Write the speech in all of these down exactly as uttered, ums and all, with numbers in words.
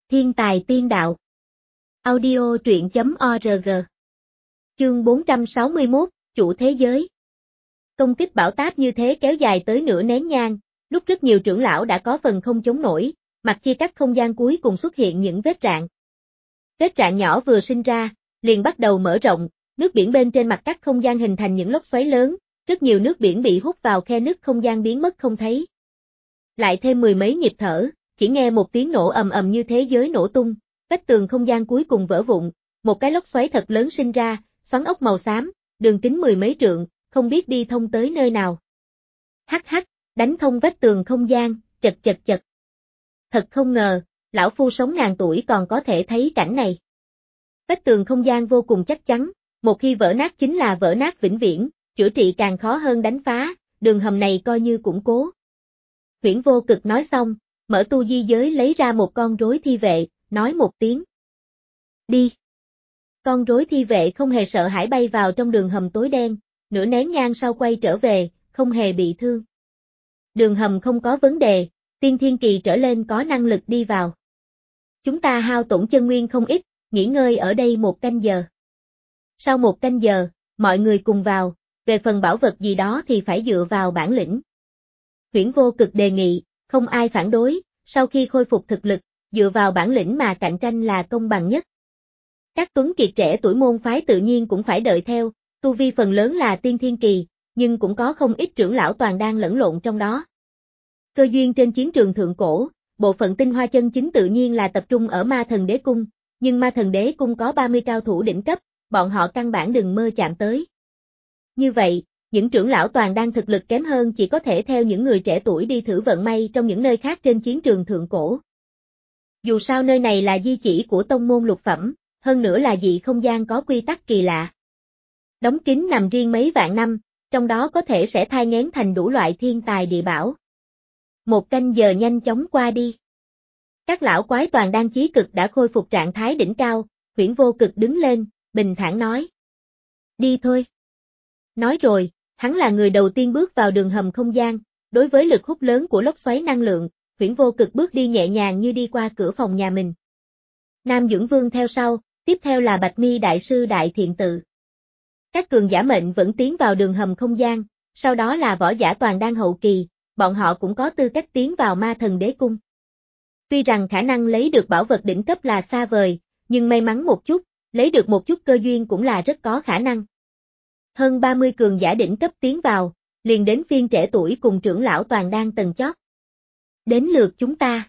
Thiên tài tiên đạo. Audio truyện chấm org. Chương bốn trăm sáu mươi mốt, Chủ thế giới. Công kích bão táp như thế kéo dài tới nửa nén nhang, lúc rất nhiều trưởng lão đã có phần không chống nổi, mặt chia cắt không gian cuối cùng xuất hiện những vết rạn. Vết rạn nhỏ vừa sinh ra, liền bắt đầu mở rộng, nước biển bên trên mặt cắt không gian hình thành những lốc xoáy lớn, rất nhiều nước biển bị hút vào khe nứt không gian biến mất không thấy. Lại thêm mười mấy nhịp thở, chỉ nghe một tiếng nổ ầm ầm như thế giới nổ tung, vách tường không gian cuối cùng vỡ vụn, một cái lốc xoáy thật lớn sinh ra, xoắn ốc màu xám, đường kính mười mấy trượng, không biết đi thông tới nơi nào. Hắc hắc, đánh thông vách tường không gian, chật chật chật. Thật không ngờ, lão phu sống ngàn tuổi còn có thể thấy cảnh này. Vách tường không gian vô cùng chắc chắn, một khi vỡ nát chính là vỡ nát vĩnh viễn, chữa trị càng khó hơn đánh phá, đường hầm này coi như củng cố. Huyễn Vô Cực nói xong, mở tu di giới lấy ra một con rối thi vệ, nói một tiếng. Đi. Con rối thi vệ không hề sợ hãi bay vào trong đường hầm tối đen, nửa nén nhang sau quay trở về, không hề bị thương. Đường hầm không có vấn đề, tiên thiên kỳ trở lên có năng lực đi vào. Chúng ta hao tổn chân nguyên không ít, nghỉ ngơi ở đây một canh giờ. Sau một canh giờ, mọi người cùng vào, về phần bảo vật gì đó thì phải dựa vào bản lĩnh. Huyễn Vô Cực đề nghị, không ai phản đối, sau khi khôi phục thực lực, dựa vào bản lĩnh mà cạnh tranh là công bằng nhất. Các tuấn kiệt trẻ tuổi môn phái tự nhiên cũng phải đợi theo, tu vi phần lớn là tiên thiên kỳ, nhưng cũng có không ít trưởng lão toàn đang lẫn lộn trong đó. Cơ duyên trên chiến trường thượng cổ, bộ phận tinh hoa chân chính tự nhiên là tập trung ở Ma Thần Đế Cung, nhưng Ma Thần Đế Cung có ba mươi cao thủ đỉnh cấp, bọn họ căn bản đừng mơ chạm tới. Như vậy, những trưởng lão toàn đang thực lực kém hơn chỉ có thể theo những người trẻ tuổi đi thử vận may trong những nơi khác trên chiến trường thượng cổ. Dù sao nơi này là di chỉ của tông môn lục phẩm, hơn nữa là dị không gian có quy tắc kỳ lạ. Đóng kín nằm riêng mấy vạn năm, trong đó có thể sẽ thai nghén thành đủ loại thiên tài địa bảo. Một canh giờ nhanh chóng qua đi. Các lão quái toàn đang chí cực đã khôi phục trạng thái đỉnh cao, Huyễn Vô Cực đứng lên, bình thản nói. Đi thôi. Nói rồi, hắn là người đầu tiên bước vào đường hầm không gian, đối với lực hút lớn của lốc xoáy năng lượng, Huyễn Vô Cực bước đi nhẹ nhàng như đi qua cửa phòng nhà mình. Nam Dưỡng Vương theo sau, tiếp theo là Bạch Mi Đại Sư Đại Thiện Tự. Các cường giả mệnh vẫn tiến vào đường hầm không gian, sau đó là võ giả toàn đang hậu kỳ, bọn họ cũng có tư cách tiến vào Ma Thần Đế Cung. Tuy rằng khả năng lấy được bảo vật đỉnh cấp là xa vời, nhưng may mắn một chút, lấy được một chút cơ duyên cũng là rất có khả năng. Hơn ba mươi cường giả đỉnh cấp tiến vào, liền đến phiên trẻ tuổi cùng trưởng lão toàn đang tầng chót. Đến lượt chúng ta.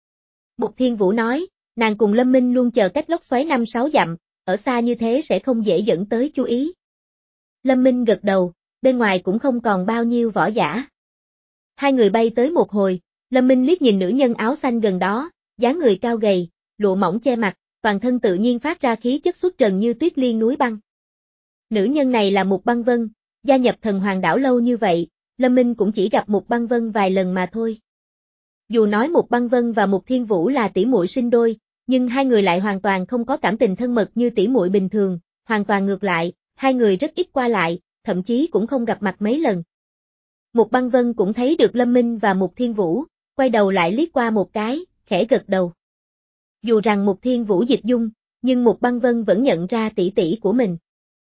Mục Thiên Vũ nói, nàng cùng Lâm Minh luôn chờ cách lốc xoáy năm sáu dặm, ở xa như thế sẽ không dễ dẫn tới chú ý. Lâm Minh gật đầu, bên ngoài cũng không còn bao nhiêu võ giả. Hai người bay tới một hồi, Lâm Minh liếc nhìn nữ nhân áo xanh gần đó, dáng người cao gầy, lụa mỏng che mặt, toàn thân tự nhiên phát ra khí chất xuất trần như tuyết liên núi băng. Nữ nhân này là Mục Băng Vân, gia nhập Thần Hoàng đảo lâu như vậy, Lâm Minh cũng chỉ gặp Mục Băng Vân vài lần mà thôi. Dù nói Mục Băng Vân và Mục Thiên Vũ là tỷ muội sinh đôi, nhưng hai người lại hoàn toàn không có cảm tình thân mật như tỷ muội bình thường, hoàn toàn ngược lại, hai người rất ít qua lại, thậm chí cũng không gặp mặt mấy lần. Mục Băng Vân cũng thấy được Lâm Minh và Mục Thiên Vũ, quay đầu lại liếc qua một cái, khẽ gật đầu. Dù rằng Mục Thiên Vũ dịch dung, nhưng Mục Băng Vân vẫn nhận ra tỷ tỷ của mình.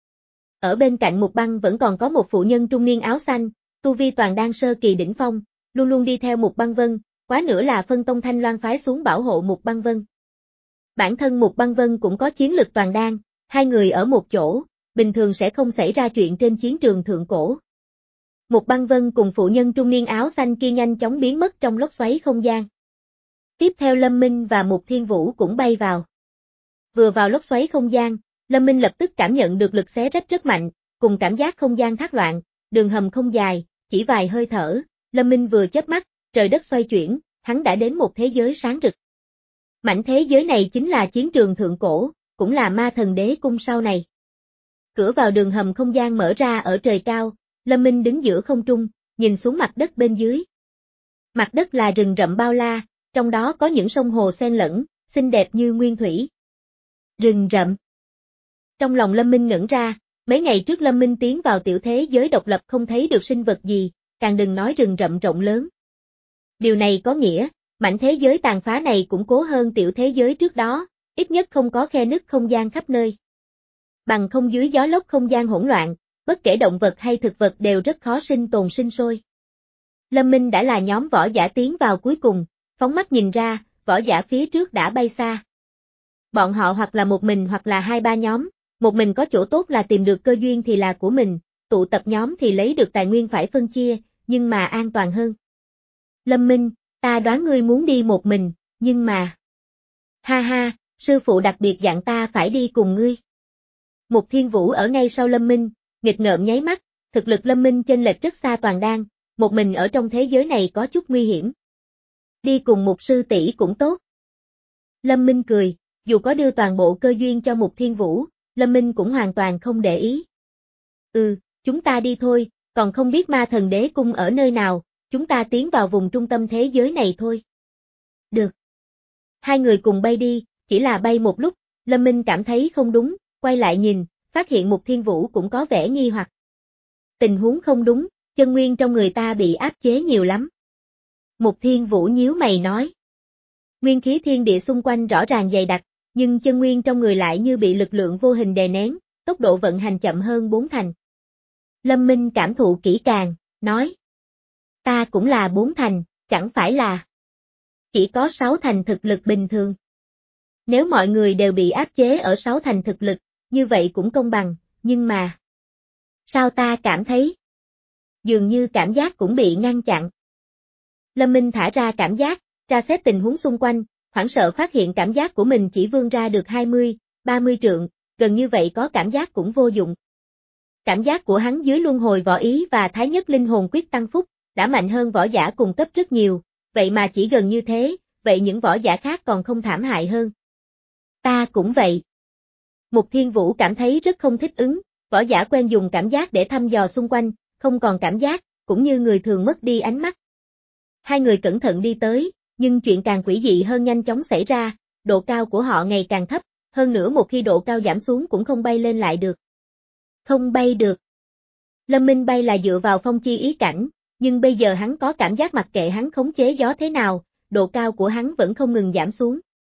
Ở bên cạnh Mục Băng vẫn còn có một phụ nhân trung niên áo xanh, tu vi toàn đang sơ kỳ đỉnh phong, luôn luôn đi theo Mục Băng Vân, quá nữa là phân tông Thanh Loan phái xuống bảo hộ Mục Băng Vân. Bản thân Mục Băng Vân cũng có chiến lực toàn đan, hai người ở một chỗ, bình thường sẽ không xảy ra chuyện trên chiến trường thượng cổ. Mục Băng Vân cùng phụ nhân trung niên áo xanh kia nhanh chóng biến mất trong lốc xoáy không gian. Tiếp theo Lâm Minh và Mục Thiên Vũ cũng bay vào. Vừa vào lốc xoáy không gian, Lâm Minh lập tức cảm nhận được lực xé rách rất mạnh, cùng cảm giác không gian thác loạn, đường hầm không dài, chỉ vài hơi thở, Lâm Minh vừa chớp mắt, trời đất xoay chuyển, hắn đã đến một thế giới sáng rực. Mảnh thế giới này chính là chiến trường thượng cổ, cũng là Ma Thần Đế Cung sau này. Cửa vào đường hầm không gian mở ra ở trời cao, Lâm Minh đứng giữa không trung, nhìn xuống mặt đất bên dưới. Mặt đất là rừng rậm bao la, trong đó có những sông hồ xen lẫn, xinh đẹp như nguyên thủy. Rừng rậm. Trong lòng Lâm Minh ngẩn ra, mấy ngày trước Lâm Minh tiến vào tiểu thế giới độc lập không thấy được sinh vật gì, càng đừng nói rừng rậm rộng lớn. Điều này có nghĩa, Mảnh thế giới tàn phá này củng cố hơn tiểu thế giới trước đó, ít nhất không có khe nứt không gian khắp nơi. Bằng không dưới gió lốc không gian hỗn loạn, bất kể động vật hay thực vật đều rất khó sinh tồn sinh sôi. Lâm Minh đã là nhóm võ giả tiến vào cuối cùng, phóng mắt nhìn ra, võ giả phía trước đã bay xa. Bọn họ hoặc là một mình hoặc là hai ba nhóm, một mình có chỗ tốt là tìm được cơ duyên thì là của mình, tụ tập nhóm thì lấy được tài nguyên phải phân chia, nhưng mà an toàn hơn. Lâm Minh, ta đoán ngươi muốn đi một mình, nhưng mà... Ha ha, sư phụ đặc biệt dặn ta phải đi cùng ngươi. Mục Thiên Vũ ở ngay sau Lâm Minh, nghịch ngợm nháy mắt, thực lực Lâm Minh chênh lệch rất xa toàn đan, một mình ở trong thế giới này có chút nguy hiểm. Đi cùng một sư tỷ cũng tốt. Lâm Minh cười, dù có đưa toàn bộ cơ duyên cho Mục Thiên Vũ, Lâm Minh cũng hoàn toàn không để ý. Ừ, chúng ta đi thôi, còn không biết ma thần đế cung ở nơi nào, chúng ta tiến vào vùng trung tâm thế giới này thôi. Được. Hai người cùng bay đi, chỉ là bay một lúc, Lâm Minh cảm thấy không đúng, quay lại nhìn, phát hiện Mục Thiên Vũ cũng có vẻ nghi hoặc. Tình huống không đúng, chân nguyên trong người ta bị áp chế nhiều lắm. Mục Thiên Vũ nhíu mày nói. Nguyên khí thiên địa xung quanh rõ ràng dày đặc, nhưng chân nguyên trong người lại như bị lực lượng vô hình đè nén, tốc độ vận hành chậm hơn bốn thành. Lâm Minh cảm thụ kỹ càng, nói. Ta cũng là bốn thành, chẳng phải là chỉ có sáu thành thực lực bình thường. Nếu mọi người đều bị áp chế ở sáu thành thực lực, như vậy cũng công bằng, nhưng mà... Sao ta cảm thấy? Dường như cảm giác cũng bị ngăn chặn. Lâm Minh thả ra cảm giác, tra xét tình huống xung quanh, hoảng sợ phát hiện cảm giác của mình chỉ vươn ra được hai mươi, ba mươi trượng, gần như vậy có cảm giác cũng vô dụng. Cảm giác của hắn dưới luân hồi võ ý và thái nhất linh hồn quyết tăng phúc, đã mạnh hơn võ giả cùng cấp rất nhiều, vậy mà chỉ gần như thế, vậy những võ giả khác còn không thảm hại hơn. Ta cũng vậy. Mục Thiên Vũ cảm thấy rất không thích ứng, võ giả quen dùng cảm giác để thăm dò xung quanh, không còn cảm giác, cũng như người thường mất đi ánh mắt. Hai người cẩn thận đi tới, nhưng chuyện càng quỷ dị hơn nhanh chóng xảy ra, độ cao của họ ngày càng thấp, hơn nữa một khi độ cao giảm xuống cũng không bay lên lại được. Không bay được. Lâm Minh bay là dựa vào phong chi ý cảnh, nhưng bây giờ hắn có cảm giác mặc kệ hắn khống chế gió thế nào, độ cao của hắn vẫn không ngừng giảm xuống.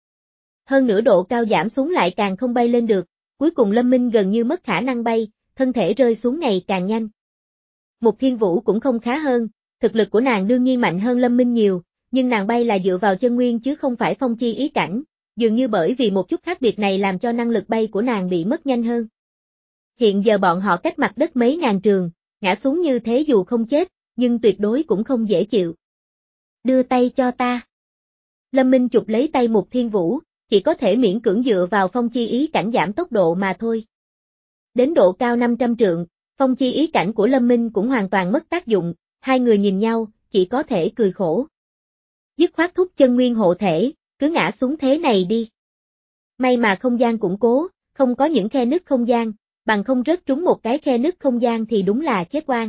Hơn nữa độ cao giảm xuống lại càng không bay lên được, cuối cùng Lâm Minh gần như mất khả năng bay, thân thể rơi xuống ngày càng nhanh. Mục Thiên Vũ cũng không khá hơn, thực lực của nàng đương nhiên mạnh hơn Lâm Minh nhiều, nhưng nàng bay là dựa vào chân nguyên chứ không phải phong chi ý cảnh, dường như bởi vì một chút khác biệt này làm cho năng lực bay của nàng bị mất nhanh hơn. Hiện giờ bọn họ cách mặt đất mấy ngàn trường, ngã xuống như thế dù không chết, nhưng tuyệt đối cũng không dễ chịu. Đưa tay cho ta. Lâm Minh chụp lấy tay Mục Thiên Vũ, chỉ có thể miễn cưỡng dựa vào phong chi ý cảnh giảm tốc độ mà thôi. Đến độ cao năm trăm trượng, phong chi ý cảnh của Lâm Minh cũng hoàn toàn mất tác dụng, hai người nhìn nhau, chỉ có thể cười khổ. Dứt khoát thúc chân nguyên hộ thể, cứ ngã xuống thế này đi. May mà không gian củng cố, không có những khe nứt không gian, bằng không rớt trúng một cái khe nứt không gian thì đúng là chết oan.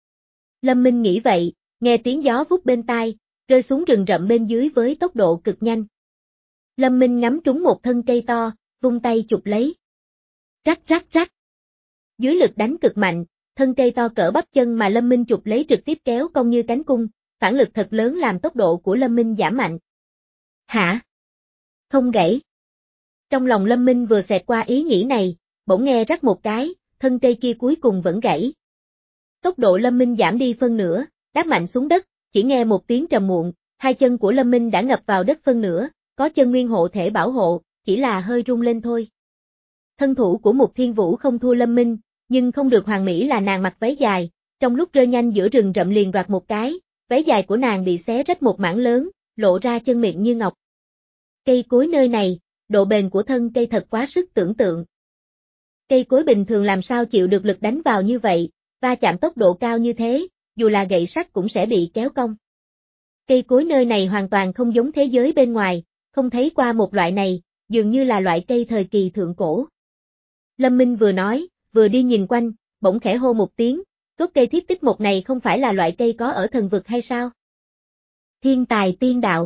Lâm Minh nghĩ vậy, nghe tiếng gió vút bên tai, rơi xuống rừng rậm bên dưới với tốc độ cực nhanh. Lâm Minh ngắm trúng một thân cây to, vung tay chụp lấy. Rắc rắc rắc. Dưới lực đánh cực mạnh, thân cây to cỡ bắp chân mà Lâm Minh chụp lấy trực tiếp kéo cong như cánh cung, phản lực thật lớn làm tốc độ của Lâm Minh giảm mạnh. Hả? Không gãy. Trong lòng Lâm Minh vừa xẹt qua ý nghĩ này, bỗng nghe rắc một cái, thân cây kia cuối cùng vẫn gãy. Tốc độ Lâm Minh giảm đi phân nửa, đáp mạnh xuống đất, chỉ nghe một tiếng trầm muộn, hai chân của Lâm Minh đã ngập vào đất phân nửa, có chân nguyên hộ thể bảo hộ, chỉ là hơi rung lên thôi. Thân thủ của Mục Thiên Vũ không thua Lâm Minh, nhưng không được hoàn mỹ là nàng mặc váy dài, trong lúc rơi nhanh giữa rừng rậm liền đoạt một cái, váy dài của nàng bị xé rách một mảng lớn, lộ ra chân miệng như ngọc. Cây cối nơi này, độ bền của thân cây thật quá sức tưởng tượng. Cây cối bình thường làm sao chịu được lực đánh vào như vậy, va chạm tốc độ cao như thế, dù là gậy sắt cũng sẽ bị kéo cong. Cây cối nơi này hoàn toàn không giống thế giới bên ngoài, không thấy qua một loại này, dường như là loại cây thời kỳ thượng cổ. Lâm Minh vừa nói, vừa đi nhìn quanh, bỗng khẽ hô một tiếng, gốc cây thiết tích một này không phải là loại cây có ở thần vực hay sao? Thiên tài tiên đạo.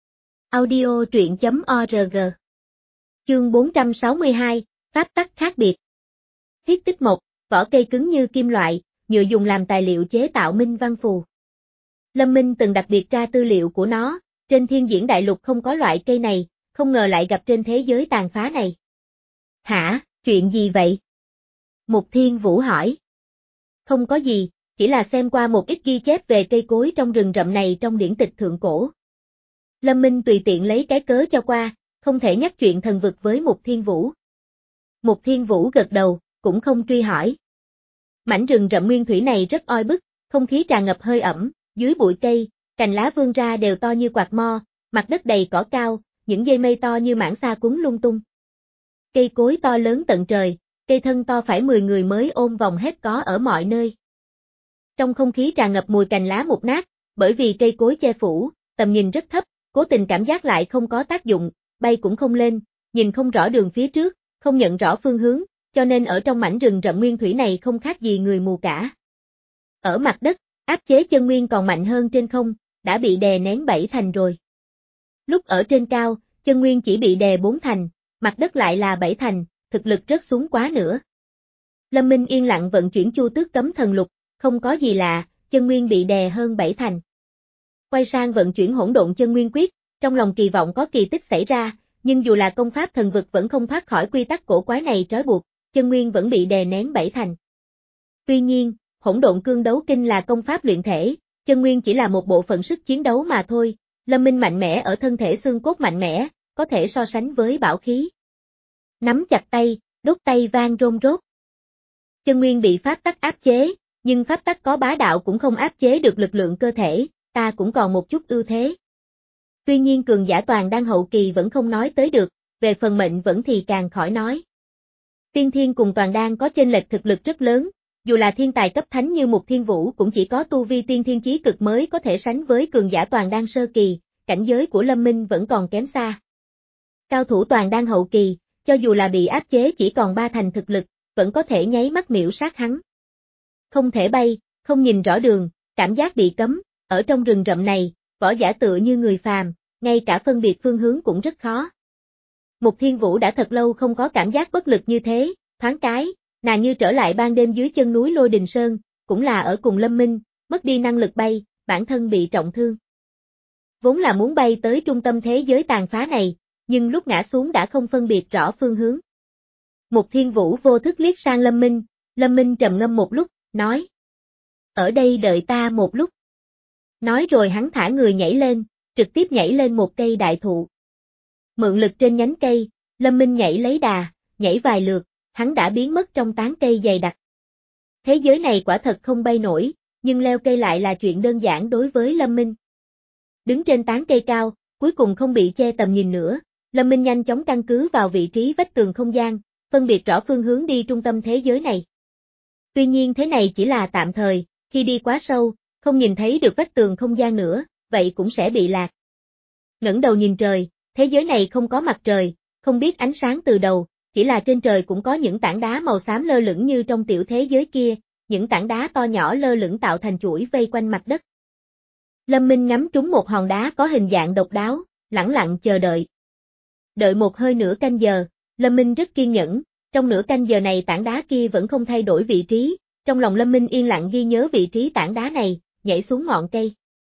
Audio truyện chấm org. Chương bốn trăm sáu mươi hai, pháp tắc khác biệt. Thiết tích một, vỏ cây cứng như kim loại, nhựa dùng làm tài liệu chế tạo minh văn phù. Lâm Minh từng đặc biệt tra tư liệu của nó, Trên thiên diễn đại lục không có loại cây này, không ngờ lại gặp trên thế giới tàn phá này. Hả, chuyện gì vậy? Mục Thiên Vũ hỏi. Không có gì, chỉ là xem qua một ít ghi chép về cây cối trong rừng rậm này trong điển tịch thượng cổ. Lâm Minh tùy tiện lấy cái cớ cho qua, không thể nhắc chuyện thần vực với Mục Thiên Vũ. Mục Thiên Vũ gật đầu, cũng không truy hỏi. Mảnh rừng rậm nguyên thủy này rất oi bức, không khí tràn ngập hơi ẩm, dưới bụi cây, cành lá vươn ra đều to như quạt mo, mặt đất đầy cỏ cao, những dây mây to như mảng sa cuốn lung tung. Cây cối to lớn tận trời, cây thân to phải mười người mới ôm vòng hết có ở mọi nơi. Trong không khí tràn ngập mùi cành lá mục nát, bởi vì cây cối che phủ, tầm nhìn rất thấp, cố tình cảm giác lại không có tác dụng, bay cũng không lên, nhìn không rõ đường phía trước, không nhận rõ phương hướng, cho nên ở trong mảnh rừng rậm nguyên thủy này không khác gì người mù cả. Ở mặt đất, áp chế chân nguyên còn mạnh hơn trên không, đã bị đè nén bảy thành rồi. Lúc ở trên cao, chân nguyên chỉ bị đè bốn thành, mặt đất lại là bảy thành, thực lực rớt xuống quá nữa. Lâm Minh yên lặng vận chuyển Chu Tước Cấm Thần Lục, không có gì lạ, chân nguyên bị đè hơn bảy thành. Quay sang vận chuyển Hỗn Độn Chân Nguyên Quyết, trong lòng kỳ vọng có kỳ tích xảy ra, nhưng dù là công pháp thần vực vẫn không thoát khỏi quy tắc cổ quái này trói buộc, chân nguyên vẫn bị đè nén bảy thành. Tuy nhiên, Hỗn Độn Cương Đấu Kinh là công pháp luyện thể, chân nguyên chỉ là một bộ phận sức chiến đấu mà thôi, Lâm Minh mạnh mẽ ở thân thể xương cốt mạnh mẽ, có thể so sánh với bảo khí. Nắm chặt tay, đốt tay vang rôn rốt. Chân nguyên bị pháp tắc áp chế, nhưng pháp tắc có bá đạo cũng không áp chế được lực lượng cơ thể, ta cũng còn một chút ưu thế. Tuy nhiên cường giả toàn đan hậu kỳ vẫn không nói tới được, về phần mệnh vẫn thì càng khỏi nói. Tiên thiên cùng toàn đan có chênh lệch thực lực rất lớn, dù là thiên tài cấp thánh như Mục Thiên Vũ cũng chỉ có tu vi tiên thiên chí cực mới có thể sánh với cường giả toàn đan sơ kỳ, cảnh giới của Lâm Minh vẫn còn kém xa. Cao thủ toàn đan hậu kỳ, cho dù là bị áp chế chỉ còn ba thành thực lực, vẫn có thể nháy mắt miểu sát hắn. Không thể bay, không nhìn rõ đường, cảm giác bị cấm, ở trong rừng rậm này, võ giả tựa như người phàm, ngay cả phân biệt phương hướng cũng rất khó. Mục Thiên Vũ đã thật lâu không có cảm giác bất lực như thế, thoáng cái, nàng như trở lại ban đêm dưới chân núi Lôi Đình Sơn, cũng là ở cùng Lâm Minh, mất đi năng lực bay, bản thân bị trọng thương. Vốn là muốn bay tới trung tâm thế giới tàn phá này, nhưng lúc ngã xuống đã không phân biệt rõ phương hướng. Mục Thiên Vũ vô thức liếc sang Lâm Minh, Lâm Minh trầm ngâm một lúc, nói. Ở đây đợi ta một lúc. Nói rồi hắn thả người nhảy lên, trực tiếp nhảy lên một cây đại thụ. Mượn lực trên nhánh cây, Lâm Minh nhảy lấy đà, nhảy vài lượt, hắn đã biến mất trong tán cây dày đặc. Thế giới này quả thật không bay nổi, nhưng leo cây lại là chuyện đơn giản đối với Lâm Minh. Đứng trên tán cây cao, cuối cùng không bị che tầm nhìn nữa, Lâm Minh nhanh chóng căn cứ vào vị trí vách tường không gian, phân biệt rõ phương hướng đi trung tâm thế giới này. Tuy nhiên thế này chỉ là tạm thời, khi đi quá sâu, không nhìn thấy được vách tường không gian nữa, vậy cũng sẽ bị lạc. Ngẩng đầu nhìn trời, thế giới này không có mặt trời, không biết ánh sáng từ đầu, chỉ là trên trời cũng có những tảng đá màu xám lơ lửng như trong tiểu thế giới kia, những tảng đá to nhỏ lơ lửng tạo thành chuỗi vây quanh mặt đất. Lâm Minh ngắm trúng một hòn đá có hình dạng độc đáo, lẳng lặng chờ đợi. Đợi một hơi nửa canh giờ, Lâm Minh rất kiên nhẫn, trong nửa canh giờ này tảng đá kia vẫn không thay đổi vị trí, trong lòng Lâm Minh yên lặng ghi nhớ vị trí tảng đá này, nhảy xuống ngọn cây.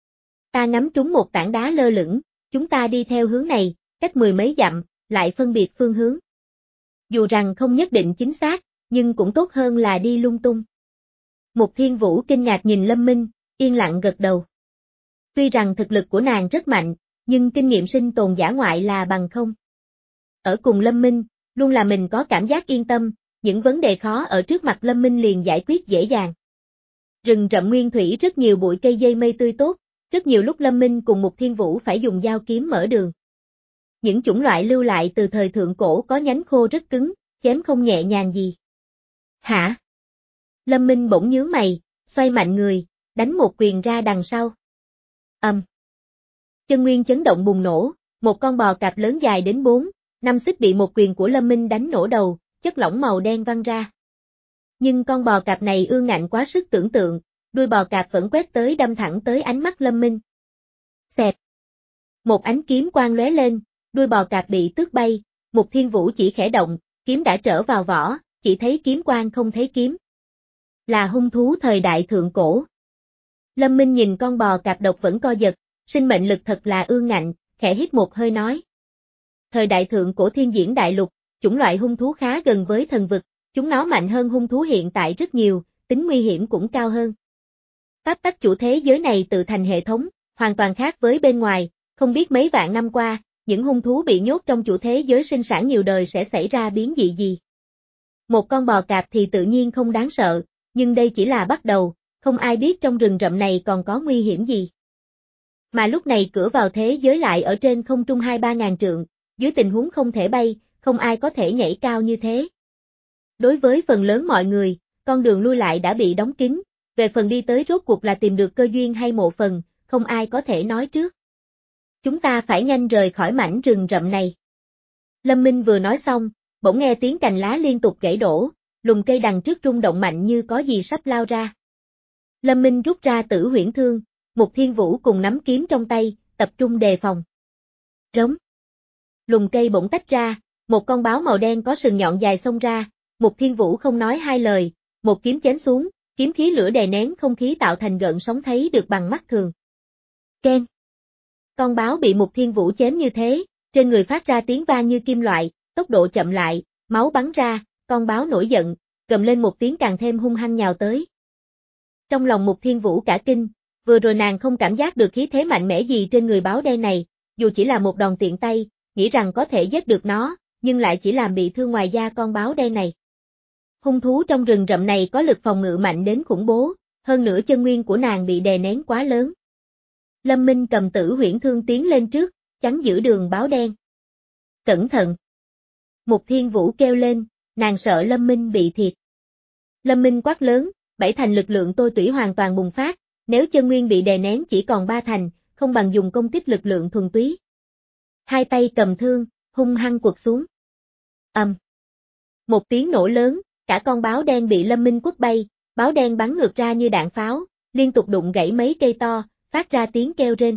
Ta ngắm trúng một tảng đá lơ lửng, chúng ta đi theo hướng này, cách mười mấy dặm, lại phân biệt phương hướng. Dù rằng không nhất định chính xác, nhưng cũng tốt hơn là đi lung tung. Mục Thiên Vũ kinh ngạc nhìn Lâm Minh, yên lặng gật đầu. Tuy rằng thực lực của nàng rất mạnh, nhưng kinh nghiệm sinh tồn dã ngoại là bằng không. Ở cùng Lâm Minh, luôn là mình có cảm giác yên tâm, những vấn đề khó ở trước mặt Lâm Minh liền giải quyết dễ dàng. Rừng rậm nguyên thủy rất nhiều bụi cây dây mây tươi tốt, rất nhiều lúc Lâm Minh cùng Mục Thiên Vũ phải dùng dao kiếm mở đường. Những chủng loại lưu lại từ thời thượng cổ có nhánh khô rất cứng, chém không nhẹ nhàng gì. Hả? Lâm Minh bỗng nhướng mày, xoay mạnh người, đánh một quyền ra đằng sau. Ầm. Um. Chân nguyên chấn động bùng nổ, một con bò cạp lớn dài đến bốn, năm xích bị một quyền của Lâm Minh đánh nổ đầu, chất lỏng màu đen văng ra. Nhưng con bò cạp này ương ngạnh quá sức tưởng tượng, đuôi bò cạp vẫn quét tới đâm thẳng tới ánh mắt Lâm Minh. Xẹt. Một ánh kiếm quang lóe lên, đuôi bò cạp bị tước bay, Mục Thiên Vũ chỉ khẽ động, kiếm đã trở vào vỏ, chỉ thấy kiếm quang không thấy kiếm. Là hung thú thời đại thượng cổ. Lâm Minh nhìn con bò cạp độc vẫn co giật, sinh mệnh lực thật là ương ngạnh, khẽ hít một hơi nói. Thời đại thượng cổ thiên diễn đại lục, chủng loại hung thú khá gần với thần vực, chúng nó mạnh hơn hung thú hiện tại rất nhiều, tính nguy hiểm cũng cao hơn. Pháp tắc chủ thế giới này tự thành hệ thống, hoàn toàn khác với bên ngoài, không biết mấy vạn năm qua, những hung thú bị nhốt trong chủ thế giới sinh sản nhiều đời sẽ xảy ra biến dị gì. Một con bò cạp thì tự nhiên không đáng sợ, nhưng đây chỉ là bắt đầu, không ai biết trong rừng rậm này còn có nguy hiểm gì. Mà lúc này cửa vào thế giới lại ở trên không trung hai ba ngàn trượng, dưới tình huống không thể bay, không ai có thể nhảy cao như thế. Đối với phần lớn mọi người, con đường lui lại đã bị đóng kín, về phần đi tới rốt cuộc là tìm được cơ duyên hay mộ phần, không ai có thể nói trước. Chúng ta phải nhanh rời khỏi mảnh rừng rậm này. Lâm Minh vừa nói xong, bỗng nghe tiếng cành lá liên tục gãy đổ, lùm cây đằng trước rung động mạnh như có gì sắp lao ra. Lâm Minh rút ra Tử Huyễn Thương, Mục Thiên Vũ cùng nắm kiếm trong tay, tập trung đề phòng. Rống. Lùm cây bỗng tách ra, một con báo màu đen có sừng nhọn dài xông ra, Mục Thiên Vũ không nói hai lời, một kiếm chém xuống, kiếm khí lửa đè nén không khí tạo thành gợn sóng thấy được bằng mắt thường. Keng. Con báo bị Mục Thiên Vũ chém như thế, trên người phát ra tiếng vang như kim loại, tốc độ chậm lại, máu bắn ra, con báo nổi giận, gầm lên một tiếng càng thêm hung hăng nhào tới. Trong lòng Mục Thiên Vũ cả kinh, vừa rồi nàng không cảm giác được khí thế mạnh mẽ gì trên người báo đen này, dù chỉ là một đòn tiện tay, nghĩ rằng có thể giết được nó, nhưng lại chỉ làm bị thương ngoài da con báo đen này. Hung thú trong rừng rậm này có lực phòng ngự mạnh đến khủng bố, hơn nữa chân nguyên của nàng bị đè nén quá lớn. Lâm Minh cầm Tử Huyễn Thương tiến lên trước, chắn giữ đường báo đen. Cẩn thận! Mục Thiên Vũ kêu lên, nàng sợ Lâm Minh bị thiệt. Lâm Minh quát lớn, bảy thành lực lượng tôi tủy hoàn toàn bùng phát, nếu chân nguyên bị đè nén chỉ còn ba thành, không bằng dùng công kích lực lượng thuần túy. Hai tay cầm thương, hung hăng quật xuống. Ầm. Um. Một tiếng nổ lớn, cả con báo đen bị Lâm Minh quất bay, báo đen bắn ngược ra như đạn pháo, liên tục đụng gãy mấy cây to, phát ra tiếng kêu rên.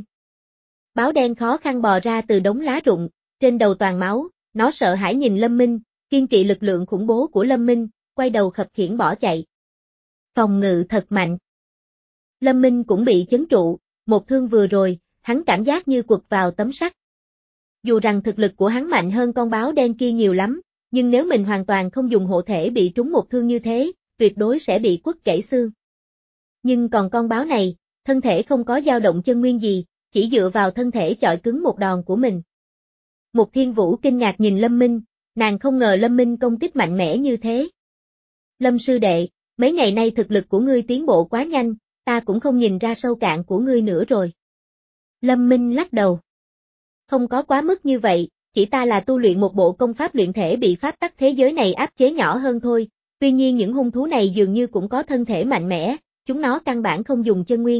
Báo đen khó khăn bò ra từ đống lá rụng, trên đầu toàn máu, nó sợ hãi nhìn Lâm Minh, kiên kỵ lực lượng khủng bố của Lâm Minh, quay đầu khập khiễng bỏ chạy. Phòng ngự thật mạnh. Lâm Minh cũng bị chấn trụ, một thương vừa rồi, hắn cảm giác như quật vào tấm sắt. Dù rằng thực lực của hắn mạnh hơn con báo đen kia nhiều lắm, nhưng nếu mình hoàn toàn không dùng hộ thể bị trúng một thương như thế, tuyệt đối sẽ bị quất gãy xương. Nhưng còn con báo này, thân thể không có dao động chân nguyên gì, chỉ dựa vào thân thể chọi cứng một đòn của mình. Mục Thiên Vũ kinh ngạc nhìn Lâm Minh, nàng không ngờ Lâm Minh công kích mạnh mẽ như thế. Lâm sư đệ, mấy ngày nay thực lực của ngươi tiến bộ quá nhanh, ta cũng không nhìn ra sâu cạn của ngươi nữa rồi. Lâm Minh lắc đầu. Không có quá mức như vậy, chỉ ta là tu luyện một bộ công pháp luyện thể bị pháp tắc thế giới này áp chế nhỏ hơn thôi, tuy nhiên những hung thú này dường như cũng có thân thể mạnh mẽ, chúng nó căn bản không dùng chân nguyên.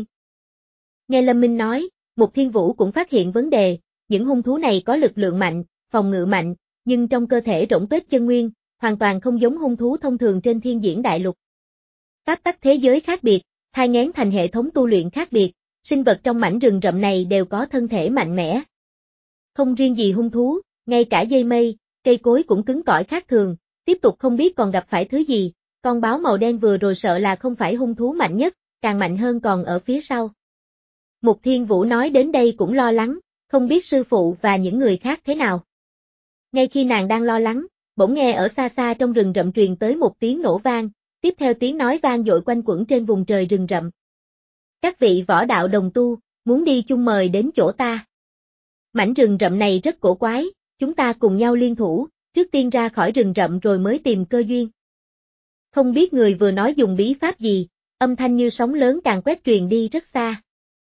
Nghe Lâm Minh nói, Mục Thiên Vũ cũng phát hiện vấn đề, những hung thú này có lực lượng mạnh, phòng ngự mạnh, nhưng trong cơ thể rỗng tuếch chân nguyên, hoàn toàn không giống hung thú thông thường trên thiên diễn đại lục. Pháp tắc thế giới khác biệt, thai nghén thành hệ thống tu luyện khác biệt, sinh vật trong mảnh rừng rậm này đều có thân thể mạnh mẽ. Không riêng gì hung thú, ngay cả dây mây, cây cối cũng cứng cỏi khác thường, tiếp tục không biết còn gặp phải thứ gì, con báo màu đen vừa rồi sợ là không phải hung thú mạnh nhất, càng mạnh hơn còn ở phía sau. Mục Thiên Vũ nói đến đây cũng lo lắng, không biết sư phụ và những người khác thế nào. Ngay khi nàng đang lo lắng, bỗng nghe ở xa xa trong rừng rậm truyền tới một tiếng nổ vang, tiếp theo tiếng nói vang dội quanh quẩn trên vùng trời rừng rậm. Các vị võ đạo đồng tu, muốn đi chung mời đến chỗ ta. Mảnh rừng rậm này rất cổ quái, chúng ta cùng nhau liên thủ, trước tiên ra khỏi rừng rậm rồi mới tìm cơ duyên. Không biết người vừa nói dùng bí pháp gì, âm thanh như sóng lớn càng quét truyền đi rất xa.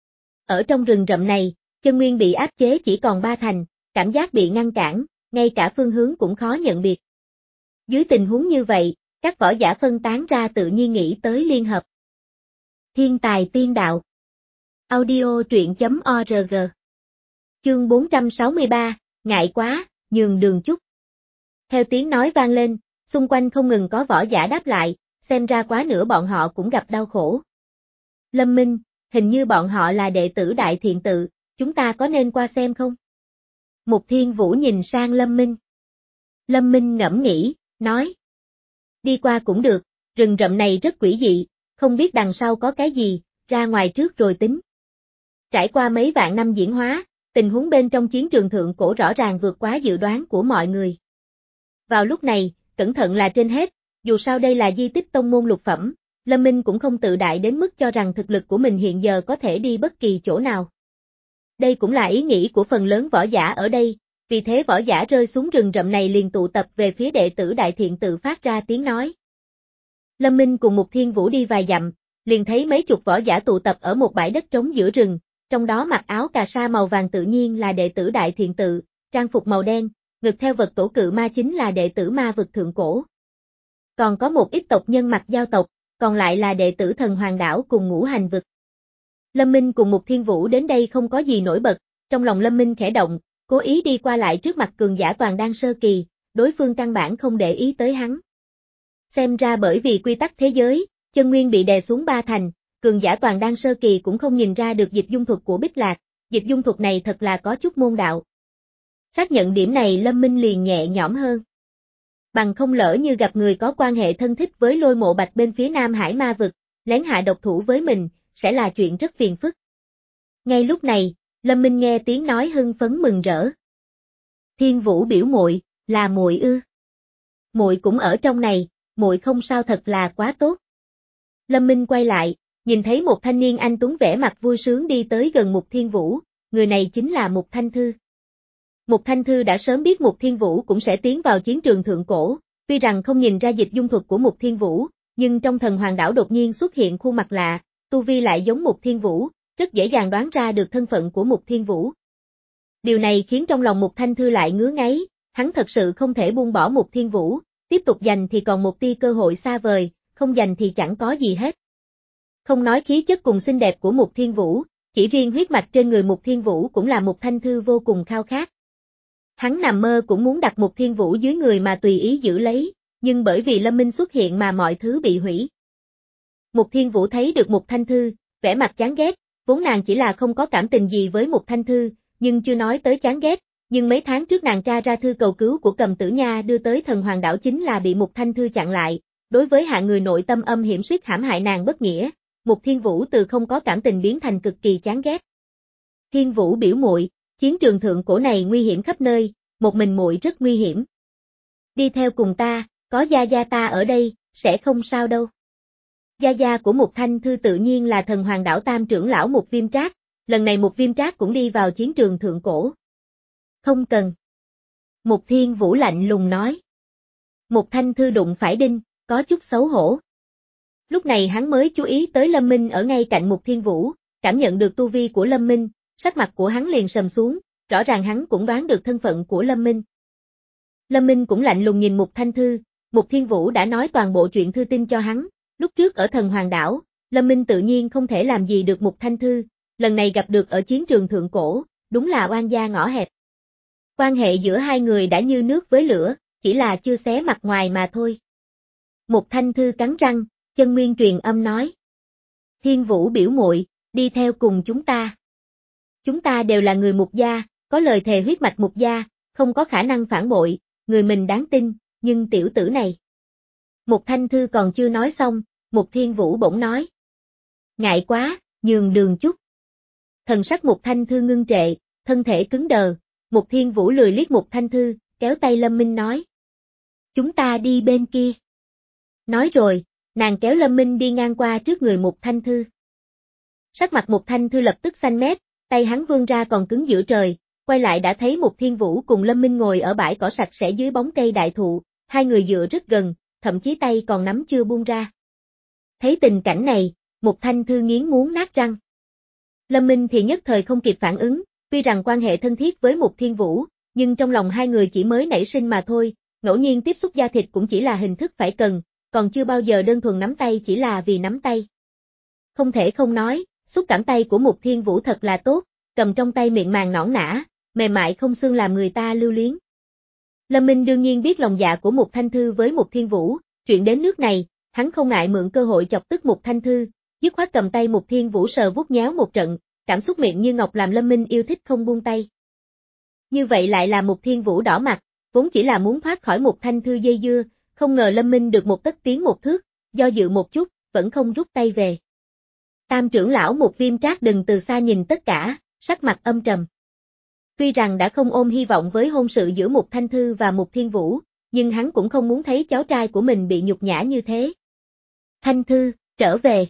Ở trong rừng rậm này, chân nguyên bị áp chế chỉ còn ba thành, cảm giác bị ngăn cản, ngay cả phương hướng cũng khó nhận biệt. Dưới tình huống như vậy, các võ giả phân tán ra tự nhiên nghĩ tới liên hợp. Thiên tài tiên đạo. Audio truyện chấm org. Chương bốn trăm sáu mươi ba, ngại quá, nhường đường chút. Theo tiếng nói vang lên, xung quanh không ngừng có võ giả đáp lại, xem ra quá nửa bọn họ cũng gặp đau khổ. Lâm Minh, hình như bọn họ là đệ tử Đại Thiện Tự, chúng ta có nên qua xem không? Mục Thiên Vũ nhìn sang Lâm Minh. Lâm Minh ngẫm nghĩ, nói. Đi qua cũng được, rừng rậm này rất quỷ dị, không biết đằng sau có cái gì, ra ngoài trước rồi tính. Trải qua mấy vạn năm diễn hóa, tình huống bên trong chiến trường thượng cổ rõ ràng vượt quá dự đoán của mọi người. Vào lúc này, cẩn thận là trên hết, dù sao đây là di tích tông môn lục phẩm, Lâm Minh cũng không tự đại đến mức cho rằng thực lực của mình hiện giờ có thể đi bất kỳ chỗ nào. Đây cũng là ý nghĩ của phần lớn võ giả ở đây, vì thế võ giả rơi xuống rừng rậm này liền tụ tập về phía đệ tử Đại Thiện tự phát ra tiếng nói. Lâm Minh cùng Mục Thiên Vũ đi vài dặm, liền thấy mấy chục võ giả tụ tập ở một bãi đất trống giữa rừng, trong đó mặc áo cà sa màu vàng tự nhiên là đệ tử Đại Thiện tự, trang phục màu đen, ngực theo vật tổ cự ma chính là đệ tử ma vực thượng cổ. Còn có một ít tộc nhân mặc giao tộc, còn lại là đệ tử thần hoàng đảo cùng ngũ hành vực. Lâm Minh cùng Mục Thiên Vũ đến đây không có gì nổi bật, trong lòng Lâm Minh khẽ động, cố ý đi qua lại trước mặt cường giả toàn đan sơ kỳ, đối phương căn bản không để ý tới hắn. Xem ra bởi vì quy tắc thế giới, chân nguyên bị đè xuống ba thành, cường giả toàn đan sơ kỳ cũng không nhìn ra được dịch dung thuật của Bích Lạc, dịch dung thuật này thật là có chút môn đạo. Xác nhận điểm này Lâm Minh liền nhẹ nhõm hơn. Bằng không lỡ như gặp người có quan hệ thân thích với Lôi Mộ Bạch bên phía Nam Hải ma vực, lén hạ độc thủ với mình, sẽ là chuyện rất phiền phức. Ngay lúc này, Lâm Minh nghe tiếng nói hưng phấn mừng rỡ. Thiên Vũ biểu muội, là muội ư? Muội cũng ở trong này, muội không sao thật là quá tốt. Lâm Minh quay lại, nhìn thấy một thanh niên anh tuấn vẻ mặt vui sướng đi tới gần Mục Thiên Vũ, người này chính là Mục Thanh Thư. Mục Thanh Thư đã sớm biết Mục Thiên Vũ cũng sẽ tiến vào chiến trường thượng cổ, tuy rằng không nhìn ra dịch dung thuật của Mục Thiên Vũ, nhưng trong thần hoàng đảo đột nhiên xuất hiện khuôn mặt lạ, tu vi lại giống Mục Thiên Vũ, rất dễ dàng đoán ra được thân phận của Mục Thiên Vũ. Điều này khiến trong lòng Mục Thanh Thư lại ngứa ngáy, hắn thật sự không thể buông bỏ Mục Thiên Vũ, tiếp tục giành thì còn một tia cơ hội xa vời, không giành thì chẳng có gì hết. Không nói khí chất cùng xinh đẹp của Mục Thiên Vũ, chỉ riêng huyết mạch trên người Mục Thiên Vũ cũng là Mục Thanh Thư vô cùng khao khát. Hắn nằm mơ cũng muốn đặt Mục Thiên Vũ dưới người mà tùy ý giữ lấy, nhưng bởi vì Lâm Minh xuất hiện mà mọi thứ bị hủy. Mục Thiên Vũ thấy được Mục Thanh Thư, vẻ mặt chán ghét, vốn nàng chỉ là không có cảm tình gì với Mục Thanh Thư, nhưng chưa nói tới chán ghét, nhưng mấy tháng trước nàng tra ra thư cầu cứu của Cầm Tử Nha đưa tới thần hoàng đảo chính là bị Mục Thanh Thư chặn lại, đối với hạng người nội tâm âm hiểm suýt hãm hại nàng bất nghĩa, Mục Thiên Vũ từ không có cảm tình biến thành cực kỳ chán ghét. Thiên Vũ biểu muội, chiến trường thượng cổ này nguy hiểm khắp nơi, một mình muội rất nguy hiểm. Đi theo cùng ta, có gia gia ta ở đây, sẽ không sao đâu. Gia gia của Mục Thanh Thư tự nhiên là thần hoàng đảo tam trưởng lão Mục Viêm Trác, lần này Mục Viêm Trác cũng đi vào chiến trường thượng cổ. Không cần. Mục Thiên Vũ lạnh lùng nói. Mục Thanh Thư đụng phải đinh, có chút xấu hổ. Lúc này hắn mới chú ý tới Lâm Minh ở ngay cạnh Mục Thiên Vũ, cảm nhận được tu vi của Lâm Minh, sắc mặt của hắn liền sầm xuống, rõ ràng hắn cũng đoán được thân phận của Lâm Minh. Lâm Minh cũng lạnh lùng nhìn Mục Thanh Thư, Mục Thiên Vũ đã nói toàn bộ chuyện thư tin cho hắn, lúc trước ở thần hoàng đảo, Lâm Minh tự nhiên không thể làm gì được Mục Thanh Thư, lần này gặp được ở chiến trường thượng cổ, đúng là oan gia ngõ hẹp. Quan hệ giữa hai người đã như nước với lửa, chỉ là chưa xé mặt ngoài mà thôi. Mục Thanh Thư cắn răng, chân nguyên truyền âm nói. Thiên Vũ biểu muội, đi theo cùng chúng ta. Chúng ta đều là người Mục gia, có lời thề huyết mạch Mục gia, không có khả năng phản bội, người mình đáng tin, nhưng tiểu tử này. Mục Thanh Thư còn chưa nói xong, Mục Thiên Vũ bỗng nói. Ngại quá, nhường đường chút. Thần sắc Mục Thanh Thư ngưng trệ, thân thể cứng đờ, Mục Thiên Vũ lười liếc Mục Thanh Thư, kéo tay Lâm Minh nói. Chúng ta đi bên kia. Nói rồi, nàng kéo Lâm Minh đi ngang qua trước người Mục Thanh Thư. Sắc mặt Mục Thanh Thư lập tức xanh mét, tay hắn vươn ra còn cứng giữa trời, quay lại đã thấy Mục Thiên Vũ cùng Lâm Minh ngồi ở bãi cỏ sạch sẽ dưới bóng cây đại thụ, hai người dựa rất gần, thậm chí tay còn nắm chưa buông ra. Thấy tình cảnh này, Mục Thanh Thư nghiến muốn nát răng. Lâm Minh thì nhất thời không kịp phản ứng, tuy rằng quan hệ thân thiết với Mục Thiên Vũ, nhưng trong lòng hai người chỉ mới nảy sinh mà thôi, ngẫu nhiên tiếp xúc da thịt cũng chỉ là hình thức phải cần, còn chưa bao giờ đơn thuần nắm tay chỉ là vì nắm tay. Không thể không nói, xúc cảm tay của Mục Thiên Vũ thật là tốt, cầm trong tay miệng màng nõn nã, mềm mại không xương làm người ta lưu luyến. Lâm Minh đương nhiên biết lòng dạ của Mục Thanh Thư với Mục Thiên Vũ, chuyện đến nước này, hắn không ngại mượn cơ hội chọc tức Mục Thanh Thư, dứt khoát cầm tay Mục Thiên Vũ sờ vuốt nhéo một trận, cảm xúc miệng như ngọc làm Lâm Minh yêu thích không buông tay. Như vậy lại là Mục Thiên Vũ đỏ mặt, vốn chỉ là muốn thoát khỏi Mục Thanh Thư dây dưa, không ngờ Lâm Minh được một tấc tiến một thước, do dự một chút, vẫn không rút tay về. Tam trưởng lão Một Viêm Trác đừng từ xa nhìn tất cả, sắc mặt âm trầm. Tuy rằng đã không ôm hy vọng với hôn sự giữa Mục Thanh Thư và Mục Thiên Vũ, nhưng hắn cũng không muốn thấy cháu trai của mình bị nhục nhã như thế. Thanh Thư, trở về.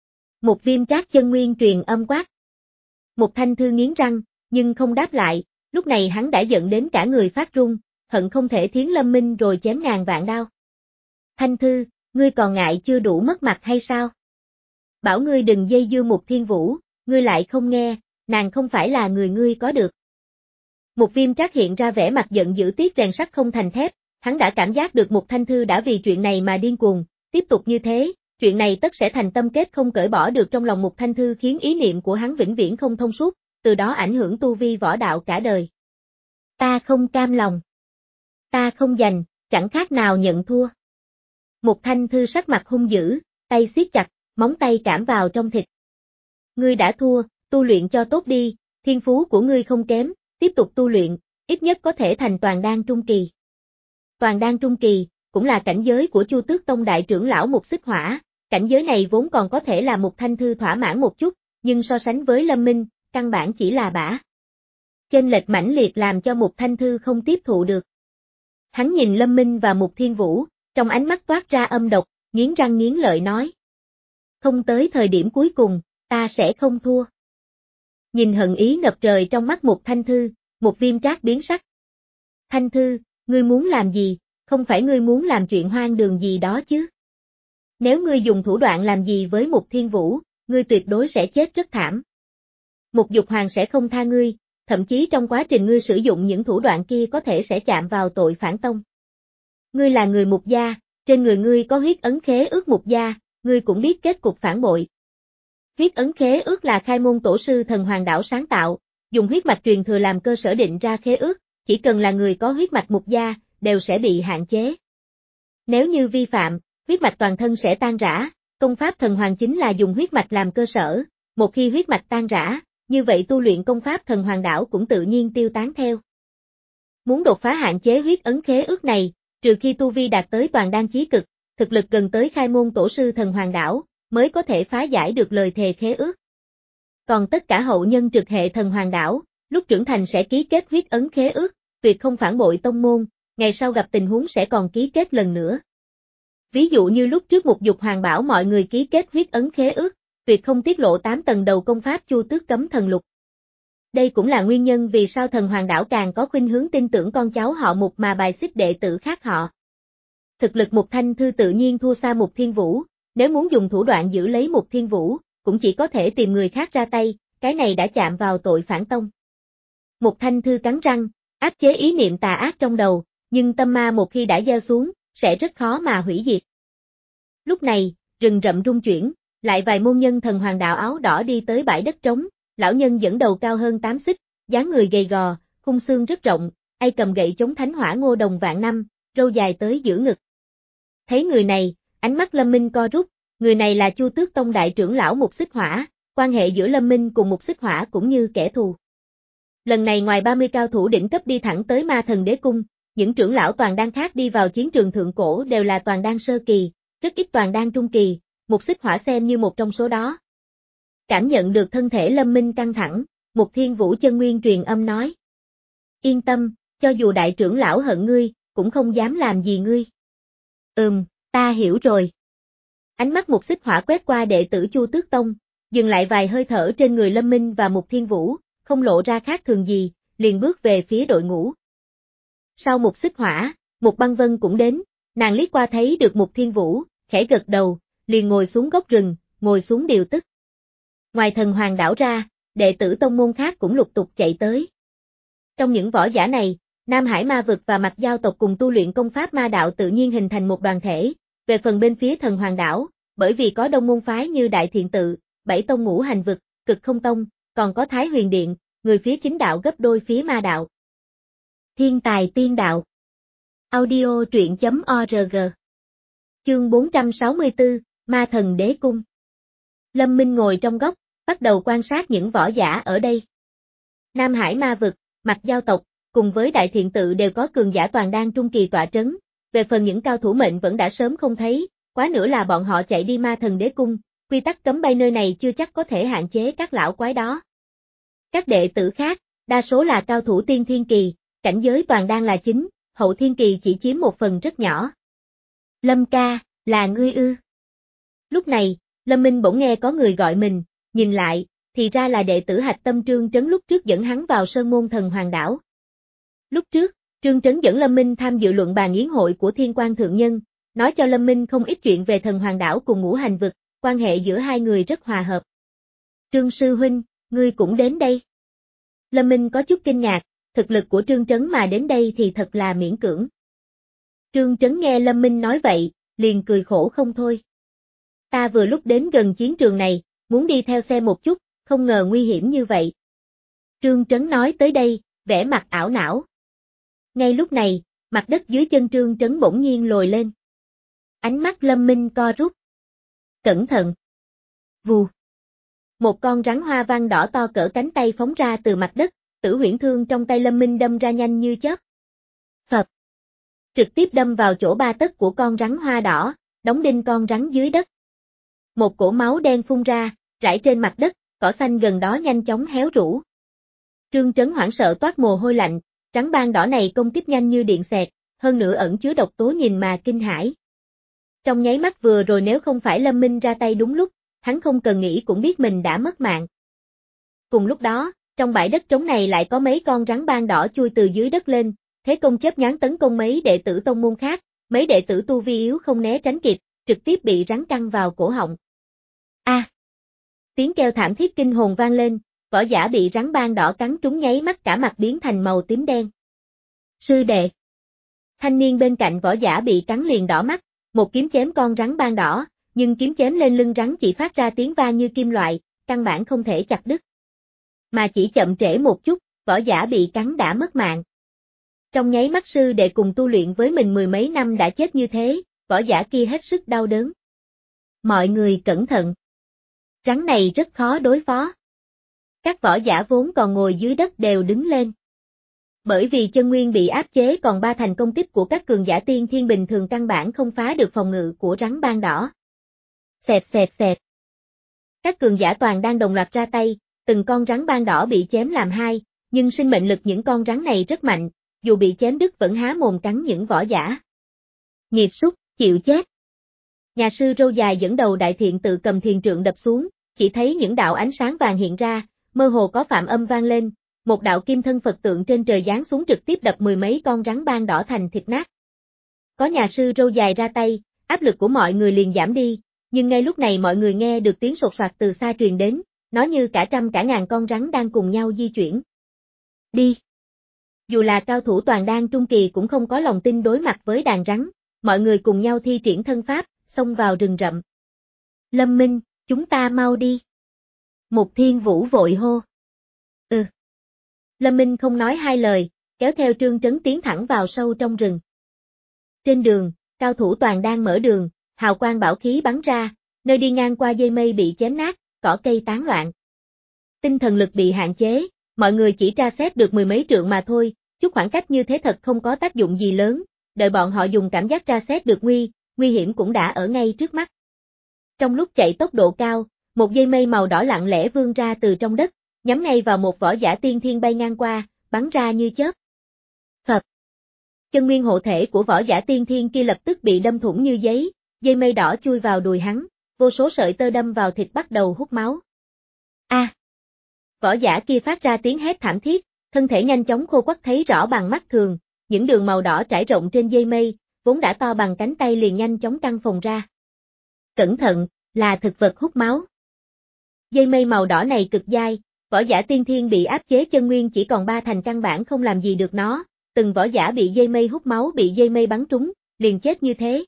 Một Viêm Trác chân nguyên truyền âm quát. Mục Thanh Thư nghiến răng, nhưng không đáp lại, lúc này hắn đã giận đến cả người phát run, hận không thể thiến Lâm Minh rồi chém ngàn vạn đao. Thanh Thư, ngươi còn ngại chưa đủ mất mặt hay sao? Bảo ngươi đừng dây dưa Mục Thiên Vũ, ngươi lại không nghe, nàng không phải là người ngươi có được. Một Viêm Trác hiện ra vẻ mặt giận dữ tiếc rèn sắt không thành thép, hắn đã cảm giác được Mục Thanh Thư đã vì chuyện này mà điên cuồng, tiếp tục như thế, chuyện này tất sẽ thành tâm kết không cởi bỏ được trong lòng Mục Thanh Thư khiến ý niệm của hắn vĩnh viễn không thông suốt, từ đó ảnh hưởng tu vi võ đạo cả đời. Ta không cam lòng. Ta không giành, chẳng khác nào nhận thua. Mục Thanh Thư sắc mặt hung dữ, tay siết chặt, móng tay cảm vào trong thịt. Ngươi đã thua, tu luyện cho tốt đi, thiên phú của ngươi không kém, tiếp tục tu luyện, ít nhất có thể thành toàn đan trung kỳ. Toàn đan trung kỳ, cũng là cảnh giới của Chu Tước Tông đại trưởng lão Mục Xích Hỏa, cảnh giới này vốn còn có thể là Mục Thanh Thư thỏa mãn một chút, nhưng so sánh với Lâm Minh, căn bản chỉ là bã. Chênh lệch mãnh liệt làm cho Mục Thanh Thư không tiếp thụ được. Hắn nhìn Lâm Minh và Mục Thiên Vũ, trong ánh mắt toát ra âm độc, nghiến răng nghiến lợi nói. Không tới thời điểm cuối cùng, ta sẽ không thua. Nhìn hận ý ngập trời trong mắt Mục Thanh Thư, Một Viêm Trác biến sắc. Thanh Thư, ngươi muốn làm gì, không phải ngươi muốn làm chuyện hoang đường gì đó chứ. Nếu ngươi dùng thủ đoạn làm gì với Mục Thiên Vũ, ngươi tuyệt đối sẽ chết rất thảm. Mục Dục Hoàng sẽ không tha ngươi, thậm chí trong quá trình ngươi sử dụng những thủ đoạn kia có thể sẽ chạm vào tội phản tông. Ngươi là người Mục gia, trên người ngươi có huyết ấn khế ước Mục gia, ngươi cũng biết kết cục phản bội. Huyết ấn khế ước là khai môn tổ sư Thần Hoàng Đảo sáng tạo, dùng huyết mạch truyền thừa làm cơ sở định ra khế ước, chỉ cần là người có huyết mạch Mục gia, đều sẽ bị hạn chế. Nếu như vi phạm, huyết mạch toàn thân sẽ tan rã, công pháp Thần Hoàng chính là dùng huyết mạch làm cơ sở, một khi huyết mạch tan rã, như vậy tu luyện công pháp Thần Hoàng Đảo cũng tự nhiên tiêu tán theo. Muốn đột phá hạn chế huyết ấn khế ước này, trừ khi tu vi đạt tới toàn đan chí cực, thực lực gần tới khai môn tổ sư Thần Hoàng Đảo, mới có thể phá giải được lời thề khế ước. Còn tất cả hậu nhân trực hệ Thần Hoàng Đảo, lúc trưởng thành sẽ ký kết huyết ấn khế ước, tuyệt không phản bội tông môn, ngày sau gặp tình huống sẽ còn ký kết lần nữa. Ví dụ như lúc trước Mục Dục Hoàng bảo mọi người ký kết huyết ấn khế ước, tuyệt không tiết lộ tám tầng đầu công pháp Chu Tước Cấm Thần Lục. Đây cũng là nguyên nhân vì sao Thần Hoàng Đảo càng có khuynh hướng tin tưởng con cháu họ Mục mà bài xích đệ tử khác họ. Thực lực Mục Thanh Thư tự nhiên thua xa Mục Thiên Vũ, nếu muốn dùng thủ đoạn giữ lấy Mục Thiên Vũ, cũng chỉ có thể tìm người khác ra tay, cái này đã chạm vào tội phản tông. Mục Thanh Thư cắn răng, áp chế ý niệm tà ác trong đầu, nhưng tâm ma một khi đã gieo xuống, sẽ rất khó mà hủy diệt. Lúc này, rừng rậm rung chuyển, lại vài môn nhân Thần Hoàng Đạo áo đỏ đi tới bãi đất trống, lão nhân dẫn đầu cao hơn tám xích, dáng người gầy gò, khung xương rất rộng, ai cầm gậy chống thánh hỏa ngô đồng vạn năm, râu dài tới giữa ngực. Thấy người này, ánh mắt Lâm Minh co rút, người này là Chu Tước Tông đại trưởng lão Mục Xích Hỏa, quan hệ giữa Lâm Minh cùng Mục Xích Hỏa cũng như kẻ thù. Lần này ngoài ba mươi cao thủ đỉnh cấp đi thẳng tới Ma Thần Đế Cung, những trưởng lão toàn đan khác đi vào chiến trường thượng cổ đều là toàn đan sơ kỳ, rất ít toàn đan trung kỳ, Mục Xích Hỏa xem như một trong số đó. Cảm nhận được thân thể Lâm Minh căng thẳng, Mục Thiên Vũ chân nguyên truyền âm nói. Yên tâm, cho dù đại trưởng lão hận ngươi, cũng không dám làm gì ngươi. Ừm, ta hiểu rồi. Ánh mắt Mục Xích Hỏa quét qua đệ tử Chu Tước Tông, dừng lại vài hơi thở trên người Lâm Minh và Mục Thiên Vũ, không lộ ra khác thường gì, liền bước về phía đội ngũ. Sau Mục Xích Hỏa, Mục Băng Vân cũng đến, nàng liếc qua thấy được Mục Thiên Vũ, khẽ gật đầu, liền ngồi xuống gốc rừng, ngồi xuống điều tức. Ngoài Thần Hoàng Đảo ra, đệ tử tông môn khác cũng lục tục chạy tới. Trong những võ giả này, Nam Hải Ma Vực và Mạc Giao tộc cùng tu luyện công pháp ma đạo tự nhiên hình thành một đoàn thể, về phần bên phía Thần Hoàng Đảo, bởi vì có đông môn phái như Đại Thiện Tự, Bảy Tông Ngũ Hành Vực, Cực Không Tông, còn có Thái Huyền Điện, người phía chính đạo gấp đôi phía ma đạo. Thiên tài tiên đạo. Audio truyện chấm org. Chương bốn trăm sáu mươi tư, Ma Thần Đế Cung. Lâm Minh ngồi trong góc, bắt đầu quan sát những võ giả ở đây. Nam Hải Ma Vực, Mạc Giao tộc, cùng với Đại Thiện Tự đều có cường giả toàn đan trung kỳ tọa trấn, về phần những cao thủ mệnh vẫn đã sớm không thấy, quá nữa là bọn họ chạy đi Ma Thần Đế Cung, quy tắc cấm bay nơi này chưa chắc có thể hạn chế các lão quái đó. Các đệ tử khác, đa số là cao thủ tiên thiên kỳ, cảnh giới toàn đang là chính, hậu thiên kỳ chỉ chiếm một phần rất nhỏ. Lâm ca, là ngươi ư? Lúc này, Lâm Minh bỗng nghe có người gọi mình, nhìn lại, thì ra là đệ tử Hạch Tâm Trương Trấn lúc trước dẫn hắn vào Sơn Môn Thần Hoàng Đảo. Lúc trước, Trương Trấn dẫn Lâm Minh tham dự luận bàn yến hội của Thiên Quan Thượng Nhân, nói cho Lâm Minh không ít chuyện về Thần Hoàng Đảo cùng Ngũ Hành Vực, quan hệ giữa hai người rất hòa hợp. Trương Sư Huynh, ngươi cũng đến đây. Lâm Minh có chút kinh ngạc, thực lực của Trương Trấn mà đến đây thì thật là miễn cưỡng. Trương Trấn nghe Lâm Minh nói vậy, liền cười khổ không thôi. Ta vừa lúc đến gần chiến trường này, muốn đi theo xe một chút, không ngờ nguy hiểm như vậy. Trương Trấn nói tới đây, vẻ mặt ảo não. Ngay lúc này, mặt đất dưới chân Trương Trấn bỗng nhiên lồi lên. Ánh mắt Lâm Minh co rút. Cẩn thận. Vù. Một con rắn hoa văn đỏ to cỡ cánh tay phóng ra từ mặt đất, tử huyễn thương trong tay Lâm Minh đâm ra nhanh như chớp. Phập. Trực tiếp đâm vào chỗ ba tấc của con rắn hoa đỏ, đóng đinh con rắn dưới đất. Một cổ máu đen phun ra, rải trên mặt đất, cỏ xanh gần đó nhanh chóng héo rũ. Trương Trấn hoảng sợ toát mồ hôi lạnh, rắn ban đỏ này công kích nhanh như điện xẹt, hơn nữa ẩn chứa độc tố nhìn mà kinh hãi. Trong nháy mắt vừa rồi nếu không phải Lâm Minh ra tay đúng lúc, hắn không cần nghĩ cũng biết mình đã mất mạng. Cùng lúc đó, trong bãi đất trống này lại có mấy con rắn ban đỏ chui từ dưới đất lên, thế công chớp nhoáng tấn công mấy đệ tử tông môn khác, mấy đệ tử tu vi yếu không né tránh kịp, trực tiếp bị rắn căng vào cổ họng. A! À, tiếng kêu thảm thiết kinh hồn vang lên, võ giả bị rắn ban đỏ cắn trúng nháy mắt cả mặt biến thành màu tím đen. Sư đệ! Thanh niên bên cạnh võ giả bị cắn liền đỏ mắt, một kiếm chém con rắn ban đỏ, nhưng kiếm chém lên lưng rắn chỉ phát ra tiếng vang như kim loại, căn bản không thể chặt đứt. Mà chỉ chậm trễ một chút, võ giả bị cắn đã mất mạng. Trong nháy mắt sư đệ cùng tu luyện với mình mười mấy năm đã chết như thế, võ giả kia hết sức đau đớn. Mọi người cẩn thận. Rắn này rất khó đối phó. Các võ giả vốn còn ngồi dưới đất đều đứng lên. Bởi vì chân nguyên bị áp chế còn ba thành công kích của các cường giả tiên thiên bình thường căn bản không phá được phòng ngự của rắn ban đỏ. Xẹt xẹt xẹt. Các cường giả toàn đang đồng loạt ra tay, từng con rắn ban đỏ bị chém làm hai, nhưng sinh mệnh lực những con rắn này rất mạnh, dù bị chém đứt vẫn há mồm cắn những võ giả. Nghiệp súc, chịu chết. Nhà sư râu dài dẫn đầu đại thiện tự cầm thiền trượng đập xuống, chỉ thấy những đạo ánh sáng vàng hiện ra, mơ hồ có phạm âm vang lên, một đạo kim thân Phật tượng trên trời giáng xuống trực tiếp đập mười mấy con rắn ban đỏ thành thịt nát. Có nhà sư râu dài ra tay, áp lực của mọi người liền giảm đi, nhưng ngay lúc này mọi người nghe được tiếng sột soạt từ xa truyền đến, nó như cả trăm cả ngàn con rắn đang cùng nhau di chuyển. Đi! Dù là cao thủ toàn đan trung kỳ cũng không có lòng tin đối mặt với đàn rắn, mọi người cùng nhau thi triển thân pháp, xông vào rừng rậm. Lâm Minh, chúng ta mau đi. Mục Thiên Vũ vội hô. Ừ. Lâm Minh không nói hai lời, kéo theo Trương Trấn tiến thẳng vào sâu trong rừng. Trên đường, cao thủ toàn đang mở đường, hào quang bảo khí bắn ra, nơi đi ngang qua dây mây bị chém nát, cỏ cây tán loạn. Tinh thần lực bị hạn chế, mọi người chỉ tra xét được mười mấy trượng mà thôi, chút khoảng cách như thế thật không có tác dụng gì lớn, đợi bọn họ dùng cảm giác tra xét được nguy, nguy hiểm cũng đã ở ngay trước mắt. Trong lúc chạy tốc độ cao, một dây mây màu đỏ lặng lẽ vươn ra từ trong đất, nhắm ngay vào một võ giả tiên thiên bay ngang qua, bắn ra như chớp. Phập. Chân nguyên hộ thể của võ giả tiên thiên kia lập tức bị đâm thủng như giấy, dây mây đỏ chui vào đùi hắn, vô số sợi tơ đâm vào thịt bắt đầu hút máu. A! À. Võ giả kia phát ra tiếng hét thảm thiết, thân thể nhanh chóng khô quắt thấy rõ bằng mắt thường, những đường màu đỏ trải rộng trên dây mây, vốn đã to bằng cánh tay liền nhanh chóng căng phồng ra. Cẩn thận, là thực vật hút máu. Dây mây màu đỏ này cực dai, võ giả tiên thiên bị áp chế chân nguyên chỉ còn ba thành căn bản không làm gì được nó, từng võ giả bị dây mây hút máu bị dây mây bắn trúng, liền chết như thế.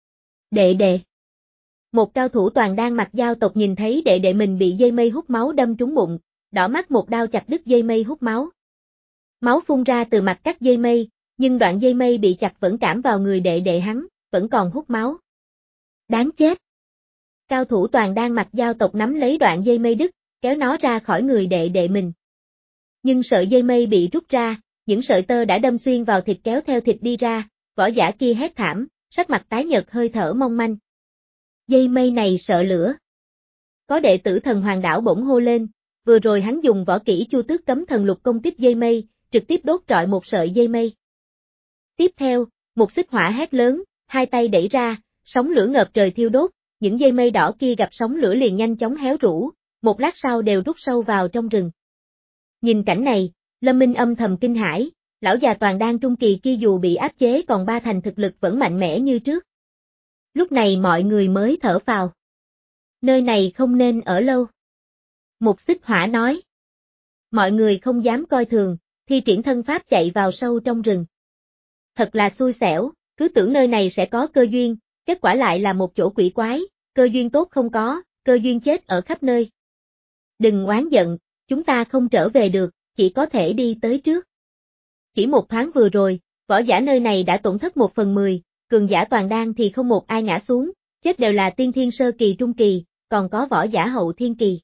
Đệ đệ. Một cao thủ toàn đan mặc giao tộc nhìn thấy đệ đệ mình bị dây mây hút máu đâm trúng bụng, đỏ mắt một đao chặt đứt dây mây hút máu. Máu phun ra từ mặt cắt dây mây, nhưng đoạn dây mây bị chặt vẫn cảm vào người đệ đệ hắn, vẫn còn hút máu. Đáng chết. Cao thủ toàn đan mặc giao tộc nắm lấy đoạn dây mây đứt, kéo nó ra khỏi người đệ đệ mình. Nhưng sợi dây mây bị rút ra, những sợi tơ đã đâm xuyên vào thịt kéo theo thịt đi ra, võ giả kia hét thảm, sắc mặt tái nhợt hơi thở mong manh. Dây mây này sợ lửa. Có đệ tử thần hoàng đảo bỗng hô lên, vừa rồi hắn dùng võ kỹ Chu Tước Cấm Thần Lục công kích dây mây, trực tiếp đốt trọi một sợi dây mây. Tiếp theo, một xích hỏa hét lớn, hai tay đẩy ra, sóng lửa ngập trời thiêu đốt, những dây mây đỏ kia gặp sóng lửa liền nhanh chóng héo rũ, một lát sau đều rút sâu vào trong rừng. Nhìn cảnh này, Lâm Minh âm thầm kinh hãi, lão già toàn đan trung kỳ kia dù bị áp chế còn ba thành thực lực vẫn mạnh mẽ như trước. Lúc này mọi người mới thở phào. Nơi này không nên ở lâu. Một xích hỏa nói. Mọi người không dám coi thường, thi triển thân pháp chạy vào sâu trong rừng. Thật là xui xẻo, cứ tưởng nơi này sẽ có cơ duyên, kết quả lại là một chỗ quỷ quái, cơ duyên tốt không có, cơ duyên chết ở khắp nơi. Đừng oán giận, chúng ta không trở về được, chỉ có thể đi tới trước. Chỉ một thoáng vừa rồi, võ giả nơi này đã tổn thất một phần mười, cường giả toàn đan thì không một ai ngã xuống, chết đều là tiên thiên sơ kỳ trung kỳ, còn có võ giả hậu thiên kỳ.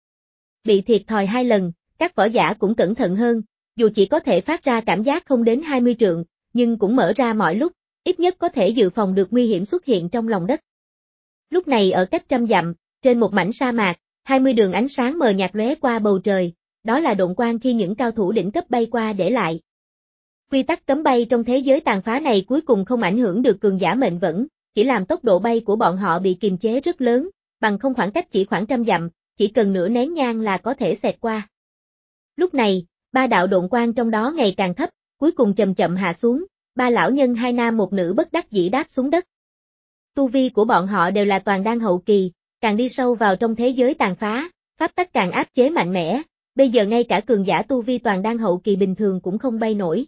Bị thiệt thòi hai lần, các võ giả cũng cẩn thận hơn, dù chỉ có thể phát ra cảm giác không đến hai mươi trượng, nhưng cũng mở ra mọi lúc, ít nhất có thể dự phòng được nguy hiểm xuất hiện trong lòng đất. Lúc này ở cách trăm dặm, trên một mảnh sa mạc, hai mươi đường ánh sáng mờ nhạt lóe qua bầu trời, đó là độn quang khi những cao thủ đỉnh cấp bay qua để lại. Quy tắc cấm bay trong thế giới tàn phá này cuối cùng không ảnh hưởng được cường giả mệnh vẫn, chỉ làm tốc độ bay của bọn họ bị kiềm chế rất lớn, bằng không khoảng cách chỉ khoảng trăm dặm, chỉ cần nửa nén nhang là có thể xẹt qua. Lúc này, ba đạo độn quang trong đó ngày càng thấp, cuối cùng chậm chậm hạ xuống, ba lão nhân hai nam một nữ bất đắc dĩ đáp xuống đất. Tu vi của bọn họ đều là toàn đan hậu kỳ, càng đi sâu vào trong thế giới tàn phá, pháp tắc càng áp chế mạnh mẽ, bây giờ ngay cả cường giả tu vi toàn đan hậu kỳ bình thường cũng không bay nổi.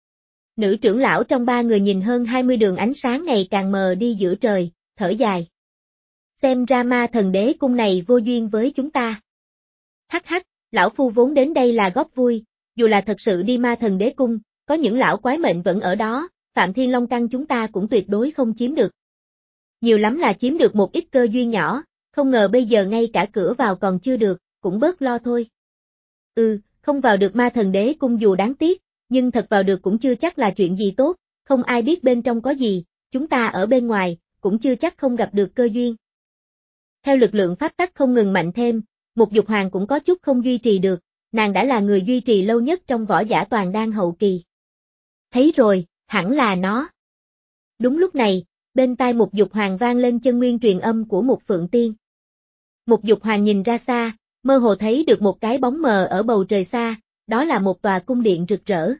Nữ trưởng lão trong ba người nhìn hơn hai mươi đường ánh sáng ngày càng mờ đi giữa trời, thở dài. Xem ra ma thần đế cung này vô duyên với chúng ta. Hắc hắc, lão phu vốn đến đây là góp vui, dù là thật sự đi ma thần đế cung, có những lão quái mệnh vẫn ở đó, Phạm Thiên Long Căn chúng ta cũng tuyệt đối không chiếm được. Nhiều lắm là chiếm được một ít cơ duyên nhỏ, không ngờ bây giờ ngay cả cửa vào còn chưa được, cũng bớt lo thôi. Ừ, không vào được ma thần đế cung dù đáng tiếc, nhưng thật vào được cũng chưa chắc là chuyện gì tốt, không ai biết bên trong có gì, chúng ta ở bên ngoài, cũng chưa chắc không gặp được cơ duyên. Theo lực lượng pháp tắc không ngừng mạnh thêm, Mục Dục Hoàng cũng có chút không duy trì được, nàng đã là người duy trì lâu nhất trong võ giả toàn đan hậu kỳ. Thấy rồi, hẳn là nó. Đúng lúc này, bên tai Mục Dục Hoàng vang lên chân nguyên truyền âm của một Phượng Tiên. Mục Dục Hoàng nhìn ra xa, mơ hồ thấy được một cái bóng mờ ở bầu trời xa, đó là một tòa cung điện rực rỡ.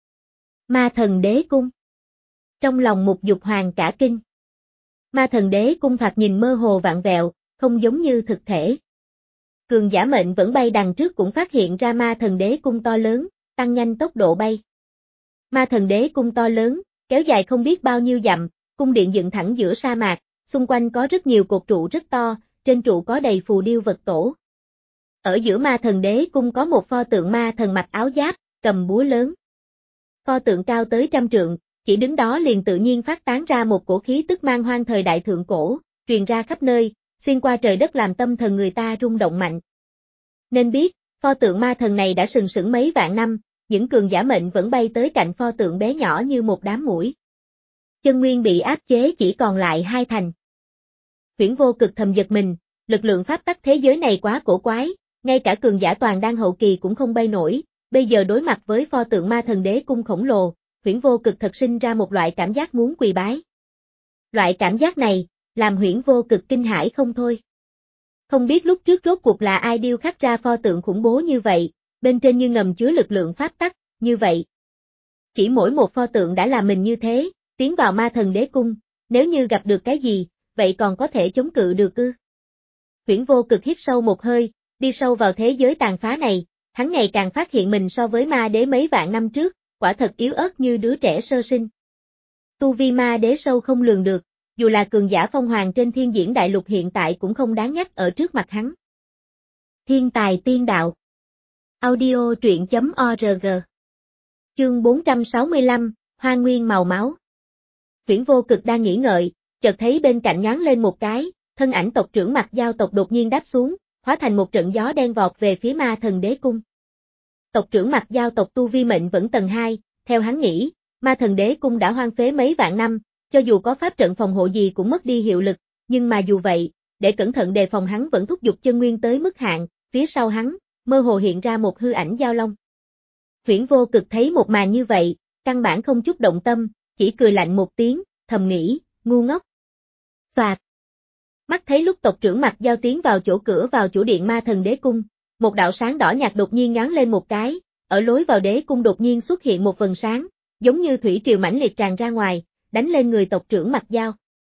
Ma thần đế cung. Trong lòng Mục Dục Hoàng cả kinh. Ma thần đế cung thoạt nhìn mơ hồ vạn vẹo, không giống như thực thể. Cường giả mệnh vẫn bay đằng trước cũng phát hiện ra ma thần đế cung to lớn, tăng nhanh tốc độ bay. Ma thần đế cung to lớn, kéo dài không biết bao nhiêu dặm, cung điện dựng thẳng giữa sa mạc, xung quanh có rất nhiều cột trụ rất to, trên trụ có đầy phù điêu vật tổ. Ở giữa ma thần đế cung có một pho tượng ma thần mặc áo giáp, cầm búa lớn. Pho tượng cao tới trăm trượng, chỉ đứng đó liền tự nhiên phát tán ra một cổ khí tức man hoang thời đại thượng cổ, truyền ra khắp nơi, xuyên qua trời đất làm tâm thần người ta rung động mạnh. Nên biết, pho tượng ma thần này đã sừng sững mấy vạn năm, những cường giả mệnh vẫn bay tới cạnh pho tượng bé nhỏ như một đám muỗi. Chân nguyên bị áp chế chỉ còn lại hai thành. Huyễn Vô Cực thầm giật mình, lực lượng pháp tắc thế giới này quá cổ quái, ngay cả cường giả toàn đan hậu kỳ cũng không bay nổi, bây giờ đối mặt với pho tượng ma thần đế cung khổng lồ, Huyễn Vô Cực thật sinh ra một loại cảm giác muốn quỳ bái. Loại cảm giác này, làm Huyễn Vô Cực kinh hãi không thôi. Không biết lúc trước rốt cuộc là ai điêu khắc ra pho tượng khủng bố như vậy, bên trên như ngầm chứa lực lượng pháp tắc, như vậy. Chỉ mỗi một pho tượng đã làm mình như thế, tiến vào ma thần đế cung, nếu như gặp được cái gì, vậy còn có thể chống cự được ư? Huyễn Vô Cực hít sâu một hơi, đi sâu vào thế giới tàn phá này, hắn ngày càng phát hiện mình so với ma đế mấy vạn năm trước, quả thật yếu ớt như đứa trẻ sơ sinh. Tu vi ma đế sâu không lường được, dù là cường giả phong hoàng trên thiên diễn đại lục hiện tại cũng không đáng nhắc ở trước mặt hắn. Thiên tài tiên đạo. Audio truyện chấm org. Chương bốn trăm sáu mươi lăm, Hoa Nguyên màu máu. Huyễn Vô Cực đang nghĩ ngợi, chợt thấy bên cạnh nhoáng lên một cái, thân ảnh tộc trưởng Mặc Giao tộc đột nhiên đáp xuống, hóa thành một trận gió đen vọt về phía ma thần đế cung. Tộc trưởng Mặc Giao tộc tu vi mệnh vẫn tầng hai, theo hắn nghĩ, ma thần đế cung đã hoang phế mấy vạn năm, cho dù có pháp trận phòng hộ gì cũng mất đi hiệu lực, nhưng mà dù vậy, để cẩn thận đề phòng hắn vẫn thúc giục chân nguyên tới mức hạn, phía sau hắn, mơ hồ hiện ra một hư ảnh giao long. Huyễn Vô Cực thấy một màn như vậy, căn bản không chút động tâm, chỉ cười lạnh một tiếng, thầm nghĩ, ngu ngốc. Xoạt. Mắt thấy lúc tộc trưởng Mặc Dao tiến vào chỗ cửa vào chủ điện Ma Thần Đế Cung, một đạo sáng đỏ nhạt đột nhiên nhoáng lên một cái, ở lối vào đế cung đột nhiên xuất hiện một vầng sáng, giống như thủy triều mãnh liệt tràn ra ngoài, đánh lên người tộc trưởng Mặc Dao.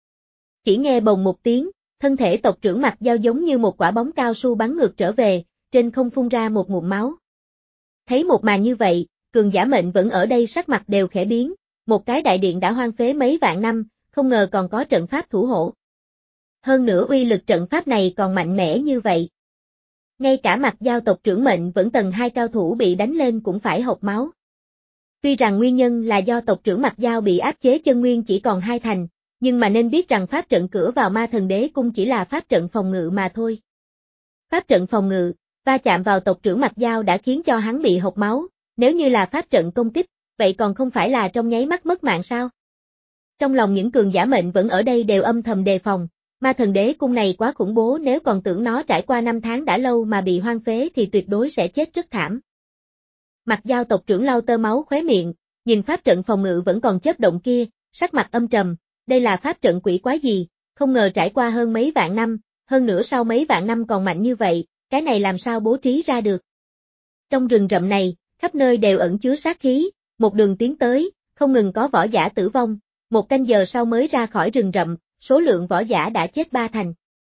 Chỉ nghe bồng một tiếng, thân thể tộc trưởng Mặc Dao giống như một quả bóng cao su bắn ngược trở về, trên không phun ra một ngụm máu. Thấy một màn như vậy, cường giả mệnh vẫn ở đây sắc mặt đều khẽ biến, một cái đại điện đã hoang phế mấy vạn năm, không ngờ còn có trận pháp thủ hộ. Hơn nữa uy lực trận pháp này còn mạnh mẽ như vậy. Ngay cả Mặc Dao tộc trưởng mệnh vẫn tầng hai cao thủ bị đánh lên cũng phải hộc máu. Tuy rằng nguyên nhân là do tộc trưởng Mặc Dao bị áp chế chân nguyên chỉ còn hai thành, nhưng mà nên biết rằng pháp trận cửa vào Ma Thần Đế Cung chỉ là pháp trận phòng ngự mà thôi. Pháp trận phòng ngự, va chạm vào tộc trưởng Mặc Dao đã khiến cho hắn bị hộc máu, nếu như là pháp trận công kích, vậy còn không phải là trong nháy mắt mất mạng sao? Trong lòng những cường giả mệnh vẫn ở đây đều âm thầm đề phòng, Ma Thần Đế Cung này quá khủng bố, nếu còn tưởng nó trải qua năm tháng đã lâu mà bị hoang phế thì tuyệt đối sẽ chết rất thảm. Mặc Dao tộc trưởng lau tơ máu khóe miệng, nhìn pháp trận phòng ngự vẫn còn chớp động kia, sắc mặt âm trầm, đây là pháp trận quỷ quái gì, không ngờ trải qua hơn mấy vạn năm, hơn nữa sau mấy vạn năm còn mạnh như vậy, cái này làm sao bố trí ra được. Trong rừng rậm này, khắp nơi đều ẩn chứa sát khí, một đường tiến tới, không ngừng có võ giả tử vong, một canh giờ sau mới ra khỏi rừng rậm, số lượng võ giả đã chết ba thành.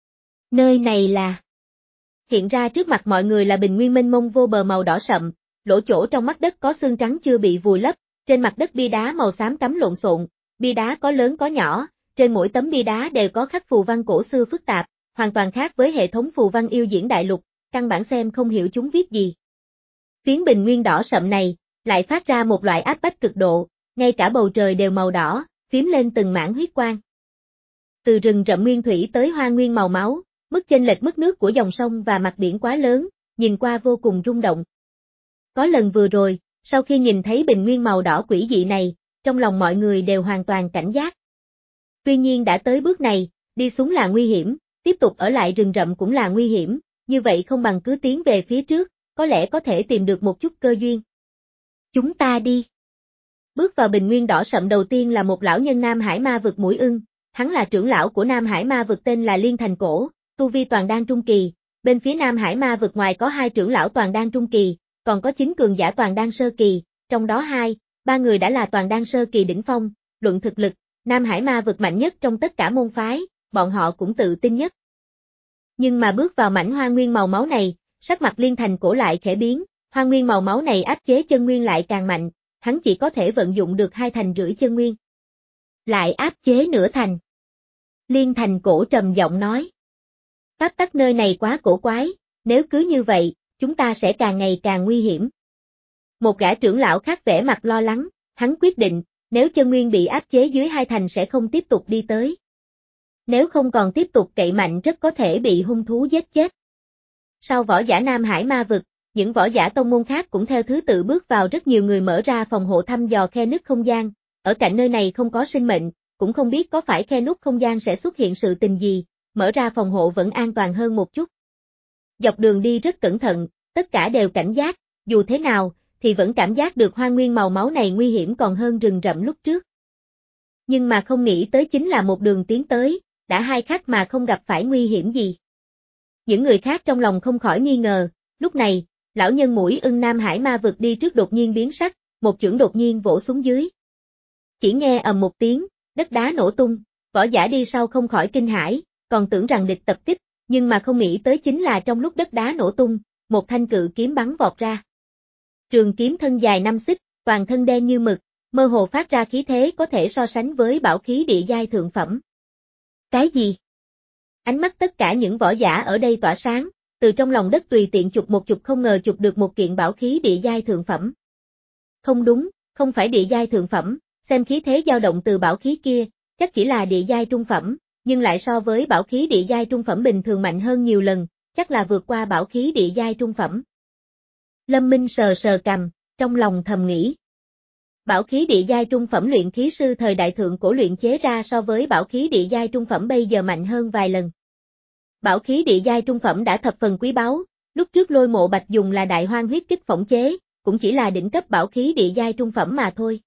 Nơi này là... Hiện ra trước mặt mọi người là bình nguyên mênh mông vô bờ màu đỏ sậm, lỗ chỗ trong mắt đất có xương trắng chưa bị vùi lấp, trên mặt đất bia đá màu xám cắm lộn xộn, bia đá có lớn có nhỏ, trên mỗi tấm bia đá đều có khắc phù văn cổ xưa phức tạp, hoàn toàn khác với hệ thống phù văn yêu diễn đại lục, căn bản xem không hiểu chúng viết gì. Phiến bình nguyên đỏ sậm này, lại phát ra một loại áp bách cực độ, ngay cả bầu trời đều màu đỏ, phím lên từng mảng huyết quang. Từ rừng rậm nguyên thủy tới hoa nguyên màu máu, mức chênh lệch mức nước của dòng sông và mặt biển quá lớn, nhìn qua vô cùng rung động. Có lần vừa rồi, sau khi nhìn thấy bình nguyên màu đỏ quỷ dị này, trong lòng mọi người đều hoàn toàn cảnh giác. Tuy nhiên đã tới bước này, đi xuống là nguy hiểm, tiếp tục ở lại rừng rậm cũng là nguy hiểm, như vậy không bằng cứ tiến về phía trước, có lẽ có thể tìm được một chút cơ duyên. Chúng ta đi. Bước vào bình nguyên đỏ sậm đầu tiên là một lão nhân Nam Hải Ma vực mũi ưng, hắn là trưởng lão của Nam Hải Ma vực tên là Liên Thành Cổ, tu vi toàn đan trung kỳ, bên phía Nam Hải Ma vực ngoài có hai trưởng lão toàn đan trung kỳ, còn có chín cường giả toàn đan sơ kỳ, trong đó hai, ba người đã là toàn đan sơ kỳ đỉnh phong, luận thực lực, Nam Hải Ma vực mạnh nhất trong tất cả môn phái, bọn họ cũng tự tin nhất. Nhưng mà bước vào mảnh hoa nguyên màu máu này, sắc mặt Liên Thành Cổ lại khẽ biến, hoa nguyên màu máu này áp chế chân nguyên lại càng mạnh, hắn chỉ có thể vận dụng được hai thành rưỡi chân nguyên. Lại áp chế nửa thành. Liên Thành Cổ trầm giọng nói. Pháp tắc nơi này quá cổ quái, nếu cứ như vậy, chúng ta sẽ càng ngày càng nguy hiểm. Một gã trưởng lão khác vẻ mặt lo lắng, hắn quyết định, nếu chân nguyên bị áp chế dưới hai thành sẽ không tiếp tục đi tới. Nếu không còn tiếp tục cậy mạnh rất có thể bị hung thú giết chết. Sau võ giả Nam Hải Ma vực, những võ giả tông môn khác cũng theo thứ tự bước vào, rất nhiều người mở ra phòng hộ thăm dò khe nứt không gian, ở cạnh nơi này không có sinh mệnh, cũng không biết có phải khe nút không gian sẽ xuất hiện sự tình gì, mở ra phòng hộ vẫn an toàn hơn một chút. Dọc đường đi rất cẩn thận, tất cả đều cảnh giác, dù thế nào, thì vẫn cảm giác được hoa nguyên màu máu này nguy hiểm còn hơn rừng rậm lúc trước. Nhưng mà không nghĩ tới chính là một đường tiến tới, đã hai khắc mà không gặp phải nguy hiểm gì. Những người khác trong lòng không khỏi nghi ngờ, lúc này, lão nhân mũi ưng Nam Hải Ma vực đi trước đột nhiên biến sắc, một chưởng đột nhiên vỗ xuống dưới. Chỉ nghe ầm một tiếng, đất đá nổ tung, võ giả đi sau không khỏi kinh hãi, còn tưởng rằng địch tập kích, nhưng mà không nghĩ tới chính là trong lúc đất đá nổ tung, một thanh cự kiếm bắn vọt ra. Trường kiếm thân dài năm xích, toàn thân đen như mực, mơ hồ phát ra khí thế có thể so sánh với bảo khí địa giai thượng phẩm. Cái gì? Ánh mắt tất cả những võ giả ở đây tỏa sáng, từ trong lòng đất tùy tiện chụp một chụp không ngờ chụp được một kiện bảo khí địa giai thượng phẩm. Không đúng, không phải địa giai thượng phẩm, xem khí thế dao động từ bảo khí kia, chắc chỉ là địa giai trung phẩm, nhưng lại so với bảo khí địa giai trung phẩm bình thường mạnh hơn nhiều lần, chắc là vượt qua bảo khí địa giai trung phẩm. Lâm Minh sờ sờ cằm, trong lòng thầm nghĩ. Bảo khí địa giai trung phẩm luyện khí sư thời đại thượng cổ luyện chế ra so với bảo khí địa giai trung phẩm bây giờ mạnh hơn vài lần. Bảo khí địa giai trung phẩm đã thập phần quý báu, lúc trước Lôi Mộ Bạch dùng là đại hoang huyết kích phỏng chế, cũng chỉ là đỉnh cấp bảo khí địa giai trung phẩm mà thôi.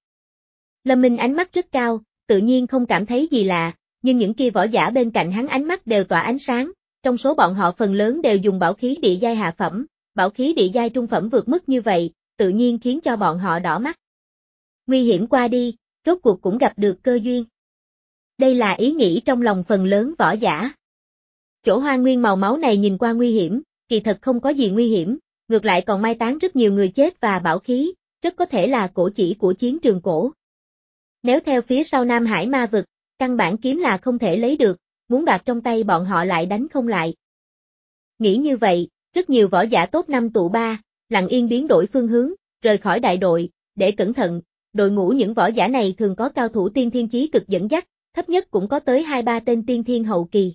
Lâm Minh ánh mắt rất cao, tự nhiên không cảm thấy gì lạ, nhưng những kia võ giả bên cạnh hắn ánh mắt đều tỏa ánh sáng, trong số bọn họ phần lớn đều dùng bảo khí địa giai hạ phẩm, bảo khí địa giai trung phẩm vượt mức như vậy, tự nhiên khiến cho bọn họ đỏ mắt. Nguy hiểm qua đi, rốt cuộc cũng gặp được cơ duyên. Đây là ý nghĩ trong lòng phần lớn võ giả. Chỗ hoa nguyên màu máu này nhìn qua nguy hiểm, kỳ thật không có gì nguy hiểm, ngược lại còn mai táng rất nhiều người chết và bảo khí, rất có thể là cổ chỉ của chiến trường cổ. Nếu theo phía sau Nam Hải ma vực, căn bản kiếm là không thể lấy được, muốn đoạt trong tay bọn họ lại đánh không lại. Nghĩ như vậy, rất nhiều võ giả top năm tụ ba, lặng yên biến đổi phương hướng, rời khỏi đại đội, để cẩn thận, đội ngũ những võ giả này thường có cao thủ tiên thiên chí cực dẫn dắt, thấp nhất cũng có tới hai ba tên tiên thiên hậu kỳ.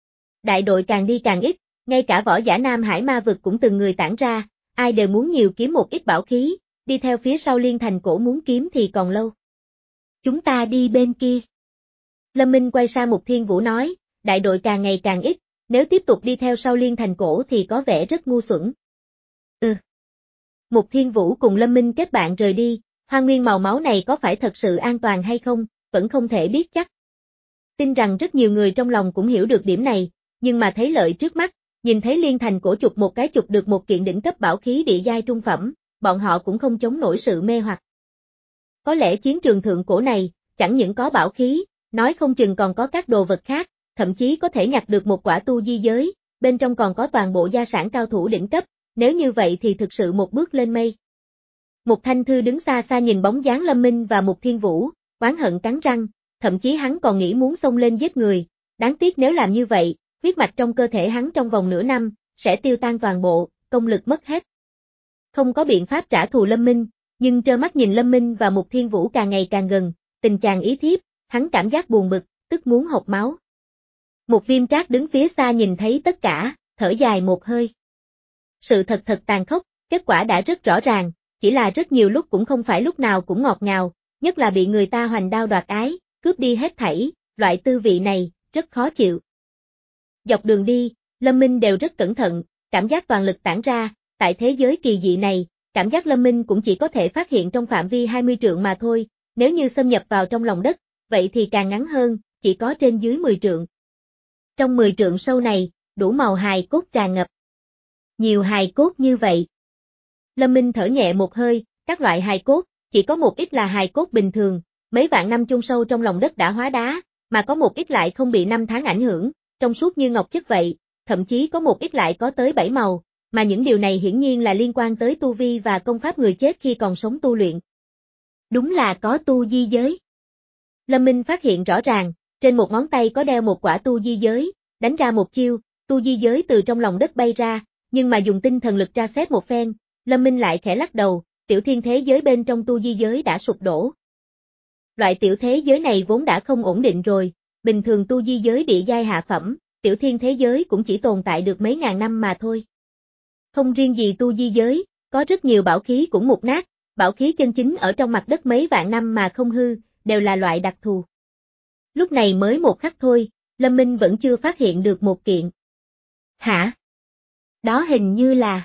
Đại đội càng đi càng ít, ngay cả võ giả Nam Hải ma vực cũng từng người tản ra, ai đều muốn nhiều kiếm một ít bảo khí, đi theo phía sau Liên Thành Cổ muốn kiếm thì còn lâu. Chúng ta đi bên kia. Lâm Minh quay sang Mục Thiên Vũ nói, đại đội càng ngày càng ít, nếu tiếp tục đi theo sau Liên Thành Cổ thì có vẻ rất ngu xuẩn. Ừ. Mục Thiên Vũ cùng Lâm Minh kết bạn rời đi, hoa nguyên màu máu này có phải thật sự an toàn hay không, vẫn không thể biết chắc. Tin rằng rất nhiều người trong lòng cũng hiểu được điểm này, nhưng mà thấy lợi trước mắt, nhìn thấy Liên Thành Cổ chụp một cái chụp được một kiện đỉnh cấp bảo khí địa giai trung phẩm, bọn họ cũng không chống nổi sự mê hoặc. Có lẽ chiến trường thượng cổ này, chẳng những có bảo khí, nói không chừng còn có các đồ vật khác, thậm chí có thể nhặt được một quả tu di giới, bên trong còn có toàn bộ gia sản cao thủ đỉnh cấp, nếu như vậy thì thực sự một bước lên mây. Mục Thanh Thư đứng xa xa nhìn bóng dáng Lâm Minh và Mục Thiên Vũ, oán hận cắn răng, thậm chí hắn còn nghĩ muốn xông lên giết người, đáng tiếc nếu làm như vậy, huyết mạch trong cơ thể hắn trong vòng nửa năm, sẽ tiêu tan toàn bộ, công lực mất hết. Không có biện pháp trả thù Lâm Minh, nhưng trơ mắt nhìn Lâm Minh và Mục Thiên Vũ càng ngày càng gần, tình chàng ý thiếp, hắn cảm giác buồn bực, tức muốn hộc máu. Một Viêm Trác đứng phía xa nhìn thấy tất cả, thở dài một hơi. Sự thật thật tàn khốc, kết quả đã rất rõ ràng, chỉ là rất nhiều lúc cũng không phải lúc nào cũng ngọt ngào, nhất là bị người ta hoành đao đoạt ái, cướp đi hết thảy, loại tư vị này, rất khó chịu. Dọc đường đi, Lâm Minh đều rất cẩn thận, cảm giác toàn lực tản ra, tại thế giới kỳ dị này, cảm giác Lâm Minh cũng chỉ có thể phát hiện trong phạm vi hai mươi trượng mà thôi, nếu như xâm nhập vào trong lòng đất, vậy thì càng ngắn hơn, chỉ có trên dưới mười trượng. Trong mười trượng sâu này, đủ màu hài cốt tràn ngập. Nhiều hài cốt như vậy. Lâm Minh thở nhẹ một hơi, các loại hài cốt, chỉ có một ít là hài cốt bình thường, mấy vạn năm chôn sâu trong lòng đất đã hóa đá, mà có một ít lại không bị năm tháng ảnh hưởng, trong suốt như ngọc chất vậy, thậm chí có một ít lại có tới bảy màu, mà những điều này hiển nhiên là liên quan tới tu vi và công pháp người chết khi còn sống tu luyện. Đúng là có tu di giới. Lâm Minh phát hiện rõ ràng, trên một ngón tay có đeo một quả tu di giới, đánh ra một chiêu, tu di giới từ trong lòng đất bay ra, nhưng mà dùng tinh thần lực tra xét một phen, Lâm Minh lại khẽ lắc đầu, tiểu thiên thế giới bên trong tu di giới đã sụp đổ. Loại tiểu thế giới này vốn đã không ổn định rồi, bình thường tu di giới địa giai hạ phẩm, tiểu thiên thế giới cũng chỉ tồn tại được mấy ngàn năm mà thôi. Không riêng gì tu di giới, có rất nhiều bảo khí cũng mục nát, bảo khí chân chính ở trong mặt đất mấy vạn năm mà không hư, đều là loại đặc thù. Lúc này mới một khắc thôi, Lâm Minh vẫn chưa phát hiện được một kiện. Hả? Đó hình như là...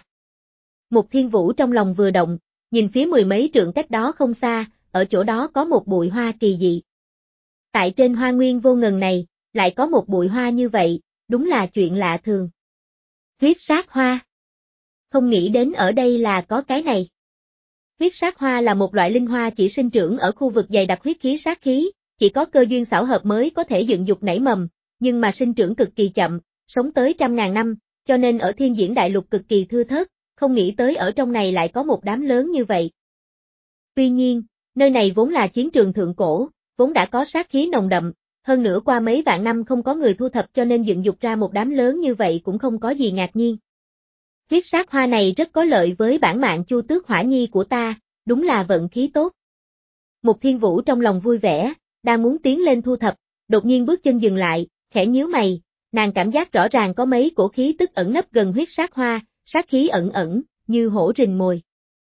Mục Thiên Vũ trong lòng vừa động, nhìn phía mười mấy trượng cách đó không xa, ở chỗ đó có một bụi hoa kỳ dị. Tại trên hoa nguyên vô ngần này, lại có một bụi hoa như vậy, đúng là chuyện lạ thường. Huyết sát hoa. Không nghĩ đến ở đây là có cái này. Huyết sát hoa là một loại linh hoa chỉ sinh trưởng ở khu vực dày đặc huyết khí sát khí, chỉ có cơ duyên xảo hợp mới có thể dựng dục nảy mầm, nhưng mà sinh trưởng cực kỳ chậm, sống tới trăm ngàn năm, cho nên ở thiên diễn đại lục cực kỳ thưa thớt, không nghĩ tới ở trong này lại có một đám lớn như vậy. Tuy nhiên, nơi này vốn là chiến trường thượng cổ, vốn đã có sát khí nồng đậm, hơn nữa qua mấy vạn năm không có người thu thập cho nên dựng dục ra một đám lớn như vậy cũng không có gì ngạc nhiên. Huyết sát hoa này rất có lợi với bản mạng Chu Tước Hỏa Nhi của ta, đúng là vận khí tốt. Mục Thiên Vũ trong lòng vui vẻ, đang muốn tiến lên thu thập, đột nhiên bước chân dừng lại, khẽ nhíu mày, nàng cảm giác rõ ràng có mấy cổ khí tức ẩn nấp gần huyết sát hoa, sát khí ẩn ẩn, như hổ rình mồi.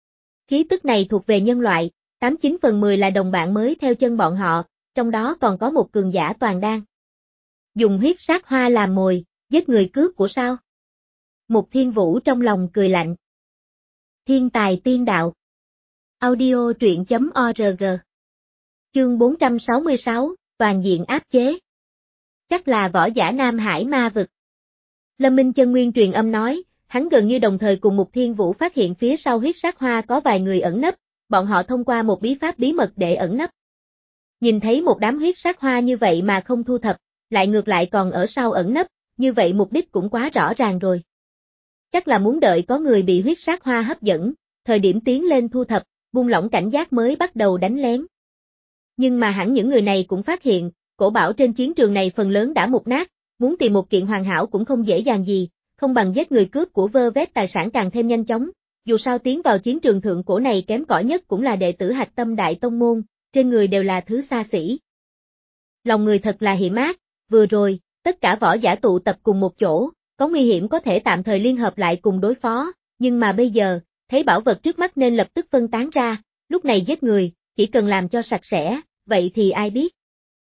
Khí tức này thuộc về nhân loại, tám chín phần mười là đồng bạn mới theo chân bọn họ, trong đó còn có một cường giả toàn đan. Dùng huyết sát hoa làm mồi, Giết người cướp của sao? Mục Thiên Vũ trong lòng cười lạnh. Thiên tài tiên đạo. Audio truyện chấm org. Chương bốn trăm sáu mươi sáu, toàn diện áp chế. Chắc là võ giả Nam Hải ma vực. Lâm Minh Chân Nguyên truyền âm nói, hắn gần như đồng thời cùng Mục Thiên Vũ phát hiện phía sau huyết sát hoa có vài người ẩn nấp, bọn họ thông qua một bí pháp bí mật để ẩn nấp. Nhìn thấy một đám huyết sát hoa như vậy mà không thu thập, lại ngược lại còn ở sau ẩn nấp, như vậy mục đích cũng quá rõ ràng rồi. Chắc là muốn đợi có người bị huyết sát hoa hấp dẫn, thời điểm tiến lên thu thập, buông lỏng cảnh giác mới bắt đầu đánh lén. Nhưng mà hẳn những người này cũng phát hiện, cổ bảo trên chiến trường này phần lớn đã mục nát, muốn tìm một kiện hoàn hảo cũng không dễ dàng gì, không bằng giết người cướp của vơ vét tài sản càng thêm nhanh chóng, dù sao tiến vào chiến trường thượng cổ này kém cỏi nhất cũng là đệ tử hạch tâm đại tông môn, trên người đều là thứ xa xỉ. Lòng người thật là hiểm ác, vừa rồi, tất cả võ giả tụ tập cùng một chỗ, có nguy hiểm có thể tạm thời liên hợp lại cùng đối phó, nhưng mà bây giờ, thấy bảo vật trước mắt nên lập tức phân tán ra, lúc này giết người, chỉ cần làm cho sạch sẽ, vậy thì ai biết.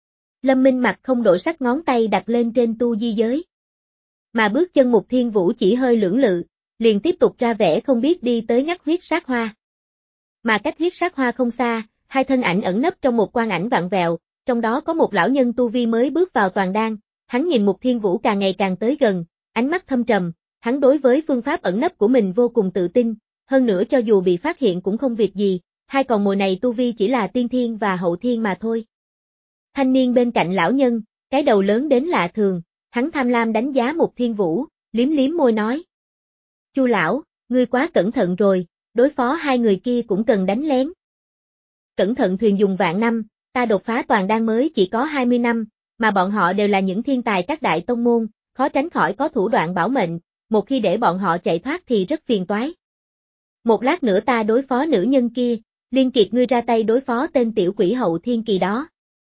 Lâm Minh mặt không đổi sắc ngón tay đặt lên trên tu di giới. Mà bước chân Mục Thiên Vũ chỉ hơi lưỡng lự, liền tiếp tục ra vẻ không biết đi tới ngắt huyết sát hoa. Mà cách huyết sát hoa không xa, hai thân ảnh ẩn nấp trong một quang ảnh vặn vẹo, trong đó có một lão nhân tu vi mới bước vào toàn đan, hắn nhìn Mục Thiên Vũ càng ngày càng tới gần, ánh mắt thâm trầm, hắn đối với phương pháp ẩn nấp của mình vô cùng tự tin, hơn nữa cho dù bị phát hiện cũng không việc gì, hai con mồi này tu vi chỉ là tiên thiên và hậu thiên mà thôi. Thanh niên bên cạnh lão nhân, cái đầu lớn đến lạ thường, hắn tham lam đánh giá Mục Thiên Vũ, liếm liếm môi nói. Chu lão, ngươi quá cẩn thận rồi, đối phó hai người kia cũng cần đánh lén. Cẩn thận thuyền dùng vạn năm, ta đột phá toàn đan mới chỉ có hai mươi năm, mà bọn họ đều là những thiên tài các đại tông môn, khó tránh khỏi có thủ đoạn bảo mệnh, một khi để bọn họ chạy thoát thì rất phiền toái. Một lát nữa ta đối phó nữ nhân kia, Liên Kiệt ngươi ra tay đối phó tên tiểu quỷ hậu thiên kỳ đó.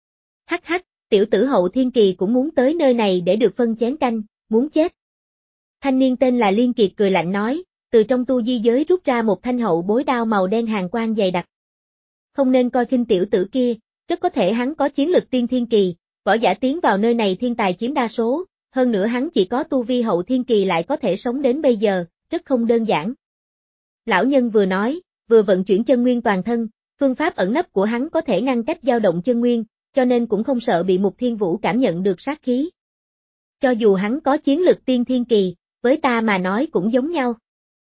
Hắc hắc, tiểu tử hậu thiên kỳ cũng muốn tới nơi này để được phân chén canh, muốn chết. Thanh niên tên là Liên Kiệt cười lạnh nói, từ trong tu di giới rút ra một thanh hậu bối đao màu đen hàn quang dày đặc. Không nên coi khinh tiểu tử kia, rất có thể hắn có chiến lực tiên thiên kỳ, võ giả tiến vào nơi này thiên tài chiếm đa số, hơn nữa hắn chỉ có tu vi hậu thiên kỳ lại có thể sống đến bây giờ, rất không đơn giản. Lão nhân vừa nói, vừa vận chuyển chân nguyên toàn thân, phương pháp ẩn nấp của hắn có thể ngăn cách dao động chân nguyên, cho nên cũng không sợ bị Mục Thiên Vũ cảm nhận được sát khí. Cho dù hắn có chiến lực tiên thiên kỳ, với ta mà nói cũng giống nhau.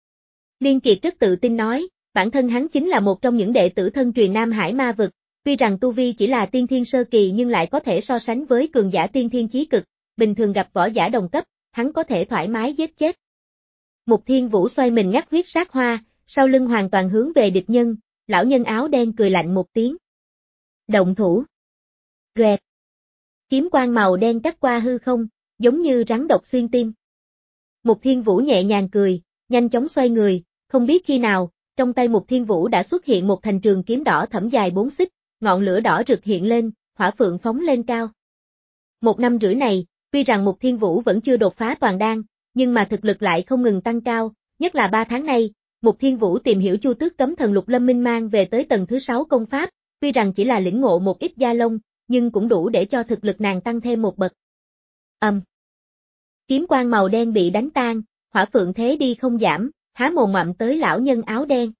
Liên Kiệt rất tự tin nói, bản thân hắn chính là một trong những đệ tử thân truyền Nam Hải ma vực, tuy rằng tu vi chỉ là tiên thiên sơ kỳ nhưng lại có thể so sánh với cường giả tiên thiên chí cực, bình thường gặp võ giả đồng cấp, hắn có thể thoải mái giết chết. Mục Thiên Vũ xoay mình ngắt huyết sát hoa, sau lưng hoàn toàn hướng về địch nhân, lão nhân áo đen cười lạnh một tiếng. Động thủ. Rẹt. Kiếm quang màu đen cắt qua hư không, giống như rắn độc xuyên tim. Mục Thiên Vũ nhẹ nhàng cười, nhanh chóng xoay người, không biết khi nào, trong tay Mục Thiên Vũ đã xuất hiện một thành trường kiếm đỏ thẫm dài bốn xích, ngọn lửa đỏ rực hiện lên, hỏa phượng phóng lên cao. Một năm rưỡi này, tuy rằng Mục Thiên Vũ vẫn chưa đột phá toàn đan, nhưng mà thực lực lại không ngừng tăng cao, nhất là ba tháng nay, Mục Thiên Vũ tìm hiểu Chu Tước Cấm Thần Lục Lâm Minh mang về tới tầng thứ sáu công pháp, tuy rằng chỉ là lĩnh ngộ một ít gia lông, nhưng cũng đủ để cho thực lực nàng tăng thêm một bậc. Ầm. Um. Kiếm quang màu đen bị đánh tan, hỏa phượng thế đi không giảm, há mồm ngậm tới lão nhân áo đen.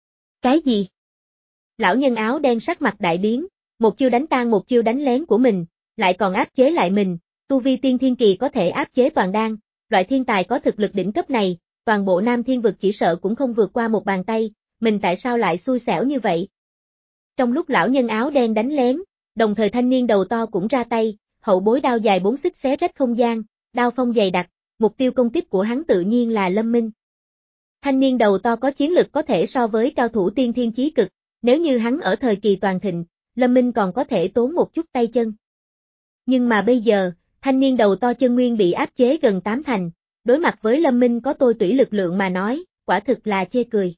Cái gì? Lão nhân áo đen sắc mặt đại biến, một chiêu đánh tan một chiêu đánh lén của mình, lại còn áp chế lại mình, tu vi tiên thiên kỳ có thể áp chế toàn đan, loại thiên tài có thực lực đỉnh cấp này, toàn bộ Nam Thiên vực chỉ sợ cũng không vượt qua một bàn tay, mình tại sao lại xui xẻo như vậy? Trong lúc lão nhân áo đen đánh lén, đồng thời thanh niên đầu to cũng ra tay, hậu bối đao dài bốn xích xé rách không gian, đao phong dày đặc, mục tiêu công kích của hắn tự nhiên là Lâm Minh. Thanh niên đầu to có chiến lực có thể so với cao thủ tiên thiên chí cực, nếu như hắn ở thời kỳ toàn thịnh, Lâm Minh còn có thể tốn một chút tay chân. Nhưng mà bây giờ, thanh niên đầu to chân nguyên bị áp chế gần tám thành, đối mặt với Lâm Minh có tôi tủy lực lượng mà nói, quả thực là chê cười.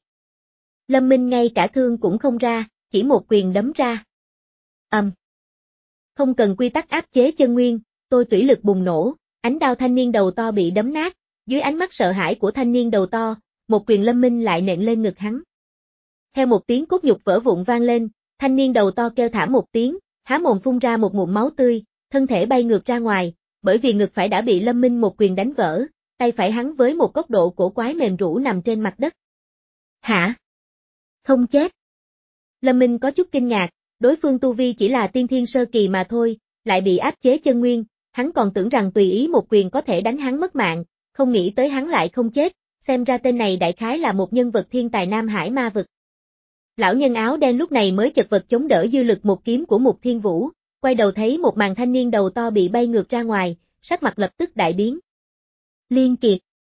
Lâm Minh ngay cả thương cũng không ra, chỉ một quyền đấm ra. Ầm. Um. Không cần quy tắc áp chế chân nguyên, tôi tủy lực bùng nổ, ánh đao thanh niên đầu to bị đấm nát, dưới ánh mắt sợ hãi của thanh niên đầu to, một quyền Lâm Minh lại nện lên ngực hắn. Theo một tiếng cốt nhục vỡ vụn vang lên, thanh niên đầu to kêu thảm một tiếng, há mồm phun ra một ngụm máu tươi, thân thể bay ngược ra ngoài, bởi vì ngực phải đã bị Lâm Minh một quyền đánh vỡ, tay phải hắn với một góc độ cổ quái mềm rũ nằm trên mặt đất. Hả? Không chết. Lâm Minh có chút kinh ngạc, đối phương tu vi chỉ là tiên thiên sơ kỳ mà thôi, lại bị áp chế chân nguyên, hắn còn tưởng rằng tùy ý một quyền có thể đánh hắn mất mạng, không nghĩ tới hắn lại không chết, xem ra tên này đại khái là một nhân vật thiên tài Nam Hải ma vực. Lão nhân áo đen lúc này mới chật vật chống đỡ dư lực một kiếm của Mục Thiên Vũ, quay đầu thấy một màn thanh niên đầu to bị bay ngược ra ngoài, sắc mặt lập tức đại biến. Liên Kiệt.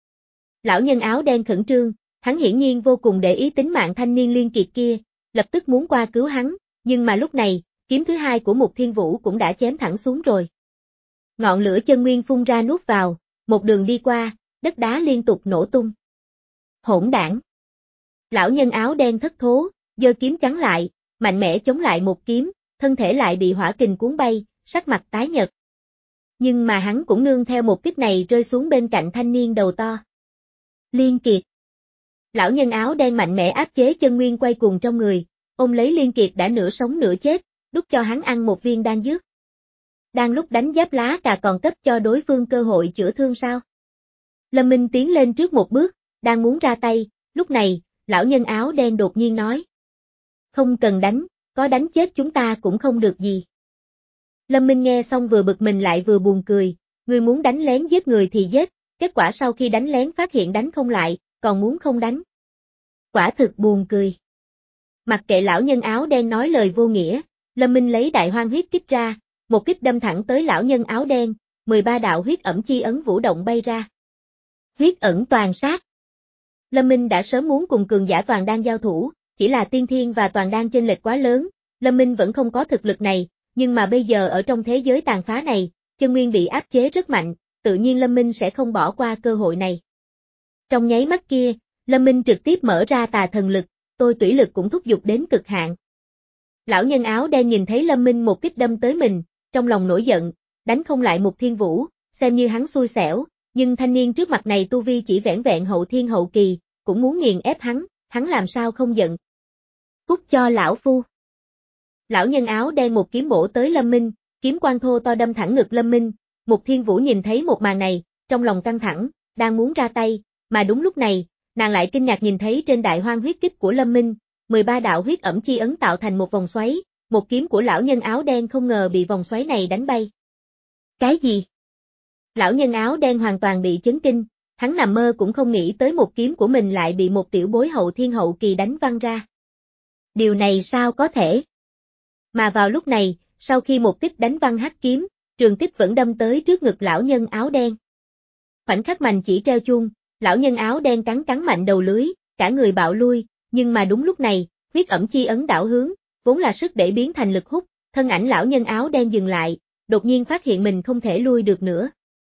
Lão nhân áo đen khẩn trương, hắn hiển nhiên vô cùng để ý tính mạng thanh niên Liên Kiệt kia, lập tức muốn qua cứu hắn, nhưng mà lúc này, kiếm thứ hai của Mục Thiên Vũ cũng đã chém thẳng xuống rồi. Ngọn lửa chân nguyên phun ra nuốt vào, một đường đi qua, đất đá liên tục nổ tung. Hỗn đảng. Lão nhân áo đen thất thố, giơ kiếm chắn lại, mạnh mẽ chống lại một kiếm, thân thể lại bị hỏa kình cuốn bay, sắc mặt tái nhợt. Nhưng mà hắn cũng nương theo một kích này rơi xuống bên cạnh thanh niên đầu to. Liên Kiệt. Lão nhân áo đen mạnh mẽ áp chế chân nguyên quay cuồng trong người, ôm lấy Liên Kiệt đã nửa sống nửa chết, đút cho hắn ăn một viên đan dược. Đang lúc đánh giáp lá cà còn cấp cho đối phương cơ hội chữa thương sao? Lâm Minh tiến lên trước một bước, đang muốn ra tay, lúc này, lão nhân áo đen đột nhiên nói. Không cần đánh, có đánh chết chúng ta cũng không được gì. Lâm Minh nghe xong vừa bực mình lại vừa buồn cười, người muốn đánh lén giết người thì giết, kết quả sau khi đánh lén phát hiện đánh không lại, còn muốn không đánh. Quả thực buồn cười. Mặc kệ lão nhân áo đen nói lời vô nghĩa, Lâm Minh lấy đại hoang huyết kích ra, một kích đâm thẳng tới lão nhân áo đen, mười ba đạo huyết ẩn chi ấn vũ động bay ra. Huyết ẩn toàn sát. Lâm Minh đã sớm muốn cùng cường giả toàn đan giao thủ, chỉ là tiên thiên và toàn đan chênh lệch quá lớn, Lâm Minh vẫn không có thực lực này, nhưng mà bây giờ ở trong thế giới tàn phá này, chân nguyên bị áp chế rất mạnh, tự nhiên Lâm Minh sẽ không bỏ qua cơ hội này. Trong nháy mắt kia, Lâm Minh trực tiếp mở ra tà thần lực, tôi tủy lực cũng thúc giục đến cực hạn. Lão nhân áo đen nhìn thấy Lâm Minh một kích đâm tới mình, trong lòng nổi giận, đánh không lại Mục Thiên Vũ, xem như hắn xui xẻo, nhưng thanh niên trước mặt này tu vi chỉ vẻn vẹn hậu thiên hậu kỳ, cũng muốn nghiền ép hắn, hắn làm sao không giận. Cút cho lão phu. Lão nhân áo đen một kiếm bổ tới Lâm Minh, kiếm quang thô to đâm thẳng ngực Lâm Minh, Mục Thiên Vũ nhìn thấy một màn này, trong lòng căng thẳng, đang muốn ra tay, mà đúng lúc này, nàng lại kinh ngạc nhìn thấy trên đại hoang huyết kích của Lâm Minh, mười ba đạo huyết ẩm chi ấn tạo thành một vòng xoáy, một kiếm của lão nhân áo đen không ngờ bị vòng xoáy này đánh bay. Cái gì? Lão nhân áo đen hoàn toàn bị chấn kinh, hắn nằm mơ cũng không nghĩ tới một kiếm của mình lại bị một tiểu bối hậu thiên hậu kỳ đánh văng ra. Điều này sao có thể? Mà vào lúc này, sau khi một kích đánh văng hắc kiếm, trường kích vẫn đâm tới trước ngực lão nhân áo đen. Khoảnh khắc mành chỉ treo chuông, lão nhân áo đen cắn cắn mạnh đầu lưới, cả người bạo lui, nhưng mà đúng lúc này, huyết ẩm chi ấn đảo hướng, vốn là sức để biến thành lực hút, thân ảnh lão nhân áo đen dừng lại, đột nhiên phát hiện mình không thể lui được nữa.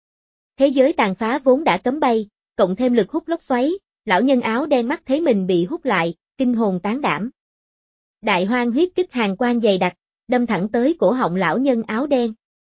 Thế giới tàn phá vốn đã cấm bay, cộng thêm lực hút lốc xoáy, lão nhân áo đen mắt thấy mình bị hút lại, kinh hồn tán đảm. Đại hoang huyết kích hàn quang dày đặc, đâm thẳng tới cổ họng lão nhân áo đen.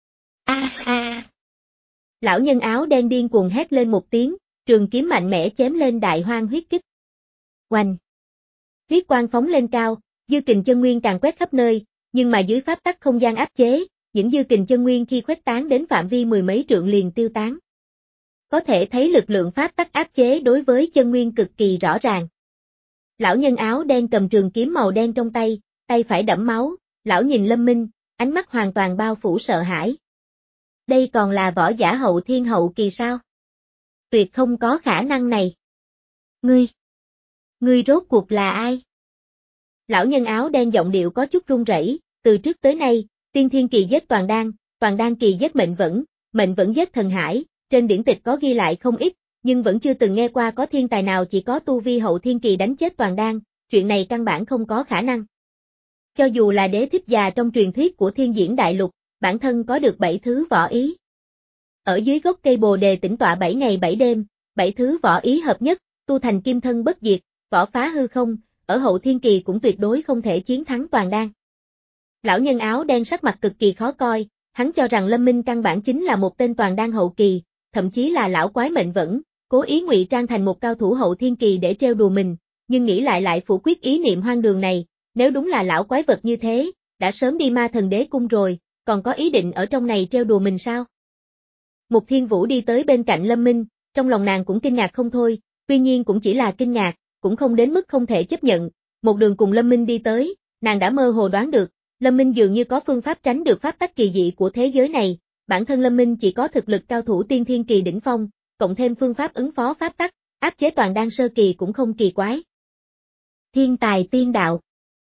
A a. Lão nhân áo đen điên cuồng hét lên một tiếng, trường kiếm mạnh mẽ chém lên đại hoang huyết kích. Oanh. Huyết quang phóng lên cao, dư kình chân nguyên càng quét khắp nơi, nhưng mà dưới pháp tắc không gian áp chế, những dư kình chân nguyên khi khuếch tán đến phạm vi mười mấy trượng liền tiêu tán. Có thể thấy lực lượng pháp tắc áp chế đối với chân nguyên cực kỳ rõ ràng. Lão nhân áo đen cầm trường kiếm màu đen trong tay, tay phải đẫm máu, lão nhìn Lâm Minh, ánh mắt hoàn toàn bao phủ sợ hãi. Đây còn là võ giả hậu thiên hậu kỳ sao? Tuyệt không có khả năng này. Ngươi, ngươi rốt cuộc là ai? Lão nhân áo đen giọng điệu có chút run rẩy, từ trước tới nay, tiên thiên kỳ giết toàn đan, toàn đan kỳ giết mệnh vẫn, mệnh vẫn giết thần hải, trên điển tịch có ghi lại không ít, nhưng vẫn chưa từng nghe qua có thiên tài nào chỉ có tu vi hậu thiên kỳ đánh chết toàn đan, chuyện này căn bản không có khả năng. Cho dù là đế thích già trong truyền thuyết của thiên diễn đại lục, bản thân có được bảy thứ võ ý. Ở dưới gốc cây bồ đề tĩnh tọa bảy ngày bảy đêm, bảy thứ võ ý hợp nhất, tu thành kim thân bất diệt, võ phá hư không, ở hậu thiên kỳ cũng tuyệt đối không thể chiến thắng toàn đan. Lão nhân áo đen sắc mặt cực kỳ khó coi, hắn cho rằng Lâm Minh căn bản chính là một tên toàn đan hậu kỳ, thậm chí là lão quái mệnh vẫn, cố ý ngụy trang thành một cao thủ hậu thiên kỳ để trêu đùa mình, nhưng nghĩ lại lại phủ quyết ý niệm hoang đường này, nếu đúng là lão quái vật như thế, đã sớm đi ma thần đế cung rồi, còn có ý định ở trong này trêu đùa mình sao? Mục Thiên Vũ đi tới bên cạnh Lâm Minh, trong lòng nàng cũng kinh ngạc không thôi, tuy nhiên cũng chỉ là kinh ngạc, cũng không đến mức không thể chấp nhận. Một đường cùng Lâm Minh đi tới, nàng đã mơ hồ đoán được, Lâm Minh dường như có phương pháp tránh được pháp tắc kỳ dị của thế giới này, bản thân Lâm Minh chỉ có thực lực cao thủ tiên thiên kỳ đỉnh phong, cộng thêm phương pháp ứng phó pháp tắc, áp chế toàn đan sơ kỳ cũng không kỳ quái. Thiên tài tiên đạo.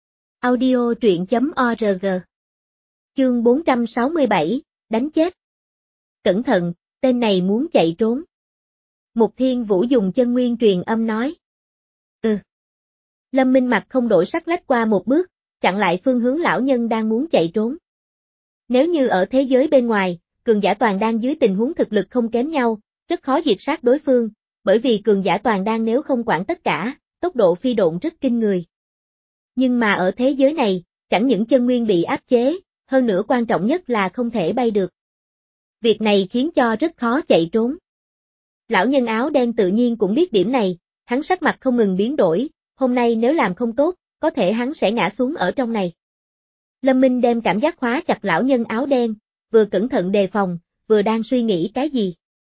Audio truyện chấm org. Chương bốn trăm sáu mươi bảy, đánh chết. Cẩn thận, tên này muốn chạy trốn. Mục Thiên Vũ dùng chân nguyên truyền âm nói. Ừ. Lâm Minh mặt không đổi sắc lách qua một bước, chặn lại phương hướng lão nhân đang muốn chạy trốn. Nếu như ở thế giới bên ngoài, cường giả toàn đan dưới tình huống thực lực không kém nhau, rất khó diệt sát đối phương, bởi vì cường giả toàn đan nếu không quản tất cả, tốc độ phi độn rất kinh người. Nhưng mà ở thế giới này, chẳng những chân nguyên bị áp chế, hơn nữa quan trọng nhất là không thể bay được. Việc này khiến cho rất khó chạy trốn. Lão nhân áo đen tự nhiên cũng biết điểm này, hắn sắc mặt không ngừng biến đổi, hôm nay nếu làm không tốt, có thể hắn sẽ ngã xuống ở trong này. Lâm Minh đem cảm giác khóa chặt lão nhân áo đen, vừa cẩn thận đề phòng, vừa đang suy nghĩ cái gì.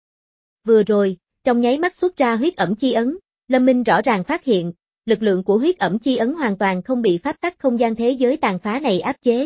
Vừa rồi, trong nháy mắt xuất ra huyết ẩm chi ấn, Lâm Minh rõ ràng phát hiện, lực lượng của huyết ẩm chi ấn hoàn toàn không bị pháp tắc không gian thế giới tàn phá này áp chế.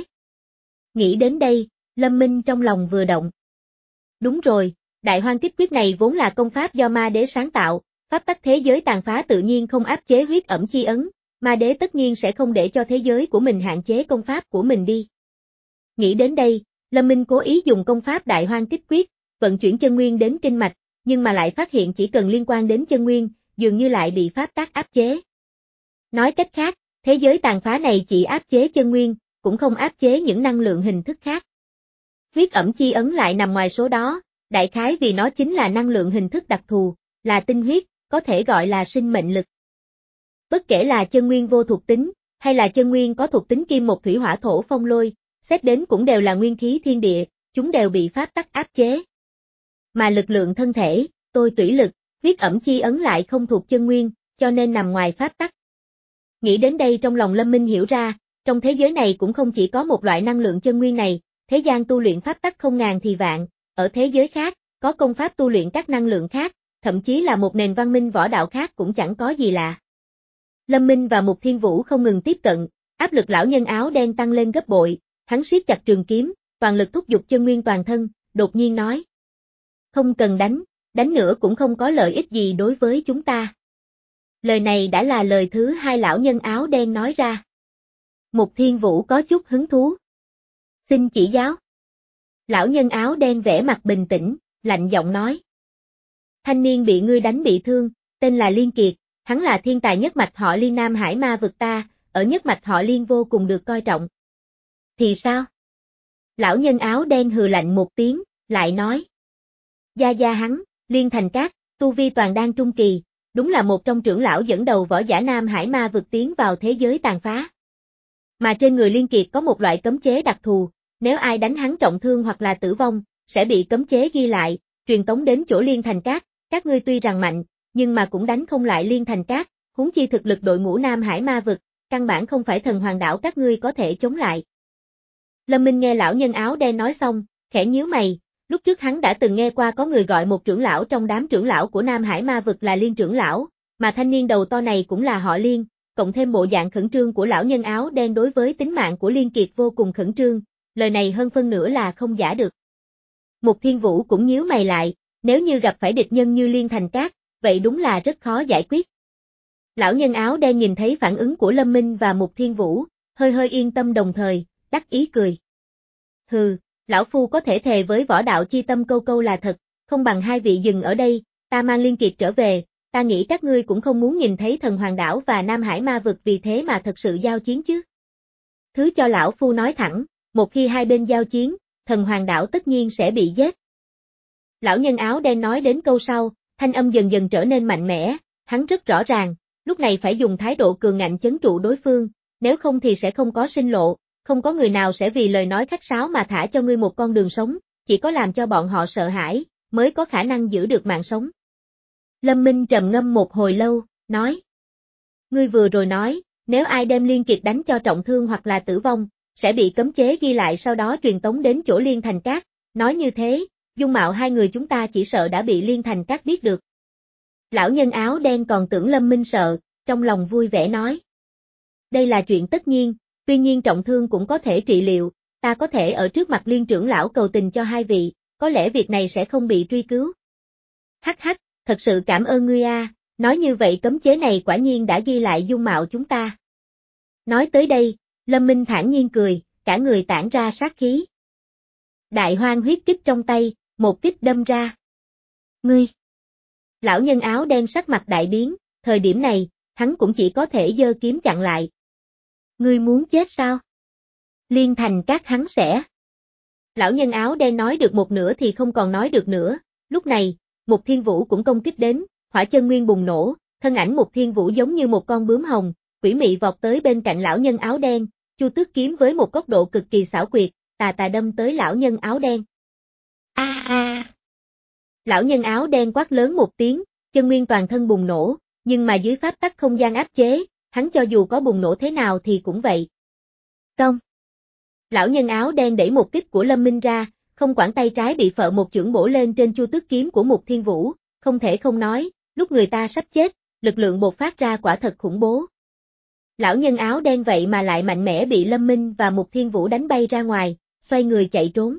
Nghĩ đến đây, Lâm Minh trong lòng vừa động. Đúng rồi, Đại Hoang Kích Quyết này vốn là công pháp do ma đế sáng tạo, pháp tắc thế giới tàn phá tự nhiên không áp chế huyết ẩm chi ấn, ma đế tất nhiên sẽ không để cho thế giới của mình hạn chế công pháp của mình đi. Nghĩ đến đây, Lâm Minh cố ý dùng công pháp Đại Hoang Kích Quyết, vận chuyển chân nguyên đến kinh mạch, nhưng mà lại phát hiện chỉ cần liên quan đến chân nguyên, dường như lại bị pháp tắc áp chế. Nói cách khác, thế giới tàn phá này chỉ áp chế chân nguyên, cũng không áp chế những năng lượng hình thức khác. Huyết ẩm chi ấn lại nằm ngoài số đó, đại khái vì nó chính là năng lượng hình thức đặc thù, là tinh huyết, có thể gọi là sinh mệnh lực. Bất kể là chân nguyên vô thuộc tính, hay là chân nguyên có thuộc tính kim một thủy hỏa thổ phong lôi, xét đến cũng đều là nguyên khí thiên địa, chúng đều bị pháp tắc áp chế. Mà lực lượng thân thể, tôi tủy lực, huyết ẩm chi ấn lại không thuộc chân nguyên, cho nên nằm ngoài pháp tắc. Nghĩ đến đây trong lòng Lâm Minh hiểu ra, trong thế giới này cũng không chỉ có một loại năng lượng chân nguyên này, thế gian tu luyện pháp tắc không ngàn thì vạn, ở thế giới khác, có công pháp tu luyện các năng lượng khác, thậm chí là một nền văn minh võ đạo khác cũng chẳng có gì lạ. Lâm Minh và Mục Thiên Vũ không ngừng tiếp cận, áp lực lão nhân áo đen tăng lên gấp bội, hắn siết chặt trường kiếm, toàn lực thúc giục chân nguyên toàn thân, đột nhiên nói. Không cần đánh, đánh nữa cũng không có lợi ích gì đối với chúng ta. Lời này đã là lời thứ hai lão nhân áo đen nói ra. Mục Thiên Vũ có chút hứng thú. Xin chỉ giáo. Lão nhân áo đen vẻ mặt bình tĩnh, lạnh giọng nói. Thanh niên bị ngươi đánh bị thương, tên là Liên Kiệt, hắn là thiên tài nhất mạch họ Liên Nam Hải Ma vực ta, ở nhất mạch họ Liên vô cùng được coi trọng. Thì sao? Lão nhân áo đen hừ lạnh một tiếng, lại nói. Gia gia hắn, Liên Thành Cát, tu vi toàn đan trung kỳ, đúng là một trong trưởng lão dẫn đầu võ giả Nam Hải Ma vực tiến vào thế giới tàn phá. Mà trên người Liên Kiệt có một loại cấm chế đặc thù, nếu ai đánh hắn trọng thương hoặc là tử vong, sẽ bị cấm chế ghi lại, truyền tống đến chỗ Liên Thành Cát, các ngươi tuy rằng mạnh, nhưng mà cũng đánh không lại Liên Thành Cát, huống chi thực lực đội ngũ Nam Hải Ma vực, căn bản không phải thần hoàng đảo các ngươi có thể chống lại. Lâm Minh nghe lão nhân áo đen nói xong, khẽ nhíu mày, lúc trước hắn đã từng nghe qua có người gọi một trưởng lão trong đám trưởng lão của Nam Hải Ma vực là Liên trưởng lão, mà thanh niên đầu to này cũng là họ Liên, cộng thêm bộ dạng khẩn trương của lão nhân áo đen đối với tính mạng của Liên Kiệt vô cùng khẩn trương, lời này hơn phân nửa là không giả được. Mục Thiên Vũ cũng nhíu mày lại, nếu như gặp phải địch nhân như Liên Thành Cát, vậy đúng là rất khó giải quyết. Lão nhân áo đen nhìn thấy phản ứng của Lâm Minh và Mục Thiên Vũ, hơi hơi yên tâm đồng thời, đắc ý cười. Hừ, lão phu có thể thề với võ đạo chi tâm câu câu là thật, không bằng hai vị dừng ở đây, ta mang Liên Kiệt trở về, ta nghĩ các ngươi cũng không muốn nhìn thấy thần hoàng đảo và Nam Hải Ma vực vì thế mà thật sự giao chiến chứ. Thứ cho lão phu nói thẳng, một khi hai bên giao chiến, thần hoàng đảo tất nhiên sẽ bị giết. Lão nhân áo đen nói đến câu sau, thanh âm dần dần trở nên mạnh mẽ, hắn rất rõ ràng, lúc này phải dùng thái độ cường ngạnh chấn trụ đối phương, nếu không thì sẽ không có sinh lộ, không có người nào sẽ vì lời nói khách sáo mà thả cho ngươi một con đường sống, chỉ có làm cho bọn họ sợ hãi, mới có khả năng giữ được mạng sống. Lâm Minh trầm ngâm một hồi lâu, nói. Ngươi vừa rồi nói, nếu ai đem Liên Kiệt đánh cho trọng thương hoặc là tử vong, sẽ bị cấm chế ghi lại sau đó truyền tống đến chỗ Liên Thành Cát, nói như thế, dung mạo hai người chúng ta chỉ sợ đã bị Liên Thành Các biết được. Lão nhân áo đen còn tưởng Lâm Minh sợ, trong lòng vui vẻ nói. Đây là chuyện tất nhiên, tuy nhiên trọng thương cũng có thể trị liệu, ta có thể ở trước mặt Liên trưởng lão cầu tình cho hai vị, có lẽ việc này sẽ không bị truy cứu. Hắc hắc, thật sự cảm ơn ngươi a, nói như vậy cấm chế này quả nhiên đã ghi lại dung mạo chúng ta. Nói tới đây, Lâm Minh thản nhiên cười, cả người tản ra sát khí. Đại hoang huyết kích trong tay, một kích đâm ra. Ngươi! Lão nhân áo đen sắc mặt đại biến, thời điểm này, hắn cũng chỉ có thể giơ kiếm chặn lại. Ngươi muốn chết sao? Liên Thành Các hắn sẽ. Lão nhân áo đen nói được một nửa thì không còn nói được nữa, lúc này, Mục Thiên Vũ cũng công kích đến, hỏa chân nguyên bùng nổ, thân ảnh Mục Thiên Vũ giống như một con bướm hồng, quỷ mị vọt tới bên cạnh lão nhân áo đen, Chu Tước kiếm với một góc độ cực kỳ xảo quyệt, tà tà đâm tới lão nhân áo đen. A a! Lão nhân áo đen quát lớn một tiếng, chân nguyên toàn thân bùng nổ, nhưng mà dưới pháp tắc không gian áp chế, hắn cho dù có bùng nổ thế nào thì cũng vậy. Công! Lão nhân áo đen đẩy một kích của Lâm Minh ra, không quản tay trái bị phợ một chưởng bổ lên trên Chu Tước kiếm của Mục Thiên Vũ, không thể không nói, lúc người ta sắp chết, lực lượng bộc phát ra quả thật khủng bố. Lão nhân áo đen vậy mà lại mạnh mẽ bị Lâm Minh và Mục Thiên Vũ đánh bay ra ngoài, xoay người chạy trốn.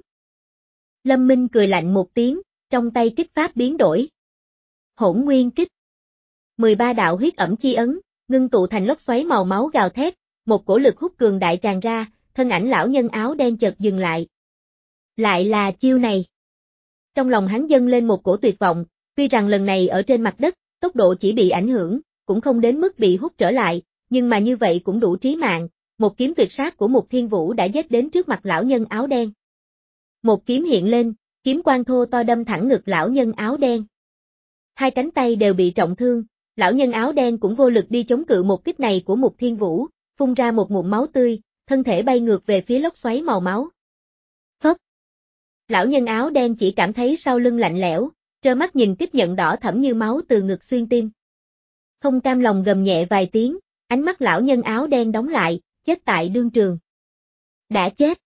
Lâm Minh cười lạnh một tiếng, trong tay kích pháp biến đổi. Hỗn nguyên kích. mười ba đạo huyết ẩm chi ấn, ngưng tụ thành lốc xoáy màu máu gào thét, một cổ lực hút cường đại tràn ra, thân ảnh lão nhân áo đen chợt dừng lại. Lại là chiêu này. Trong lòng hắn dâng lên một cổ tuyệt vọng, tuy rằng lần này ở trên mặt đất, tốc độ chỉ bị ảnh hưởng, cũng không đến mức bị hút trở lại, nhưng mà như vậy cũng đủ trí mạng, một kiếm tuyệt sát của Mục Thiên Vũ đã giết đến trước mặt lão nhân áo đen. Một kiếm hiện lên, kiếm quang thô to đâm thẳng ngực lão nhân áo đen. Hai cánh tay đều bị trọng thương, lão nhân áo đen cũng vô lực đi chống cự một kích này của Mục Thiên Vũ, phun ra một ngụm máu tươi, thân thể bay ngược về phía lốc xoáy màu máu. Phốc! Lão nhân áo đen chỉ cảm thấy sau lưng lạnh lẽo, trơ mắt nhìn kích nhận đỏ thẫm như máu từ ngực xuyên tim. Không cam lòng gầm nhẹ vài tiếng, ánh mắt lão nhân áo đen đóng lại, chết tại đương trường. Đã chết.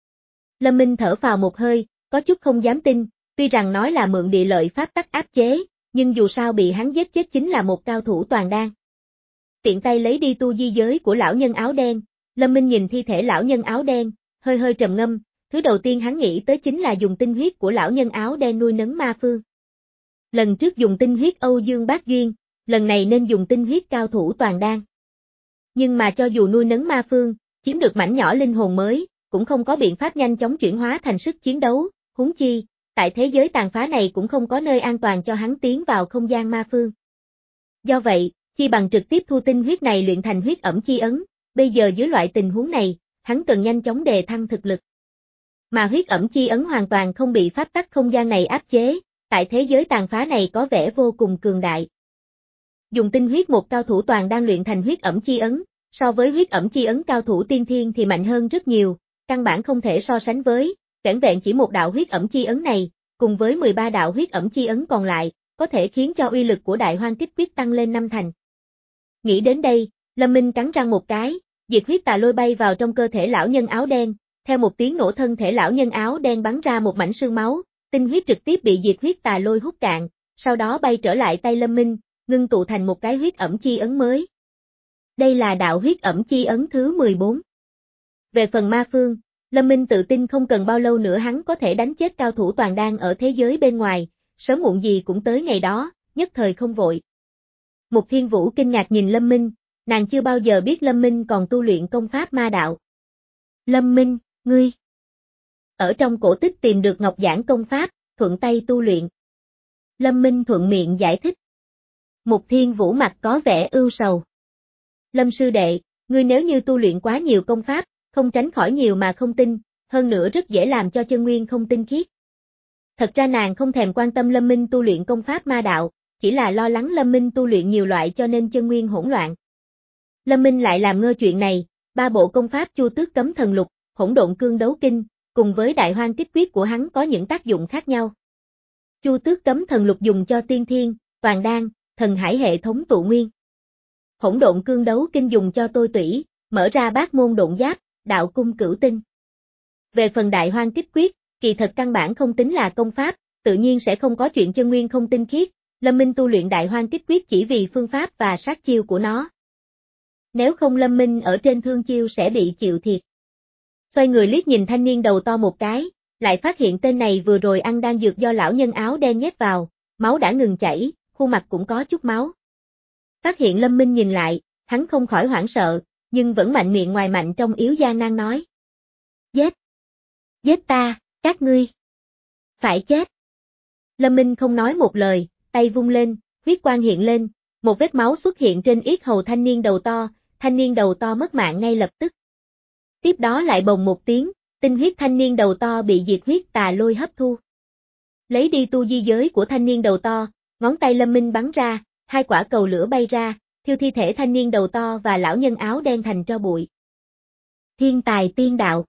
Lâm Minh thở phào một hơi, có chút không dám tin, tuy rằng nói là mượn địa lợi pháp tắc áp chế, nhưng dù sao bị hắn giết chết chính là một cao thủ toàn đan. Tiện tay lấy đi tu di giới của lão nhân áo đen, Lâm Minh nhìn thi thể lão nhân áo đen, hơi hơi trầm ngâm, thứ đầu tiên hắn nghĩ tới chính là dùng tinh huyết của lão nhân áo đen nuôi nấng ma phương. Lần trước dùng tinh huyết Âu Dương Bác Duyên, lần này nên dùng tinh huyết cao thủ toàn đan. Nhưng mà cho dù nuôi nấng ma phương, chiếm được mảnh nhỏ linh hồn mới, cũng không có biện pháp nhanh chóng chuyển hóa thành sức chiến đấu, huống chi, tại thế giới tàn phá này cũng không có nơi an toàn cho hắn tiến vào không gian ma phương. Do vậy, chi bằng trực tiếp thu tinh huyết này luyện thành huyết ẩm chi ấn, bây giờ dưới loại tình huống này, hắn cần nhanh chóng đề thăng thực lực. Mà huyết ẩm chi ấn hoàn toàn không bị pháp tắc không gian này áp chế, tại thế giới tàn phá này có vẻ vô cùng cường đại. Dùng tinh huyết một cao thủ toàn đang luyện thành huyết ẩm chi ấn, so với huyết ẩm chi ấn cao thủ tiên thiên thì mạnh hơn rất nhiều, căn bản không thể so sánh với, vẻn vẹn chỉ một đạo huyết ẩm chi ấn này, cùng với mười ba đạo huyết ẩm chi ấn còn lại, có thể khiến cho uy lực của đại hoang kích quyết tăng lên năm thành. Nghĩ đến đây, Lâm Minh cắn răng một cái, diệt huyết tà lôi bay vào trong cơ thể lão nhân áo đen, theo một tiếng nổ thân thể lão nhân áo đen bắn ra một mảnh sương máu, tinh huyết trực tiếp bị diệt huyết tà lôi hút cạn, sau đó bay trở lại tay Lâm Minh, ngưng tụ thành một cái huyết ẩm chi ấn mới. Đây là đạo huyết ẩm chi ấn thứ mười bốn. Về phần ma phương, Lâm Minh tự tin không cần bao lâu nữa hắn có thể đánh chết cao thủ toàn đan ở thế giới bên ngoài, sớm muộn gì cũng tới ngày đó, nhất thời không vội. Mục Thiên Vũ kinh ngạc nhìn Lâm Minh, nàng chưa bao giờ biết Lâm Minh còn tu luyện công pháp ma đạo. Lâm Minh, ngươi ở trong cổ tích tìm được ngọc giảng công pháp, thuận tay tu luyện. Lâm Minh thuận miệng giải thích. Mục Thiên Vũ mặt có vẻ ưu sầu. Lâm sư đệ, ngươi nếu như tu luyện quá nhiều công pháp, không tránh khỏi nhiều mà không tinh, hơn nữa rất dễ làm cho chân nguyên không tinh khiết. Thật ra nàng không thèm quan tâm Lâm Minh tu luyện công pháp ma đạo, chỉ là lo lắng Lâm Minh tu luyện nhiều loại cho nên chân nguyên hỗn loạn. Lâm Minh lại làm ngơ chuyện này, ba bộ công pháp Chu Tước Cấm Thần Lục, Hỗn Độn Cương Đấu Kinh, cùng với Đại Hoang Kích Quyết của hắn có những tác dụng khác nhau. Chu Tước Cấm Thần Lục dùng cho tiên thiên, toàn đan, thần hải hệ thống tụ nguyên. Hỗn Độn Cương Đấu Kinh dùng cho tôi tủy, mở ra bát môn độn giáp, đạo cung cửu tinh. Về phần Đại Hoang Kích Quyết, kỳ thật căn bản không tính là công pháp, tự nhiên sẽ không có chuyện chân nguyên không tinh khiết, Lâm Minh tu luyện Đại Hoang Kích Quyết chỉ vì phương pháp và sát chiêu của nó. Nếu không Lâm Minh ở trên thương chiêu sẽ bị chịu thiệt. Xoay người liếc nhìn thanh niên đầu to một cái, lại phát hiện tên này vừa rồi ăn đan dược do lão nhân áo đen nhét vào, máu đã ngừng chảy, khuôn mặt cũng có chút máu. Phát hiện Lâm Minh nhìn lại, hắn không khỏi hoảng sợ, nhưng vẫn mạnh miệng ngoài mạnh trong yếu gian nan nói. Giết! Giết ta, các ngươi! Phải chết! Lâm Minh không nói một lời, tay vung lên, huyết quang hiện lên, một vết máu xuất hiện trên yết hầu thanh niên đầu to, thanh niên đầu to mất mạng ngay lập tức. Tiếp đó lại bồng một tiếng, tinh huyết thanh niên đầu to bị diệt huyết tà lôi hấp thu. Lấy đi tu di giới của thanh niên đầu to, ngón tay Lâm Minh bắn ra, hai quả cầu lửa bay ra, thiêu thi thể thanh niên đầu to và lão nhân áo đen thành tro bụi. Thiên tài tiên đạo.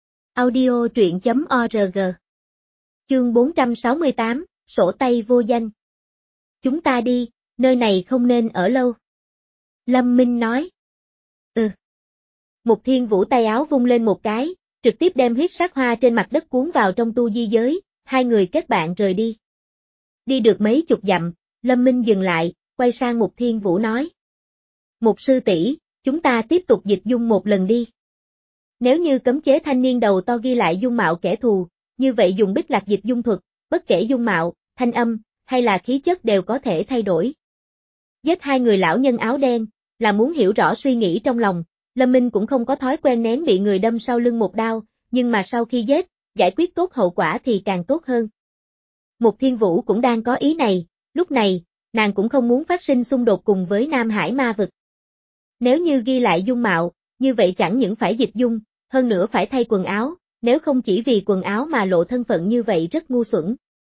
Audio truyện chấm org. Chương bốn trăm sáu mươi tám, sổ tay vô danh. Chúng ta đi, nơi này không nên ở lâu. Lâm Minh nói. Ừ. Mục Thiên Vũ tay áo vung lên một cái, trực tiếp đem huyết sắc hoa trên mặt đất cuốn vào trong tu di giới, hai người kết bạn rời đi. Đi được mấy chục dặm, Lâm Minh dừng lại, quay sang Mục Thiên Vũ nói. Mục sư tỷ, chúng ta tiếp tục dịch dung một lần đi. Nếu như cấm chế thanh niên đầu to ghi lại dung mạo kẻ thù, như vậy dùng bích lạc dịch dung thuật, bất kể dung mạo, thanh âm, hay là khí chất đều có thể thay đổi. Giết hai người lão nhân áo đen, là muốn hiểu rõ suy nghĩ trong lòng, Lâm Minh cũng không có thói quen nén bị người đâm sau lưng một đao, nhưng mà sau khi giết, giải quyết tốt hậu quả thì càng tốt hơn. Mục Thiên Vũ cũng đang có ý này, lúc này, nàng cũng không muốn phát sinh xung đột cùng với Nam Hải ma vực. Nếu như ghi lại dung mạo, như vậy chẳng những phải dịch dung, hơn nữa phải thay quần áo, nếu không chỉ vì quần áo mà lộ thân phận như vậy rất ngu xuẩn.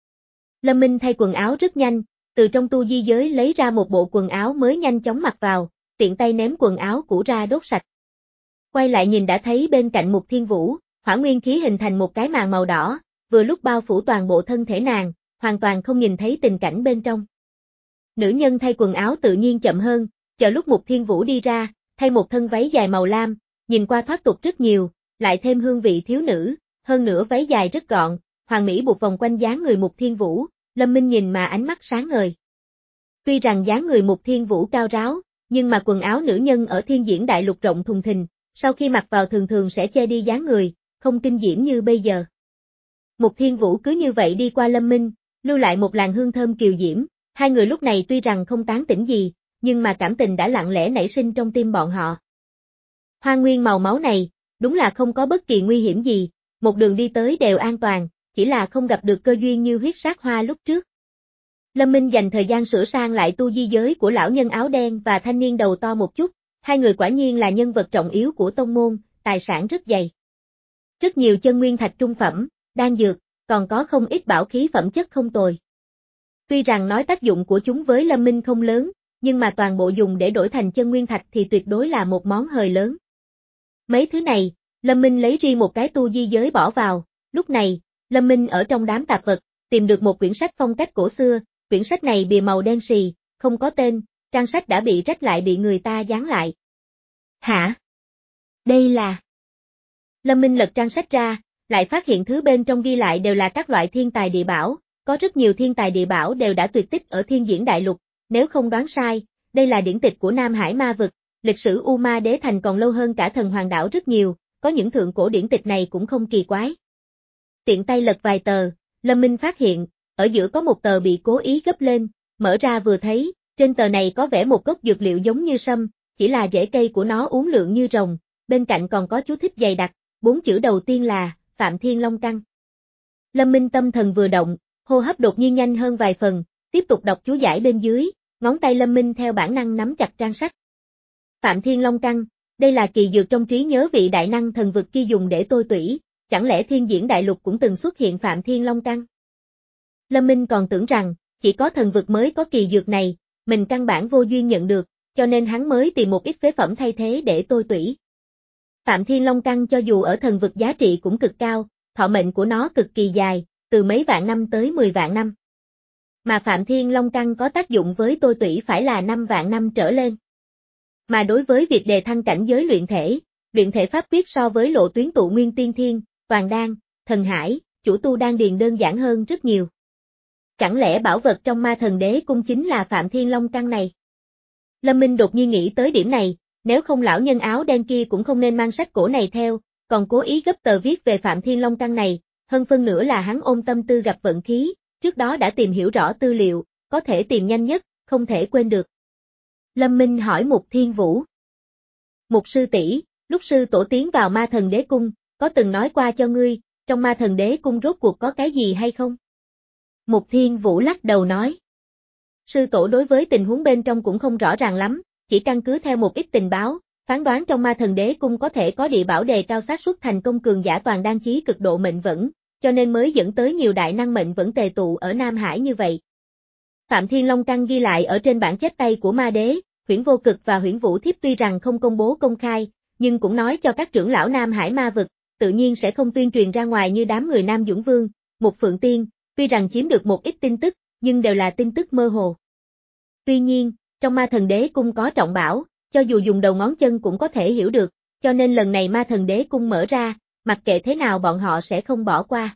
Lâm Minh thay quần áo rất nhanh, từ trong tu di giới lấy ra một bộ quần áo mới nhanh chóng mặc vào, tiện tay ném quần áo cũ ra đốt sạch. Quay lại nhìn đã thấy bên cạnh Mục Thiên Vũ, hỏa nguyên khí hình thành một cái màn màu đỏ, vừa lúc bao phủ toàn bộ thân thể nàng, hoàn toàn không nhìn thấy tình cảnh bên trong. Nữ nhân thay quần áo tự nhiên chậm hơn, chờ lúc Mục Thiên Vũ đi ra, thay một thân váy dài màu lam, nhìn qua thoát tục rất nhiều, lại thêm hương vị thiếu nữ, hơn nữa váy dài rất gọn, hoàng mỹ buộc vòng quanh dáng người Mục Thiên Vũ, Lâm Minh nhìn mà ánh mắt sáng ngời. Tuy rằng dáng người Mục Thiên Vũ cao ráo, nhưng mà quần áo nữ nhân ở Thiên Diễn Đại Lục rộng thùng thình, sau khi mặc vào thường thường sẽ che đi dáng người, không kinh diễm như bây giờ. Mục Thiên Vũ cứ như vậy đi qua Lâm Minh, lưu lại một làn hương thơm kiều diễm, hai người lúc này tuy rằng không tán tỉnh gì, nhưng mà cảm tình đã lặng lẽ nảy sinh trong tim bọn họ. Hoa nguyên màu máu này, đúng là không có bất kỳ nguy hiểm gì, một đường đi tới đều an toàn, chỉ là không gặp được cơ duyên như huyết sát hoa lúc trước. Lâm Minh dành thời gian sửa sang lại tu di giới của lão nhân áo đen và thanh niên đầu to một chút, hai người quả nhiên là nhân vật trọng yếu của tông môn, tài sản rất dày. Rất nhiều chân nguyên thạch trung phẩm, đan dược, còn có không ít bảo khí phẩm chất không tồi. Tuy rằng nói tác dụng của chúng với Lâm Minh không lớn, nhưng mà toàn bộ dùng để đổi thành chân nguyên thạch thì tuyệt đối là một món hời lớn. Mấy thứ này, Lâm Minh lấy riêng một cái tu di giới bỏ vào, lúc này, Lâm Minh ở trong đám tạp vật, tìm được một quyển sách phong cách cổ xưa, quyển sách này bìa màu đen xì, không có tên, trang sách đã bị rách lại bị người ta dán lại. Hả? Đây là... Lâm Minh lật trang sách ra, lại phát hiện thứ bên trong ghi lại đều là các loại thiên tài địa bảo, có rất nhiều thiên tài địa bảo đều đã tuyệt tích ở Thiên Diễn Đại Lục, nếu không đoán sai, đây là điển tịch của Nam Hải ma vực, lịch sử U Ma Đế Thành còn lâu hơn cả Thần Hoàng Đảo rất nhiều, có những thượng cổ điển tịch này cũng không kỳ quái. Tiện tay lật vài tờ, Lâm Minh phát hiện, ở giữa có một tờ bị cố ý gấp lên, mở ra vừa thấy, trên tờ này có vẽ một gốc dược liệu giống như sâm, chỉ là rễ cây của nó uốn lượn như rồng, bên cạnh còn có chú thích dày đặc, bốn chữ đầu tiên là Phạm Thiên Long Căn. Lâm Minh tâm thần vừa động, hô hấp đột nhiên nhanh hơn vài phần, tiếp tục đọc chú giải bên dưới, ngón tay Lâm Minh theo bản năng nắm chặt trang sách. Phạm Thiên Long Căn, đây là kỳ dược trong trí nhớ vị đại năng thần vực kia dùng để tôi tủy, chẳng lẽ Thiên Diễn Đại Lục cũng từng xuất hiện Phạm Thiên Long Căn? Lâm Minh còn tưởng rằng, chỉ có thần vực mới có kỳ dược này, mình căn bản vô duyên nhận được, cho nên hắn mới tìm một ít phế phẩm thay thế để tôi tủy. Phạm Thiên Long Căn cho dù ở thần vực giá trị cũng cực cao, thọ mệnh của nó cực kỳ dài, từ mấy vạn năm tới mười vạn năm. Mà Phạm Thiên Long Căn có tác dụng với tôi tủy phải là năm vạn năm trở lên. Mà đối với việc đề thăng cảnh giới luyện thể, luyện thể pháp quyết so với lộ tuyến tụ nguyên tiên thiên, toàn đan, thần hải, chủ tu đan điền đơn giản hơn rất nhiều. Chẳng lẽ bảo vật trong Ma Thần Đế Cung chính là Phạm Thiên Long Căn này? Lâm Minh đột nhiên nghĩ tới điểm này, nếu không lão nhân áo đen kia cũng không nên mang sách cổ này theo, còn cố ý gấp tờ viết về Phạm Thiên Long Căn này, hơn phân nửa là hắn ôm tâm tư gặp vận khí, trước đó đã tìm hiểu rõ tư liệu, có thể tìm nhanh nhất, không thể quên được. Lâm Minh hỏi Mục Thiên Vũ. Mục sư tỷ, lúc sư tổ tiến vào Ma Thần Đế Cung, có từng nói qua cho ngươi, trong Ma Thần Đế Cung rốt cuộc có cái gì hay không? Mục Thiên Vũ lắc đầu nói. Sư tổ đối với tình huống bên trong cũng không rõ ràng lắm, chỉ căn cứ theo một ít tình báo, phán đoán trong Ma Thần Đế Cung có thể có địa bảo đề cao xác suất thành công cường giả toàn đan chí cực độ mệnh vẫn, cho nên mới dẫn tới nhiều đại năng mệnh vẫn tề tụ ở Nam Hải như vậy. Phạm Thiên Long Căn ghi lại ở trên bản chép tay của Ma Đế, Huyễn Vô Cực và Huyễn Vũ Thiếp tuy rằng không công bố công khai, nhưng cũng nói cho các trưởng lão Nam Hải ma vực, tự nhiên sẽ không tuyên truyền ra ngoài như đám người Nam Dũng Vương, Mục Phượng Tiên, tuy rằng chiếm được một ít tin tức, nhưng đều là tin tức mơ hồ. Tuy nhiên, trong Ma Thần Đế Cung có trọng bảo, cho dù dùng đầu ngón chân cũng có thể hiểu được, cho nên lần này Ma Thần Đế Cung mở ra, mặc kệ thế nào bọn họ sẽ không bỏ qua.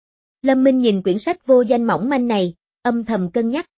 Lâm Minh nhìn quyển sách vô danh mỏng manh này, âm thầm cân nhắc.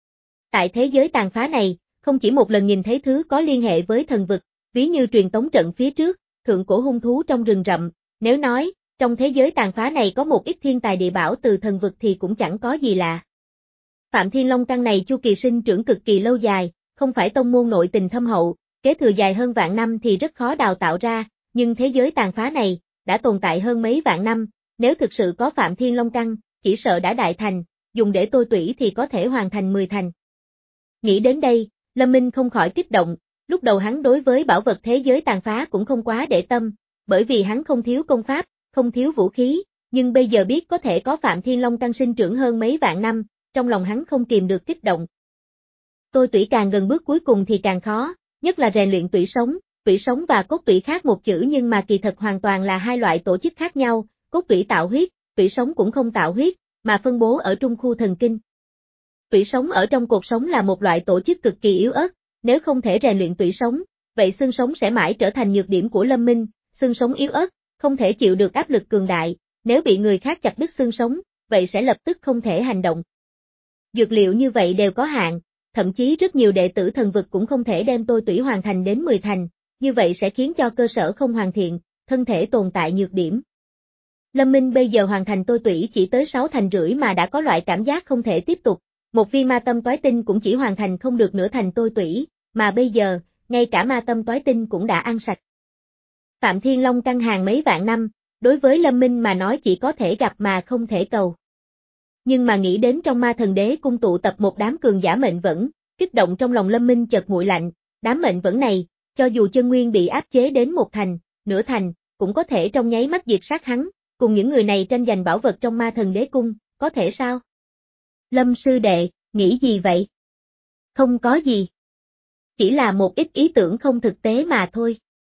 Tại thế giới tàn phá này, không chỉ một lần nhìn thấy thứ có liên hệ với thần vực, ví như truyền tống trận phía trước, thượng cổ hung thú trong rừng rậm, nếu nói, trong thế giới tàn phá này có một ít thiên tài địa bảo từ thần vực thì cũng chẳng có gì lạ. Phạm Thiên Long Căn này chu kỳ sinh trưởng cực kỳ lâu dài, không phải tông môn nội tình thâm hậu, kế thừa dài hơn vạn năm thì rất khó đào tạo ra, nhưng thế giới tàn phá này, đã tồn tại hơn mấy vạn năm, nếu thực sự có Phạm Thiên Long Căn, chỉ sợ đã đại thành, dùng để tôi tủy thì có thể hoàn thành mười thành. Nghĩ đến đây, Lâm Minh không khỏi kích động, lúc đầu hắn đối với bảo vật thế giới tàn phá cũng không quá để tâm, bởi vì hắn không thiếu công pháp, không thiếu vũ khí, nhưng bây giờ biết có thể có Phạm Thiên Long Căn sinh trưởng hơn mấy vạn năm, trong lòng hắn không kìm được kích động. Tôi tủy càng gần bước cuối cùng thì càng khó, nhất là rèn luyện tủy sống, tủy sống và cốt tủy khác một chữ nhưng mà kỳ thật hoàn toàn là hai loại tổ chức khác nhau, cốt tủy tạo huyết, tủy sống cũng không tạo huyết, mà phân bố ở trung khu thần kinh. Tủy sống ở trong cột sống là một loại tổ chức cực kỳ yếu ớt, nếu không thể rèn luyện tủy sống, vậy xương sống sẽ mãi trở thành nhược điểm của Lâm Minh, xương sống yếu ớt, không thể chịu được áp lực cường đại, nếu bị người khác chặt đứt xương sống, vậy sẽ lập tức không thể hành động. Dược liệu như vậy đều có hạn, thậm chí rất nhiều đệ tử thần vực cũng không thể đem tôi tủy hoàn thành đến mười thành, như vậy sẽ khiến cho cơ sở không hoàn thiện, thân thể tồn tại nhược điểm. Lâm Minh bây giờ hoàn thành tôi tủy chỉ tới sáu thành rưỡi mà đã có loại cảm giác không thể tiếp tục, một viên ma tâm toái tinh cũng chỉ hoàn thành không được nửa thành tôi tủy, mà bây giờ, ngay cả ma tâm toái tinh cũng đã ăn sạch. Phạm Thiên Long Căn hàng mấy vạn năm, đối với Lâm Minh mà nói chỉ có thể gặp mà không thể cầu. Nhưng mà nghĩ đến trong Ma Thần Đế Cung tụ tập một đám cường giả mệnh vẫn, kích động trong lòng Lâm Minh chợt nguội lạnh, đám mệnh vẫn này, cho dù chân nguyên bị áp chế đến một thành, nửa thành, cũng có thể trong nháy mắt diệt sát hắn, cùng những người này tranh giành bảo vật trong Ma Thần Đế Cung, có thể sao? Lâm sư đệ, nghĩ gì vậy? Không có gì. Chỉ là một ít ý tưởng không thực tế mà thôi.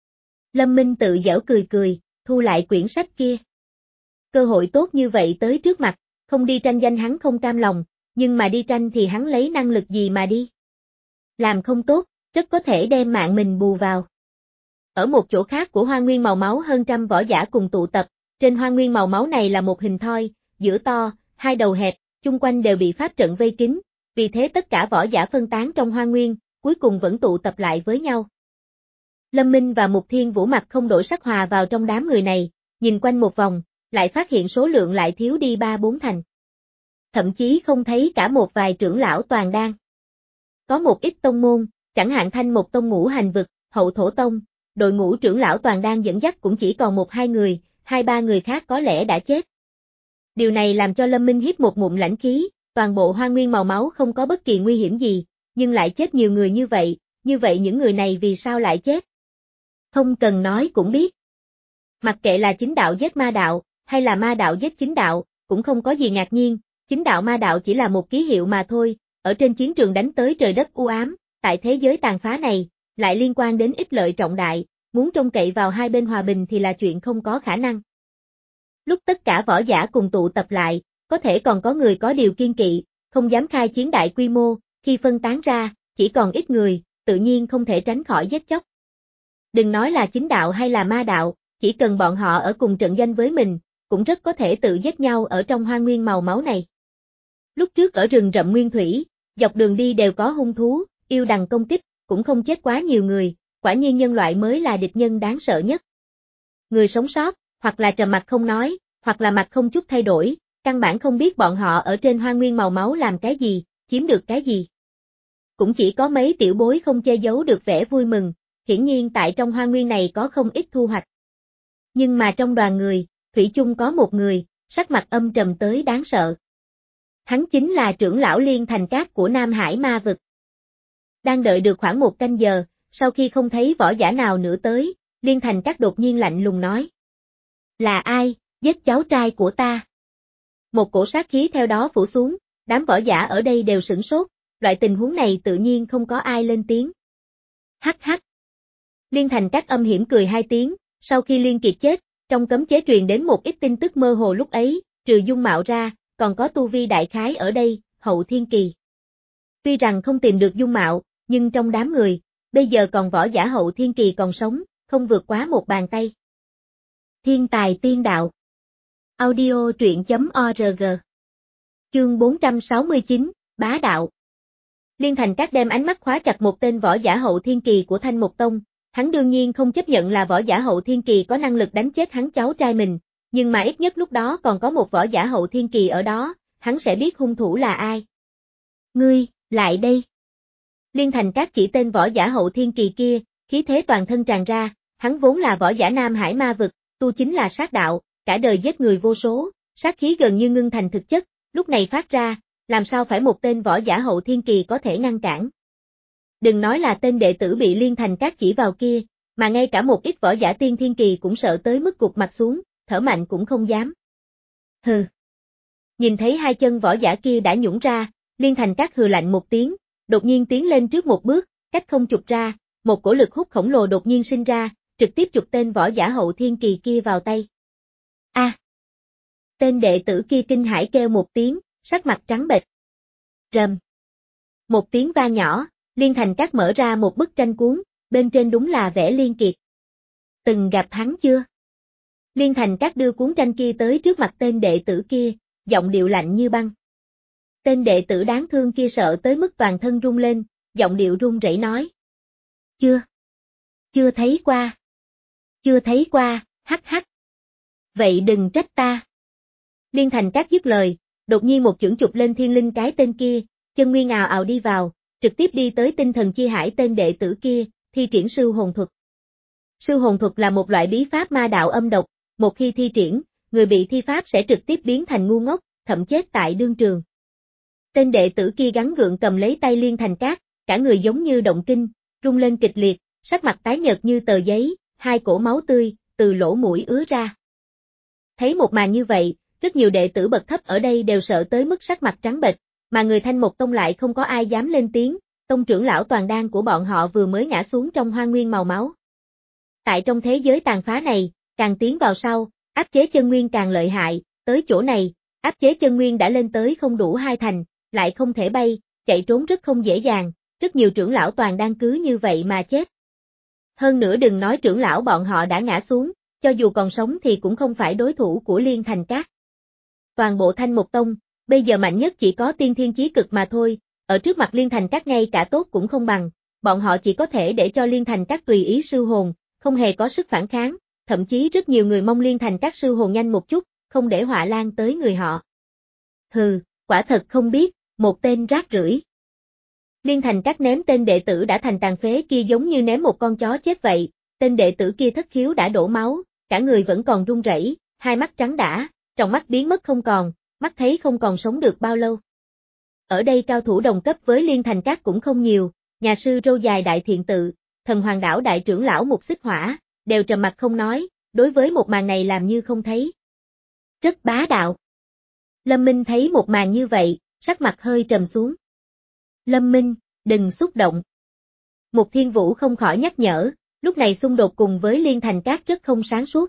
Lâm Minh tự giễu cười cười, thu lại quyển sách kia. Cơ hội tốt như vậy tới trước mặt, không đi tranh danh hắn không cam lòng, nhưng mà đi tranh thì hắn lấy năng lực gì mà đi. Làm không tốt, rất có thể đem mạng mình bù vào. Ở một chỗ khác của Hoa Nguyên màu máu hơn trăm võ giả cùng tụ tập, trên Hoa Nguyên màu máu này là một hình thoi, giữa to, hai đầu hẹp, chung quanh đều bị pháp trận vây kín, vì thế tất cả võ giả phân tán trong Hoa Nguyên, cuối cùng vẫn tụ tập lại với nhau. Lâm Minh và Mục Thiên Vũ mặt không đổi sắc hòa vào trong đám người này, nhìn quanh một vòng, lại phát hiện số lượng lại thiếu đi ba bốn thành. Thậm chí không thấy cả một vài trưởng lão toàn đan. Có một ít tông môn, chẳng hạn Thanh Một Tông ngũ hành vực, Hậu Thổ Tông, đội ngũ trưởng lão toàn đan dẫn dắt cũng chỉ còn một hai người, hai ba người khác có lẽ đã chết. Điều này làm cho Lâm Minh hít một ngụm lãnh khí, toàn bộ Hoa Nguyên màu máu không có bất kỳ nguy hiểm gì, nhưng lại chết nhiều người như vậy, như vậy những người này vì sao lại chết? Không cần nói cũng biết. Mặc kệ là chính đạo giết ma đạo, hay là ma đạo giết chính đạo, cũng không có gì ngạc nhiên, chính đạo ma đạo chỉ là một ký hiệu mà thôi, ở trên chiến trường đánh tới trời đất u ám, tại thế giới tàn phá này, lại liên quan đến ích lợi trọng đại, muốn trông cậy vào hai bên hòa bình thì là chuyện không có khả năng. Lúc tất cả võ giả cùng tụ tập lại, có thể còn có người có điều kiên kỵ, không dám khai chiến đại quy mô, khi phân tán ra, chỉ còn ít người, tự nhiên không thể tránh khỏi giết chóc. Đừng nói là chính đạo hay là ma đạo, chỉ cần bọn họ ở cùng trận doanh với mình, cũng rất có thể tự giết nhau ở trong Hoa Nguyên màu máu này. Lúc trước ở rừng rậm nguyên thủy, dọc đường đi đều có hung thú, yêu đằng công kích, cũng không chết quá nhiều người, quả nhiên nhân loại mới là địch nhân đáng sợ nhất. Người sống sót, hoặc là trầm mặc không nói, hoặc là mặt không chút thay đổi, căn bản không biết bọn họ ở trên hoang nguyên màu máu làm cái gì, chiếm được cái gì. Cũng chỉ có mấy tiểu bối không che giấu được vẻ vui mừng, hiển nhiên tại trong hoang nguyên này có không ít thu hoạch. Nhưng mà trong đoàn người, thủy chung có một người, sắc mặt âm trầm tới đáng sợ. Hắn chính là trưởng lão Liên Thành Cát của Nam Hải Ma Vực. Đang đợi được khoảng một canh giờ, sau khi không thấy võ giả nào nữa tới, Liên Thành Cát đột nhiên lạnh lùng nói. Là ai, giết cháu trai của ta? Một cổ sát khí theo đó phủ xuống, đám võ giả ở đây đều sửng sốt, loại tình huống này tự nhiên không có ai lên tiếng. Hắc hắc. Liên Thành Cát âm hiểm cười hai tiếng, sau khi Liên Kiệt chết, trong cấm chế truyền đến một ít tin tức mơ hồ lúc ấy, trừ dung mạo ra, còn có tu vi đại khái ở đây, hậu thiên kỳ. Tuy rằng không tìm được dung mạo, nhưng trong đám người, bây giờ còn võ giả hậu thiên kỳ còn sống, không vượt quá một bàn tay. Thiên tài tiên đạo. Audio truyện chấm org. Chương bốn trăm sáu mươi chín, Bá đạo. Liên Thành Cát đem ánh mắt khóa chặt một tên võ giả hậu thiên kỳ của Thanh Mục Tông, hắn đương nhiên không chấp nhận là võ giả hậu thiên kỳ có năng lực đánh chết hắn cháu trai mình, nhưng mà ít nhất lúc đó còn có một võ giả hậu thiên kỳ ở đó, hắn sẽ biết hung thủ là ai. Ngươi, lại đây. Liên Thành Cát chỉ tên võ giả hậu thiên kỳ kia, khí thế toàn thân tràn ra, hắn vốn là võ giả Nam Hải Ma Vực, tu chính là sát đạo, cả đời giết người vô số, sát khí gần như ngưng thành thực chất, lúc này phát ra, làm sao phải một tên võ giả hậu thiên kỳ có thể ngăn cản. Đừng nói là tên đệ tử bị Liên Thành Cát chỉ vào kia, mà ngay cả một ít võ giả tiên thiên kỳ cũng sợ tới mức gục mặt xuống, thở mạnh cũng không dám. Hừ. Nhìn thấy hai chân võ giả kia đã nhũn ra, Liên Thành Cát hừ lạnh một tiếng, đột nhiên tiến lên trước một bước, cách không chụp ra, một cổ lực hút khổng lồ đột nhiên sinh ra, trực tiếp chụp tên võ giả hậu thiên kỳ kia vào tay. A! À. Tên đệ tử kia kinh hãi kêu một tiếng, sắc mặt trắng bệch. Rầm. Một tiếng vang nhỏ, Liên Thành Cát mở ra một bức tranh cuốn, bên trên đúng là vẽ Liên Kiệt. Từng gặp hắn chưa? Liên Thành Cát đưa cuốn tranh kia tới trước mặt tên đệ tử kia, giọng điệu lạnh như băng. Tên đệ tử đáng thương kia sợ tới mức toàn thân run lên, giọng điệu run rẩy nói. Chưa. Chưa thấy qua. Chưa thấy qua, hắc hắc. Vậy đừng trách ta. Liên Thành Cát dứt lời, đột nhiên một chưởng chụp lên thiên linh cái tên kia, chân nguyên ào ào đi vào, trực tiếp đi tới tinh thần chi hải tên đệ tử kia, thi triển sư hồn thuật. Sư hồn thuật là một loại bí pháp ma đạo âm độc, một khi thi triển, người bị thi pháp sẽ trực tiếp biến thành ngu ngốc, thậm chết tại đương trường. Tên đệ tử kia gắng gượng cầm lấy tay Liên Thành Cát, cả người giống như động kinh, rung lên kịch liệt, sắc mặt tái nhợt như tờ giấy, hai cổ máu tươi, từ lỗ mũi ứa ra. Thấy một màn như vậy, rất nhiều đệ tử bậc thấp ở đây đều sợ tới mức sắc mặt trắng bệch, mà người Thanh Mục Tông lại không có ai dám lên tiếng, tông trưởng lão toàn đan của bọn họ vừa mới ngã xuống trong hoang nguyên màu máu. Tại trong thế giới tàn phá này, càng tiến vào sau, áp chế chân nguyên càng lợi hại, tới chỗ này, áp chế chân nguyên đã lên tới không đủ hai thành, lại không thể bay, chạy trốn rất không dễ dàng, rất nhiều trưởng lão toàn đan cứ như vậy mà chết. Hơn nữa đừng nói trưởng lão bọn họ đã ngã xuống, cho dù còn sống thì cũng không phải đối thủ của Liên Thành Cát. Toàn bộ Thanh Mục Tông, bây giờ mạnh nhất chỉ có tiên thiên chí cực mà thôi, ở trước mặt Liên Thành Cát ngay cả tốt cũng không bằng, bọn họ chỉ có thể để cho Liên Thành Cát tùy ý sư hồn, không hề có sức phản kháng, thậm chí rất nhiều người mong Liên Thành Cát sư hồn nhanh một chút, không để họa lan tới người họ. Hừ, quả thật không biết, một tên rác rưởi. Liên Thành Cát ném tên đệ tử đã thành tàn phế kia giống như ném một con chó chết vậy, tên đệ tử kia thất khiếu đã đổ máu, cả người vẫn còn run rẩy, hai mắt trắng dã, trong mắt biến mất không còn, mắt thấy không còn sống được bao lâu. Ở đây cao thủ đồng cấp với Liên Thành Cát cũng không nhiều, nhà sư râu dài đại thiện tự, thần hoàng đảo đại trưởng lão Mục Xích Hỏa, đều trầm mặt không nói, đối với một màn này làm như không thấy. Rất bá đạo. Lâm Minh thấy một màn như vậy, sắc mặt hơi trầm xuống. Lâm Minh, đừng xúc động. Mục Thiên Vũ không khỏi nhắc nhở, lúc này xung đột cùng với Liên Thành Cát rất không sáng suốt.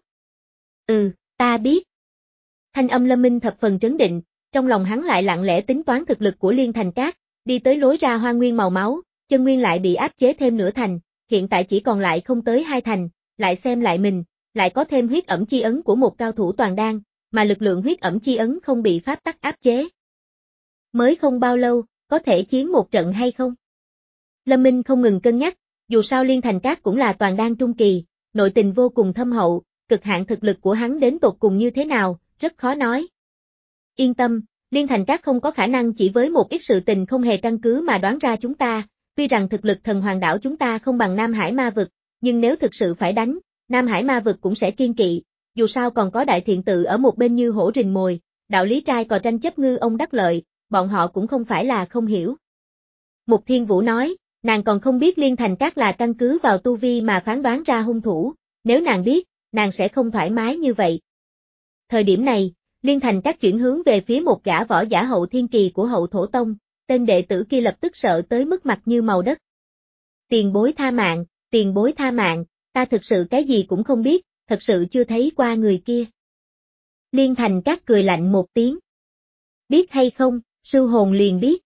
Ừ, ta biết. Thanh âm Lâm Minh thập phần trấn định, trong lòng hắn lại lặng lẽ tính toán thực lực của Liên Thành Cát, đi tới lối ra hoang nguyên màu máu, chân nguyên lại bị áp chế thêm nửa thành, hiện tại chỉ còn lại không tới hai thành, lại xem lại mình, lại có thêm huyết ẩm chi ấn của một cao thủ toàn đan, mà lực lượng huyết ẩm chi ấn không bị pháp tắc áp chế. Mới không bao lâu, có thể chiến một trận hay không? Lâm Minh không ngừng cân nhắc, dù sao Liên Thành Cát cũng là toàn đan trung kỳ, nội tình vô cùng thâm hậu, cực hạn thực lực của hắn đến tột cùng như thế nào, rất khó nói. Yên tâm, Liên Thành Cát không có khả năng chỉ với một ít sự tình không hề căn cứ mà đoán ra chúng ta, tuy rằng thực lực thần hoàng đảo chúng ta không bằng Nam Hải ma vực, nhưng nếu thực sự phải đánh, Nam Hải ma vực cũng sẽ kiên kỵ, dù sao còn có đại thiện tự ở một bên như hổ rình mồi, đạo lý trai cò tranh chấp ngư ông đắc lợi, bọn họ cũng không phải là không hiểu. Mục Thiên Vũ nói, nàng còn không biết Liên Thành Cát là căn cứ vào tu vi mà phán đoán ra hung thủ, nếu nàng biết, nàng sẽ không thoải mái như vậy. Thời điểm này, Liên Thành Cát chuyển hướng về phía một gã võ giả hậu thiên kỳ của hậu thổ tông, tên đệ tử kia lập tức sợ tới mức mặt như màu đất. Tiền bối tha mạng, tiền bối tha mạng, ta thực sự cái gì cũng không biết, thật sự chưa thấy qua người kia. Liên Thành Cát cười lạnh một tiếng. Biết hay không, sư hồn liền biết.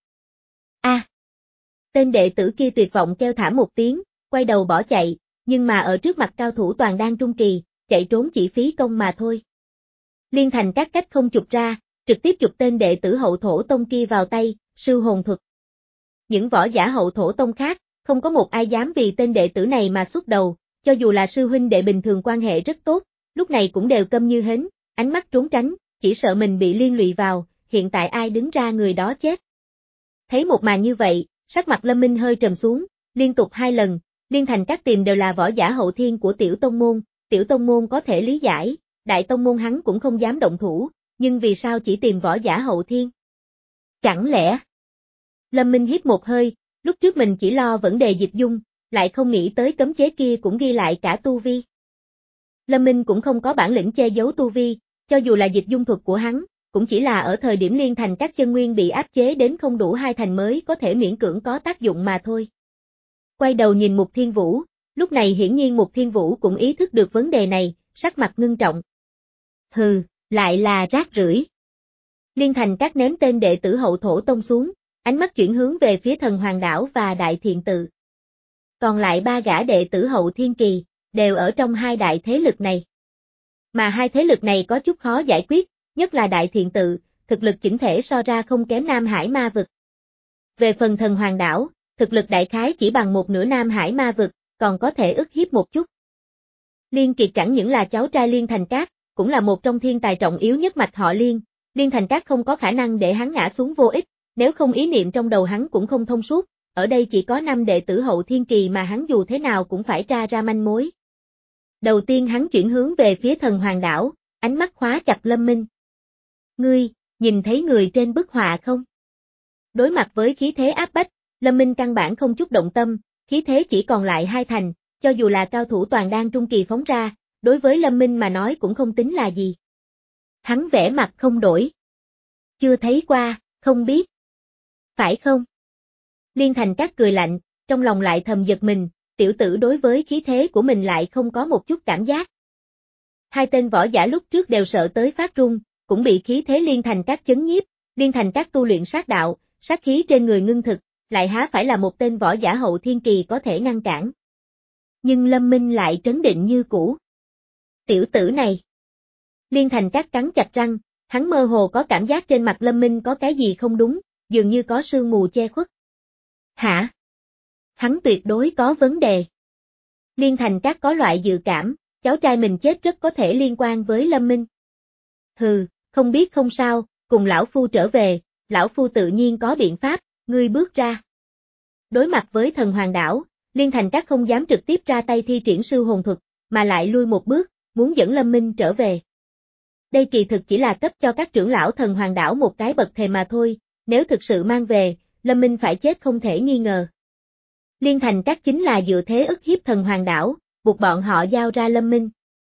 A. À, tên đệ tử kia tuyệt vọng kêu thảm một tiếng, quay đầu bỏ chạy, nhưng mà ở trước mặt cao thủ toàn đan trung kỳ, chạy trốn chỉ phí công mà thôi. Liên Thành Cát cách không chụp ra, trực tiếp chụp tên đệ tử hậu thổ tông kia vào tay, sư hồn thuật. Những võ giả hậu thổ tông khác, không có một ai dám vì tên đệ tử này mà xuất đầu, cho dù là sư huynh đệ bình thường quan hệ rất tốt, lúc này cũng đều câm như hến, ánh mắt trốn tránh, chỉ sợ mình bị liên lụy vào, hiện tại ai đứng ra người đó chết. Thấy một màn như vậy, sắc mặt Lâm Minh hơi trầm xuống, liên tục hai lần, Liên Thành Cát tìm đều là võ giả hậu thiên của tiểu tông môn, tiểu tông môn có thể lý giải, đại tông môn hắn cũng không dám động thủ, nhưng vì sao chỉ tìm võ giả hậu thiên? Chẳng lẽ? Lâm Minh hít một hơi, lúc trước mình chỉ lo vấn đề dịch dung, lại không nghĩ tới cấm chế kia cũng ghi lại cả tu vi. Lâm Minh cũng không có bản lĩnh che giấu tu vi, cho dù là dịch dung thuật của hắn, cũng chỉ là ở thời điểm Liên Thành Cát chân nguyên bị áp chế đến không đủ hai thành mới có thể miễn cưỡng có tác dụng mà thôi. Quay đầu nhìn Mục Thiên Vũ, lúc này hiển nhiên Mục Thiên Vũ cũng ý thức được vấn đề này, sắc mặt ngưng trọng. Hừ, lại là rác rưởi. Liên Thành Cát ném tên đệ tử hậu thổ tông xuống, ánh mắt chuyển hướng về phía thần hoàng đảo và đại thiện tự. Còn lại ba gã đệ tử hậu thiên kỳ, đều ở trong hai đại thế lực này. Mà hai thế lực này có chút khó giải quyết, nhất là đại thiện tự, thực lực chỉnh thể so ra không kém Nam Hải ma vực. Về phần thần hoàng đảo, thực lực đại khái chỉ bằng một nửa Nam Hải ma vực, còn có thể ức hiếp một chút. Liên Kiệt chẳng những là cháu trai Liên Thành Cát, cũng là một trong thiên tài trọng yếu nhất mạch họ Liên, Liên Thành Cát không có khả năng để hắn ngã xuống vô ích, nếu không ý niệm trong đầu hắn cũng không thông suốt, ở đây chỉ có năm đệ tử hậu thiên kỳ mà hắn dù thế nào cũng phải tra ra manh mối. Đầu tiên hắn chuyển hướng về phía thần hoàng đảo, ánh mắt khóa chặt Lâm Minh. Ngươi, nhìn thấy người trên bức họa không? Đối mặt với khí thế áp bách, Lâm Minh căn bản không chút động tâm, khí thế chỉ còn lại hai thành, cho dù là cao thủ toàn đan trung kỳ phóng ra, đối với Lâm Minh mà nói cũng không tính là gì. Hắn vẻ mặt không đổi. Chưa thấy qua, không biết. Phải không? Liên Thành Cát cười lạnh, trong lòng lại thầm giật mình, tiểu tử đối với khí thế của mình lại không có một chút cảm giác. Hai tên võ giả lúc trước đều sợ tới phát run, cũng bị khí thế Liên Thành Cát chấn nhiếp, Liên Thành Cát tu luyện sát đạo, sát khí trên người ngưng thực, lại há phải là một tên võ giả hậu thiên kỳ có thể ngăn cản. Nhưng Lâm Minh lại trấn định như cũ. Tiểu tử này. Liên Thành Cát cắn chặt răng, hắn mơ hồ có cảm giác trên mặt Lâm Minh có cái gì không đúng, dường như có sương mù che khuất. Hả? Hắn tuyệt đối có vấn đề. Liên Thành Cát có loại dự cảm, cháu trai mình chết rất có thể liên quan với Lâm Minh. Hừ, không biết không sao, cùng lão phu trở về, lão phu tự nhiên có biện pháp, ngươi bước ra. Đối mặt với thần hoàng đảo, Liên Thành Cát không dám trực tiếp ra tay thi triển sư hồn thuật, mà lại lui một bước, muốn dẫn Lâm Minh trở về. Đây kỳ thực chỉ là cấp cho các trưởng lão thần hoàng đảo một cái bậc thềm mà thôi, nếu thực sự mang về, Lâm Minh phải chết không thể nghi ngờ. Liên Thành Cát chính là dựa thế ức hiếp thần hoàng đảo, buộc bọn họ giao ra Lâm Minh.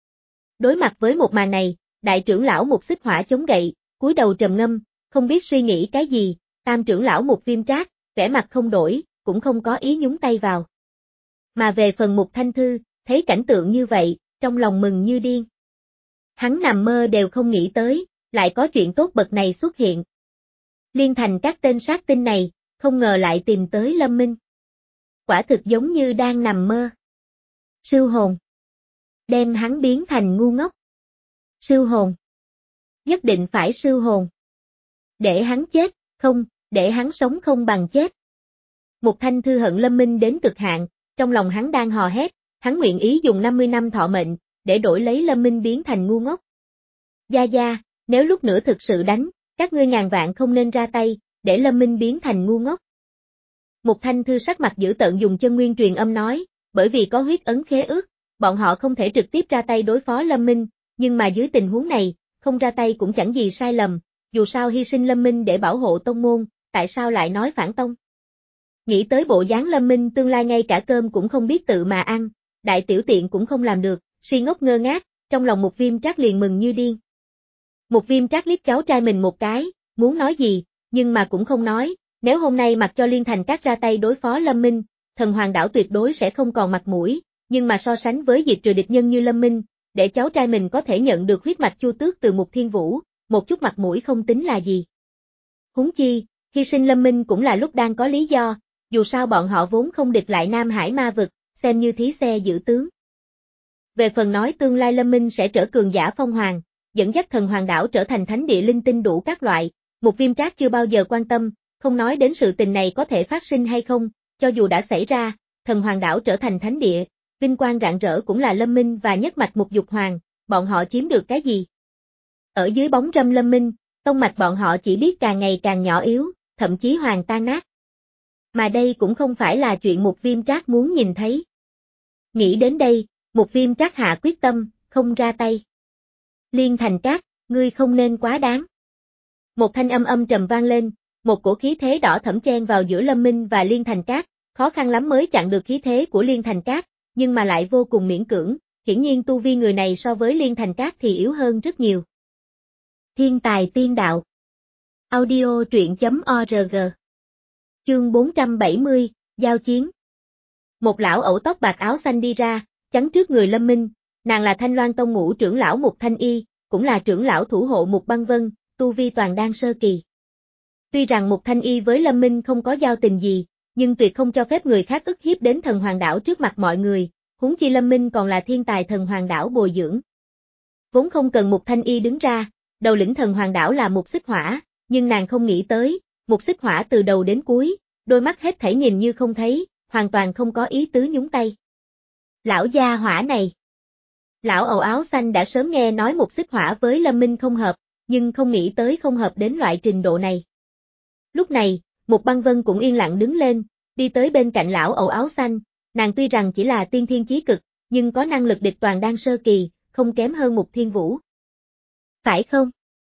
Đối mặt với một màn này, đại trưởng lão một xích hỏa chống gậy, cúi đầu trầm ngâm, không biết suy nghĩ cái gì, tam trưởng lão một viêm trác, vẻ mặt không đổi, cũng không có ý nhúng tay vào. Mà về phần Mục Thanh Thư, thấy cảnh tượng như vậy, trong lòng mừng như điên. Hắn nằm mơ đều không nghĩ tới, lại có chuyện tốt bậc này xuất hiện. Liên Thành Cát tên sát tinh này, không ngờ lại tìm tới Lâm Minh. Quả thực giống như đang nằm mơ. Sư hồn. Đem hắn biến thành ngu ngốc. Sư hồn. Nhất định phải sư hồn. Để hắn chết, không, Để hắn sống không bằng chết. Mục Thanh Thư hận Lâm Minh đến cực hạn, trong lòng hắn đang hò hét, hắn nguyện ý dùng năm mươi năm thọ mệnh, để đổi lấy Lâm Minh biến thành ngu ngốc. Gia Gia, nếu lúc nữa thực sự đánh, các ngươi ngàn vạn không nên ra tay, để Lâm Minh biến thành ngu ngốc. Mục Thanh Thư sắc mặt dữ tợn dùng chân nguyên truyền âm nói, bởi vì có huyết ấn khế ước, bọn họ không thể trực tiếp ra tay đối phó Lâm Minh, nhưng mà dưới tình huống này, không ra tay cũng chẳng gì sai lầm, dù sao hy sinh Lâm Minh để bảo hộ tông môn, tại sao lại nói phản tông? Nghĩ tới bộ dáng Lâm Minh tương lai ngay cả cơm cũng không biết tự mà ăn, đại tiểu tiện cũng không làm được, suy ngốc ngơ ngác, trong lòng Một Viêm Trác liền mừng như điên. Một Viêm Trác liếc cháu trai mình một cái, muốn nói gì, nhưng mà cũng không nói, nếu hôm nay mặc cho Liên Thành Các ra tay đối phó Lâm Minh, Thần Hoàng Đảo tuyệt đối sẽ không còn mặt mũi, nhưng mà so sánh với diệt trừ địch nhân như Lâm Minh, để cháu trai mình có thể nhận được huyết mạch Chu Tước từ Mục Thiên Vũ, một chút mặt mũi không tính là gì. Huống chi, hy sinh Lâm Minh cũng là lúc đang có lý do, dù sao bọn họ vốn không địch lại Nam Hải ma vực, xem như thí xe giữ tướng. Về phần nói tương lai Lâm Minh sẽ trở cường giả phong hoàng, dẫn dắt Thần Hoàng Đảo trở thành thánh địa linh tinh đủ các loại, Một Viêm Trác chưa bao giờ quan tâm, không nói đến sự tình này có thể phát sinh hay không, cho dù đã xảy ra, Thần Hoàng Đảo trở thành thánh địa, vinh quang rạng rỡ cũng là Lâm Minh và nhất mạch Một Dục Hoàng, bọn họ chiếm được cái gì? Ở dưới bóng râm Lâm Minh, tông mạch bọn họ chỉ biết càng ngày càng nhỏ yếu, thậm chí hoàn tan nát. Mà đây cũng không phải là chuyện Một Viêm Trác muốn nhìn thấy. Nghĩ đến đây, Một Viêm Trác hạ quyết tâm, không ra tay. Liên Thành Các, ngươi không nên quá đáng. Một thanh âm âm trầm vang lên, một cổ khí thế đỏ thẫm chen vào giữa Lâm Minh và Liên Thành Các, khó khăn lắm mới chặn được khí thế của Liên Thành Các, nhưng mà lại vô cùng miễn cưỡng, hiển nhiên tu vi người này so với Liên Thành Các thì yếu hơn rất nhiều. Thiên tài tiên đạo. Audio truyện chấm org. Chương bốn trăm bảy mươi, Giao chiến. Một lão ẩu tóc bạc áo xanh đi ra, chắn trước người Lâm Minh, nàng là Thanh Loan Tông ngũ trưởng lão Mục Thanh Y, cũng là trưởng lão thủ hộ Mục Băng Vân, tu vi toàn đan sơ kỳ. Tuy rằng Mục Thanh Y với Lâm Minh không có giao tình gì, nhưng tuyệt không cho phép người khác ức hiếp đến Thần Hoàng Đảo trước mặt mọi người, huống chi Lâm Minh còn là thiên tài Thần Hoàng Đảo bồi dưỡng. Vốn không cần Mục Thanh Y đứng ra, đầu lĩnh Thần Hoàng Đảo là Mục Xích Hỏa, nhưng nàng không nghĩ tới, Mục Xích Hỏa từ đầu đến cuối, đôi mắt hết thảy nhìn như không thấy, hoàn toàn không có ý tứ nhúng tay. Lão gia hỏa này. Lão ẩu áo xanh đã sớm nghe nói Mục Xích Hỏa với Lâm Minh không hợp, nhưng không nghĩ tới không hợp đến loại trình độ này. Lúc này, Mục Băng Vân cũng yên lặng đứng lên, đi tới bên cạnh lão ẩu áo xanh, nàng tuy rằng chỉ là tiên thiên chí cực, nhưng có năng lực địch toàn đan sơ kỳ, không kém hơn Mục Thiên Vũ. Phải không?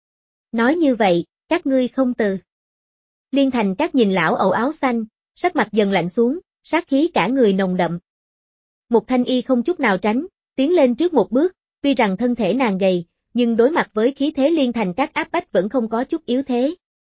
Nói như vậy, các ngươi không từ. Liên Thành Các nhìn lão ẩu áo xanh, sắc mặt dần lạnh xuống, sát khí cả người nồng đậm. Mục Thanh Y không chút nào tránh, tiến lên trước một bước, tuy rằng thân thể nàng gầy, nhưng đối mặt với khí thế Liên Thành Các áp bách vẫn không có chút yếu thế.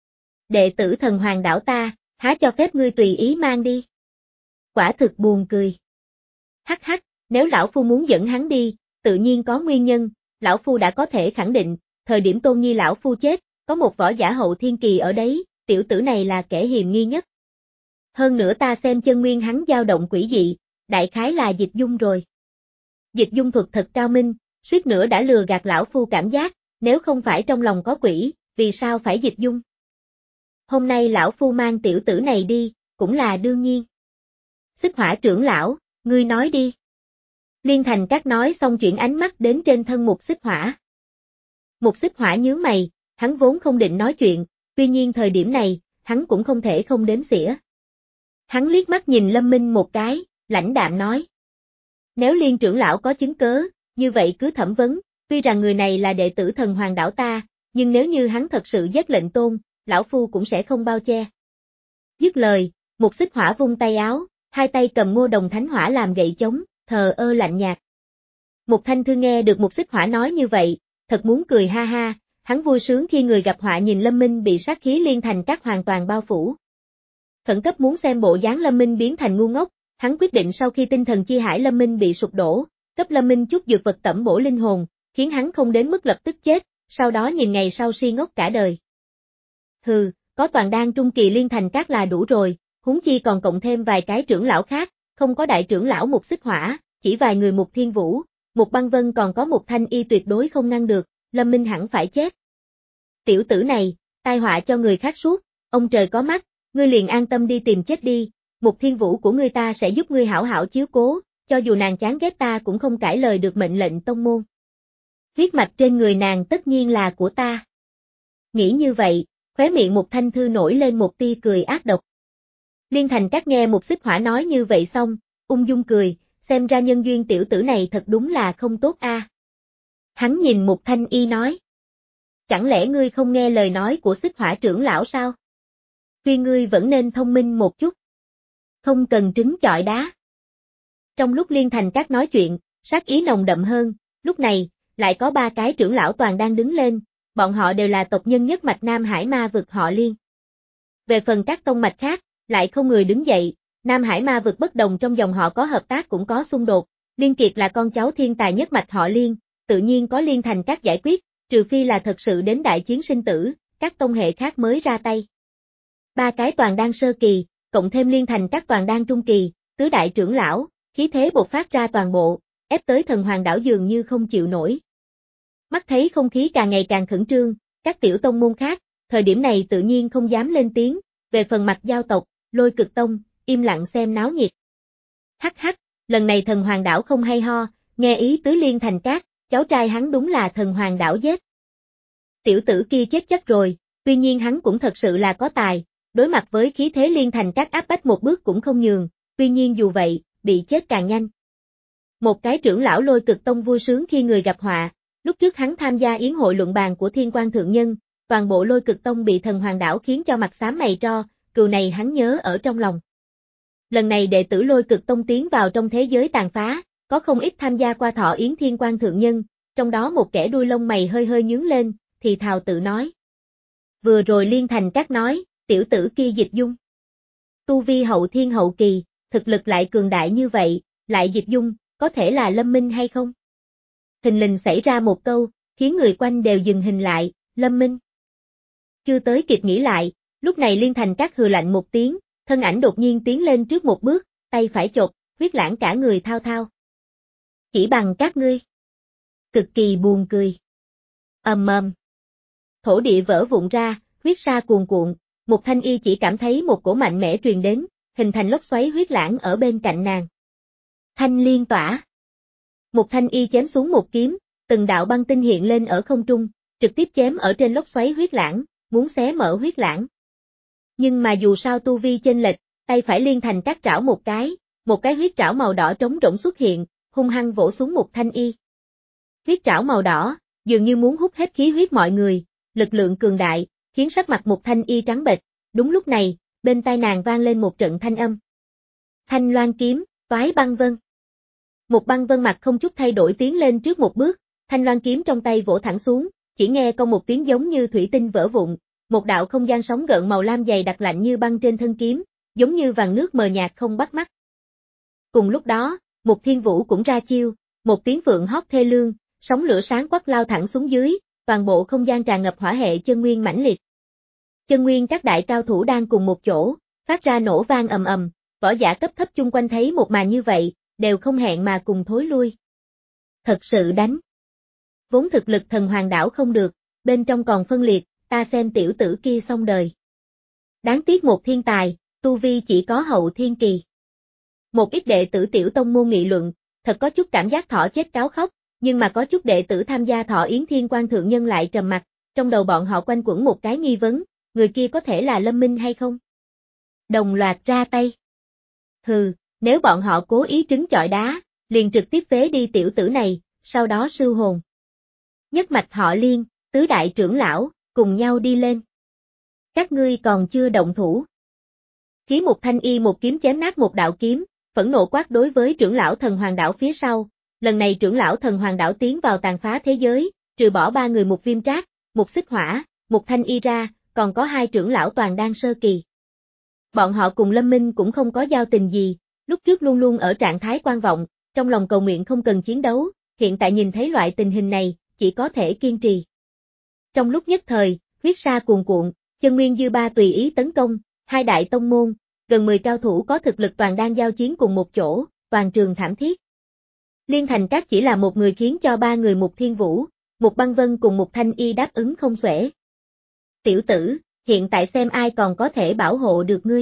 Đệ tử Thần Hoàng Đảo ta, há cho phép ngươi tùy ý mang đi. Quả thực buồn cười. Hắc hắc, nếu lão phu muốn dẫn hắn đi, tự nhiên có nguyên nhân, lão phu đã có thể khẳng định, thời điểm Tôn Nhi lão phu chết, có một võ giả hậu thiên kỳ ở đấy, tiểu tử này là kẻ hiềm nghi nhất. Hơn nữa ta xem chân nguyên hắn dao động quỷ dị, đại khái là dịch dung rồi. Dịch dung thuật thật cao minh, suýt nữa đã lừa gạt lão phu cảm giác, nếu không phải trong lòng có quỷ, vì sao phải dịch dung? Hôm nay lão phu mang tiểu tử này đi, cũng là đương nhiên. Xích Hỏa trưởng lão, ngươi nói đi. Liên Thành Các nói xong chuyển ánh mắt đến trên thân Mục Xích Hỏa. Mục Xích Hỏa nhướng mày, hắn vốn không định nói chuyện, tuy nhiên thời điểm này, hắn cũng không thể không đếm xỉa. Hắn liếc mắt nhìn Lâm Minh một cái, lãnh đạm nói. Nếu Liên trưởng lão có chứng cớ, như vậy cứ thẩm vấn, tuy rằng người này là đệ tử Thần Hoàng Đảo ta, nhưng nếu như hắn thật sự giết lệnh tôn, lão phu cũng sẽ không bao che. Dứt lời, Mục Xích Hỏa vung tay áo, hai tay cầm Ngô Đồng Thánh Hỏa làm gậy chống, thờ ơ lạnh nhạt. Mục Thanh Thư nghe được Mục Xích Hỏa nói như vậy, thật muốn cười ha ha, hắn vui sướng khi người gặp họa nhìn Lâm Minh bị sát khí Liên Thành Các hoàn toàn bao phủ. Khẩn cấp muốn xem bộ dáng Lâm Minh biến thành ngu ngốc, hắn quyết định sau khi tinh thần chi hải Lâm Minh bị sụp đổ, cấp Lâm Minh chút dược vật tẩm bổ linh hồn, khiến hắn không đến mức lập tức chết, sau đó nhìn ngày sau si ngốc cả đời. Hừ, có toàn đan trung kỳ Liên Thành Các là đủ rồi, huống chi còn cộng thêm vài cái trưởng lão khác, không có đại trưởng lão Mục Xích Hỏa, chỉ vài người Mục Thiên Vũ, Mục Băng Vân còn có Mục Thanh Y tuyệt đối không ngăn được, Lâm Minh hẳn phải chết. Tiểu tử này, tai họa cho người khác suốt, Ông trời có mắt, ngươi liền an tâm đi tìm chết đi, Mục Thiên Vũ của ngươi ta sẽ giúp ngươi hảo hảo chiếu cố, cho dù nàng chán ghét ta cũng không cãi lời được mệnh lệnh tông môn. Huyết mạch trên người nàng tất nhiên là của ta. Nghĩ như vậy, khóe miệng Mục Thanh Thư nổi lên một tia cười ác độc. Liên Thành Các nghe Mục Xích Hỏa nói như vậy xong, ung dung cười, xem ra nhân duyên tiểu tử này thật đúng là không tốt a. À. Hắn nhìn Mục Thanh Y nói. Chẳng lẽ ngươi không nghe lời nói của Xích Hỏa trưởng lão sao? Khuyên ngươi vẫn nên thông minh một chút. Không cần trứng chọi đá. Trong lúc Liên Thành Các nói chuyện, sát ý nồng đậm hơn, lúc này, lại có ba cái trưởng lão toàn đang đứng lên, bọn họ đều là tộc nhân nhất mạch Nam Hải Ma vực họ Liên. Về phần các tông mạch khác, lại không người đứng dậy, Nam Hải Ma vực bất đồng trong dòng họ có hợp tác cũng có xung đột, Liên Kiệt là con cháu thiên tài nhất mạch họ Liên, tự nhiên có Liên Thành Các giải quyết, trừ phi là thật sự đến đại chiến sinh tử, các tông hệ khác mới ra tay. Ba cái toàn đang sơ kỳ, cộng thêm Liên Thành Các toàn đang trung kỳ, tứ đại trưởng lão, khí thế bộc phát ra toàn bộ, ép tới Thần Hoàng đảo dường như không chịu nổi. Mắt thấy không khí càng ngày càng khẩn trương, các tiểu tông môn khác, thời điểm này tự nhiên không dám lên tiếng, về phần mặt giao tộc, Lôi Cực Tông, im lặng xem náo nhiệt. Hắc hắc, lần này Thần Hoàng đảo không hay ho, nghe ý tứ Liên Thành Các, cháu trai hắn đúng là Thần Hoàng đảo giết. Tiểu tử kia chết chắc rồi, tuy nhiên hắn cũng thật sự là có tài, đối mặt với khí thế Liên Thành Các áp bách một bước cũng không nhường, tuy nhiên dù vậy, bị chết càng nhanh. Một cái trưởng lão Lôi Cực Tông vui sướng khi người gặp họa, lúc trước hắn tham gia yến hội luận bàn của Thiên Quan Thượng Nhân, toàn bộ Lôi Cực Tông bị Thần Hoàng đảo khiến cho mặt xám mày tro, cừu này hắn nhớ ở trong lòng. Lần này đệ tử Lôi Cực Tông tiến vào trong thế giới tàn phá, có không ít tham gia qua thọ yến Thiên Quan Thượng Nhân, trong đó một kẻ đuôi lông mày hơi hơi nhướng lên, thì thào tự nói. Vừa rồi Liên Thành Các nói, tiểu tử kia Dịch Dung. Tu vi hậu thiên hậu kỳ, thực lực lại cường đại như vậy, lại Dịch Dung, có thể là Lâm Minh hay không? Thình lình xảy ra một câu, khiến người quanh đều dừng hình lại, Lâm Minh. Chưa tới kịp nghĩ lại, lúc này Liên Thành Các hừ lạnh một tiếng, thân ảnh đột nhiên tiến lên trước một bước, tay phải chộp, huyết lãng cả người thao thao. Chỉ bằng các ngươi. Cực kỳ buồn cười. Ầm ầm. Thổ địa vỡ vụn ra, huyết sa cuồn cuộn, Mục Thanh Y chỉ cảm thấy một cổ mạnh mẽ truyền đến, hình thành lốc xoáy huyết lãng ở bên cạnh nàng. Thanh liên tỏa. Mục Thanh Y chém xuống một kiếm, từng đạo băng tinh hiện lên ở không trung, trực tiếp chém ở trên lốc xoáy huyết lãng, muốn xé mở huyết lãng. Nhưng mà dù sao tu vi chênh lệch, tay phải Liên Thành Các trảo một cái, một cái huyết trảo màu đỏ trống rỗng xuất hiện, hung hăng vỗ xuống Mục Thanh Y. Huyết trảo màu đỏ, dường như muốn hút hết khí huyết mọi người, lực lượng cường đại, khiến sắc mặt Mục Thanh Y trắng bệch. Đúng lúc này, bên tai nàng vang lên một trận thanh âm. Thanh loan kiếm, toái băng vân. Một băng vân mặt không chút thay đổi tiến lên trước một bước, thanh loan kiếm trong tay vỗ thẳng xuống, chỉ nghe con một tiếng giống như thủy tinh vỡ vụn, một đạo không gian sóng gợn màu lam dày đặc lạnh như băng trên thân kiếm, giống như vàng nước mờ nhạt không bắt mắt. Cùng lúc đó, Mục Thiên Vũ cũng ra chiêu, một tiếng phượng hót thê lương, sóng lửa sáng quắc lao thẳng xuống dưới, toàn bộ không gian tràn ngập hỏa hệ chân nguyên mãnh liệt. Chân nguyên các đại cao thủ đang cùng một chỗ, phát ra nổ vang ầm ầm, võ giả cấp thấp chung quanh thấy một màn như vậy, đều không hẹn mà cùng thối lui. Thật sự đánh. Vốn thực lực Thần Hoàng đảo không được, bên trong còn phân liệt, ta xem tiểu tử kia xong đời. Đáng tiếc một thiên tài, tu vi chỉ có hậu thiên kỳ. Một ít đệ tử tiểu tông môn nghị luận, thật có chút cảm giác thỏ chết cáo khóc, nhưng mà có chút đệ tử tham gia thọ yến Thiên Quan Thượng Nhân lại trầm mặc, trong đầu bọn họ quanh quẩn một cái nghi vấn, người kia có thể là Lâm Minh hay không? Đồng loạt ra tay. Hừ, nếu bọn họ cố ý trứng chọi đá, liền trực tiếp phế đi tiểu tử này, sau đó sưu hồn. Nhất mạch họ Liên, tứ đại trưởng lão, cùng nhau đi lên. Các ngươi còn chưa động thủ. Khí Mục Thanh Y một kiếm chém nát một đạo kiếm, phẫn nộ quát đối với trưởng lão Thần Hoàng đảo phía sau. Lần này trưởng lão Thần Hoàng đảo tiến vào tàn phá thế giới, trừ bỏ ba người Mục Viêm Trác, Mục Xích Hỏa, Mục Thanh Y ra, còn có hai trưởng lão toàn đang sơ kỳ. Bọn họ cùng Lâm Minh cũng không có giao tình gì, lúc trước luôn luôn ở trạng thái quan vọng, trong lòng cầu nguyện không cần chiến đấu, hiện tại nhìn thấy loại tình hình này, chỉ có thể kiên trì. Trong lúc nhất thời, huyết sa cuồn cuộn, chân nguyên dư ba tùy ý tấn công, hai đại tông môn, gần mười cao thủ có thực lực toàn đang giao chiến cùng một chỗ, toàn trường thảm thiết. Liên Thành Các chỉ là một người khiến cho ba người Mục Thiên Vũ, Mục Băng Vân cùng Mục Thanh Y đáp ứng không xuể. Tiểu tử, hiện tại xem ai còn có thể bảo hộ được ngươi.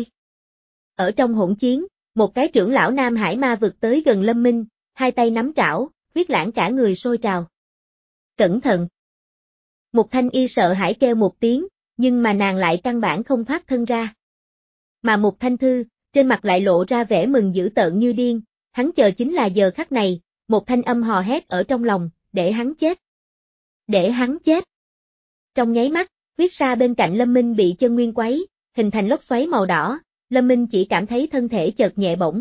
Ở trong hỗn chiến, một cái trưởng lão Nam Hải ma vực tới gần Lâm Minh, hai tay nắm trảo, huyết lãng cả người sôi trào. Cẩn thận! Mục Thanh Y sợ hãi kêu một tiếng, nhưng mà nàng lại căn bản không thoát thân ra. Mà Mục Thanh Thư, trên mặt lại lộ ra vẻ mừng dữ tợn như điên, hắn chờ chính là giờ khắc này, một thanh âm hò hét ở trong lòng, để hắn chết. Để hắn chết. Trong nháy mắt, huyết sa bên cạnh Lâm Minh bị chân nguyên quấy, hình thành lốc xoáy màu đỏ, Lâm Minh chỉ cảm thấy thân thể chợt nhẹ bổng.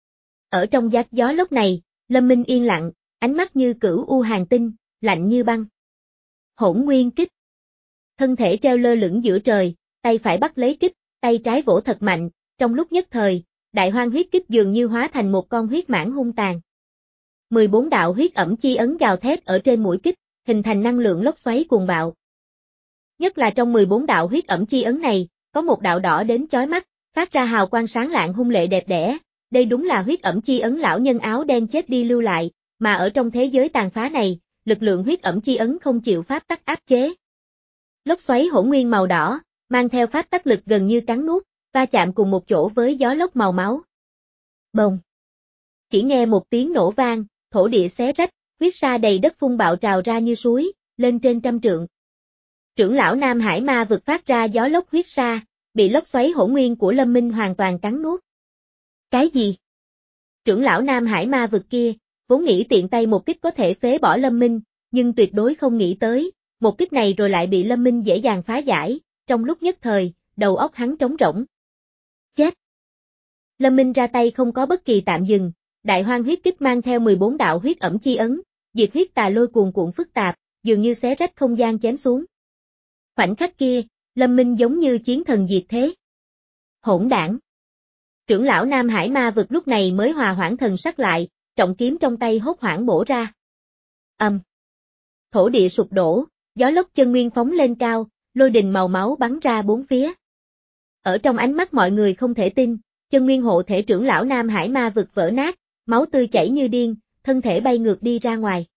Ở trong giác gió lốc này, Lâm Minh yên lặng, ánh mắt như cửu u hàn tinh, lạnh như băng. Hỗn nguyên kích. Thân thể treo lơ lửng giữa trời, tay phải bắt lấy kích, tay trái vỗ thật mạnh, trong lúc nhất thời, đại hoang huyết kích dường như hóa thành một con huyết mãng hung tàn. mười bốn đạo huyết ẩm chi ấn gào thét ở trên mũi kích, hình thành năng lượng lốc xoáy cuồng bạo. Nhất là trong mười bốn đạo huyết ẩm chi ấn này, có một đạo đỏ đến chói mắt, phát ra hào quang sáng lạng hung lệ đẹp đẽ, đây đúng là huyết ẩm chi ấn lão nhân áo đen chết đi lưu lại, mà ở trong thế giới tàn phá này, lực lượng huyết ẩm chi ấn không chịu pháp tắc áp chế. Lốc xoáy hỗn nguyên màu đỏ, mang theo pháp tắc lực gần như cắn nuốt, va chạm cùng một chỗ với gió lốc màu máu. Bồng! Chỉ nghe một tiếng nổ vang, thổ địa xé rách, huyết sa đầy đất phun bạo trào ra như suối, lên trên trăm trượng. Trưởng lão Nam Hải ma vực phát ra gió lốc huyết sa, bị lốc xoáy hỗn nguyên của Lâm Minh hoàn toàn cắn nuốt. Cái gì? Trưởng lão Nam Hải ma vực kia, vốn nghĩ tiện tay một kích có thể phế bỏ Lâm Minh, nhưng tuyệt đối không nghĩ tới, một kích này rồi lại bị Lâm Minh dễ dàng phá giải, trong lúc nhất thời, đầu óc hắn trống rỗng. Chết! Lâm Minh ra tay không có bất kỳ tạm dừng, đại hoang huyết kích mang theo mười bốn đạo huyết ẩm chi ấn, diệt huyết tà lôi cuồn cuộn phức tạp, dường như xé rách không gian chém xuống. Khoảnh khắc kia, Lâm Minh giống như chiến thần diệt thế. Hỗn đảng! Trưởng lão Nam Hải ma vực lúc này mới hòa hoãn thần sắc lại, trọng kiếm trong tay hốt hoảng bổ ra. Âm! Thổ địa sụp đổ, gió lốc chân nguyên phóng lên cao, lôi đình màu máu bắn ra bốn phía. Ở trong ánh mắt mọi người không thể tin, chân nguyên hộ thể trưởng lão Nam Hải ma vực vỡ nát, máu tươi chảy như điên, thân thể bay ngược đi ra ngoài.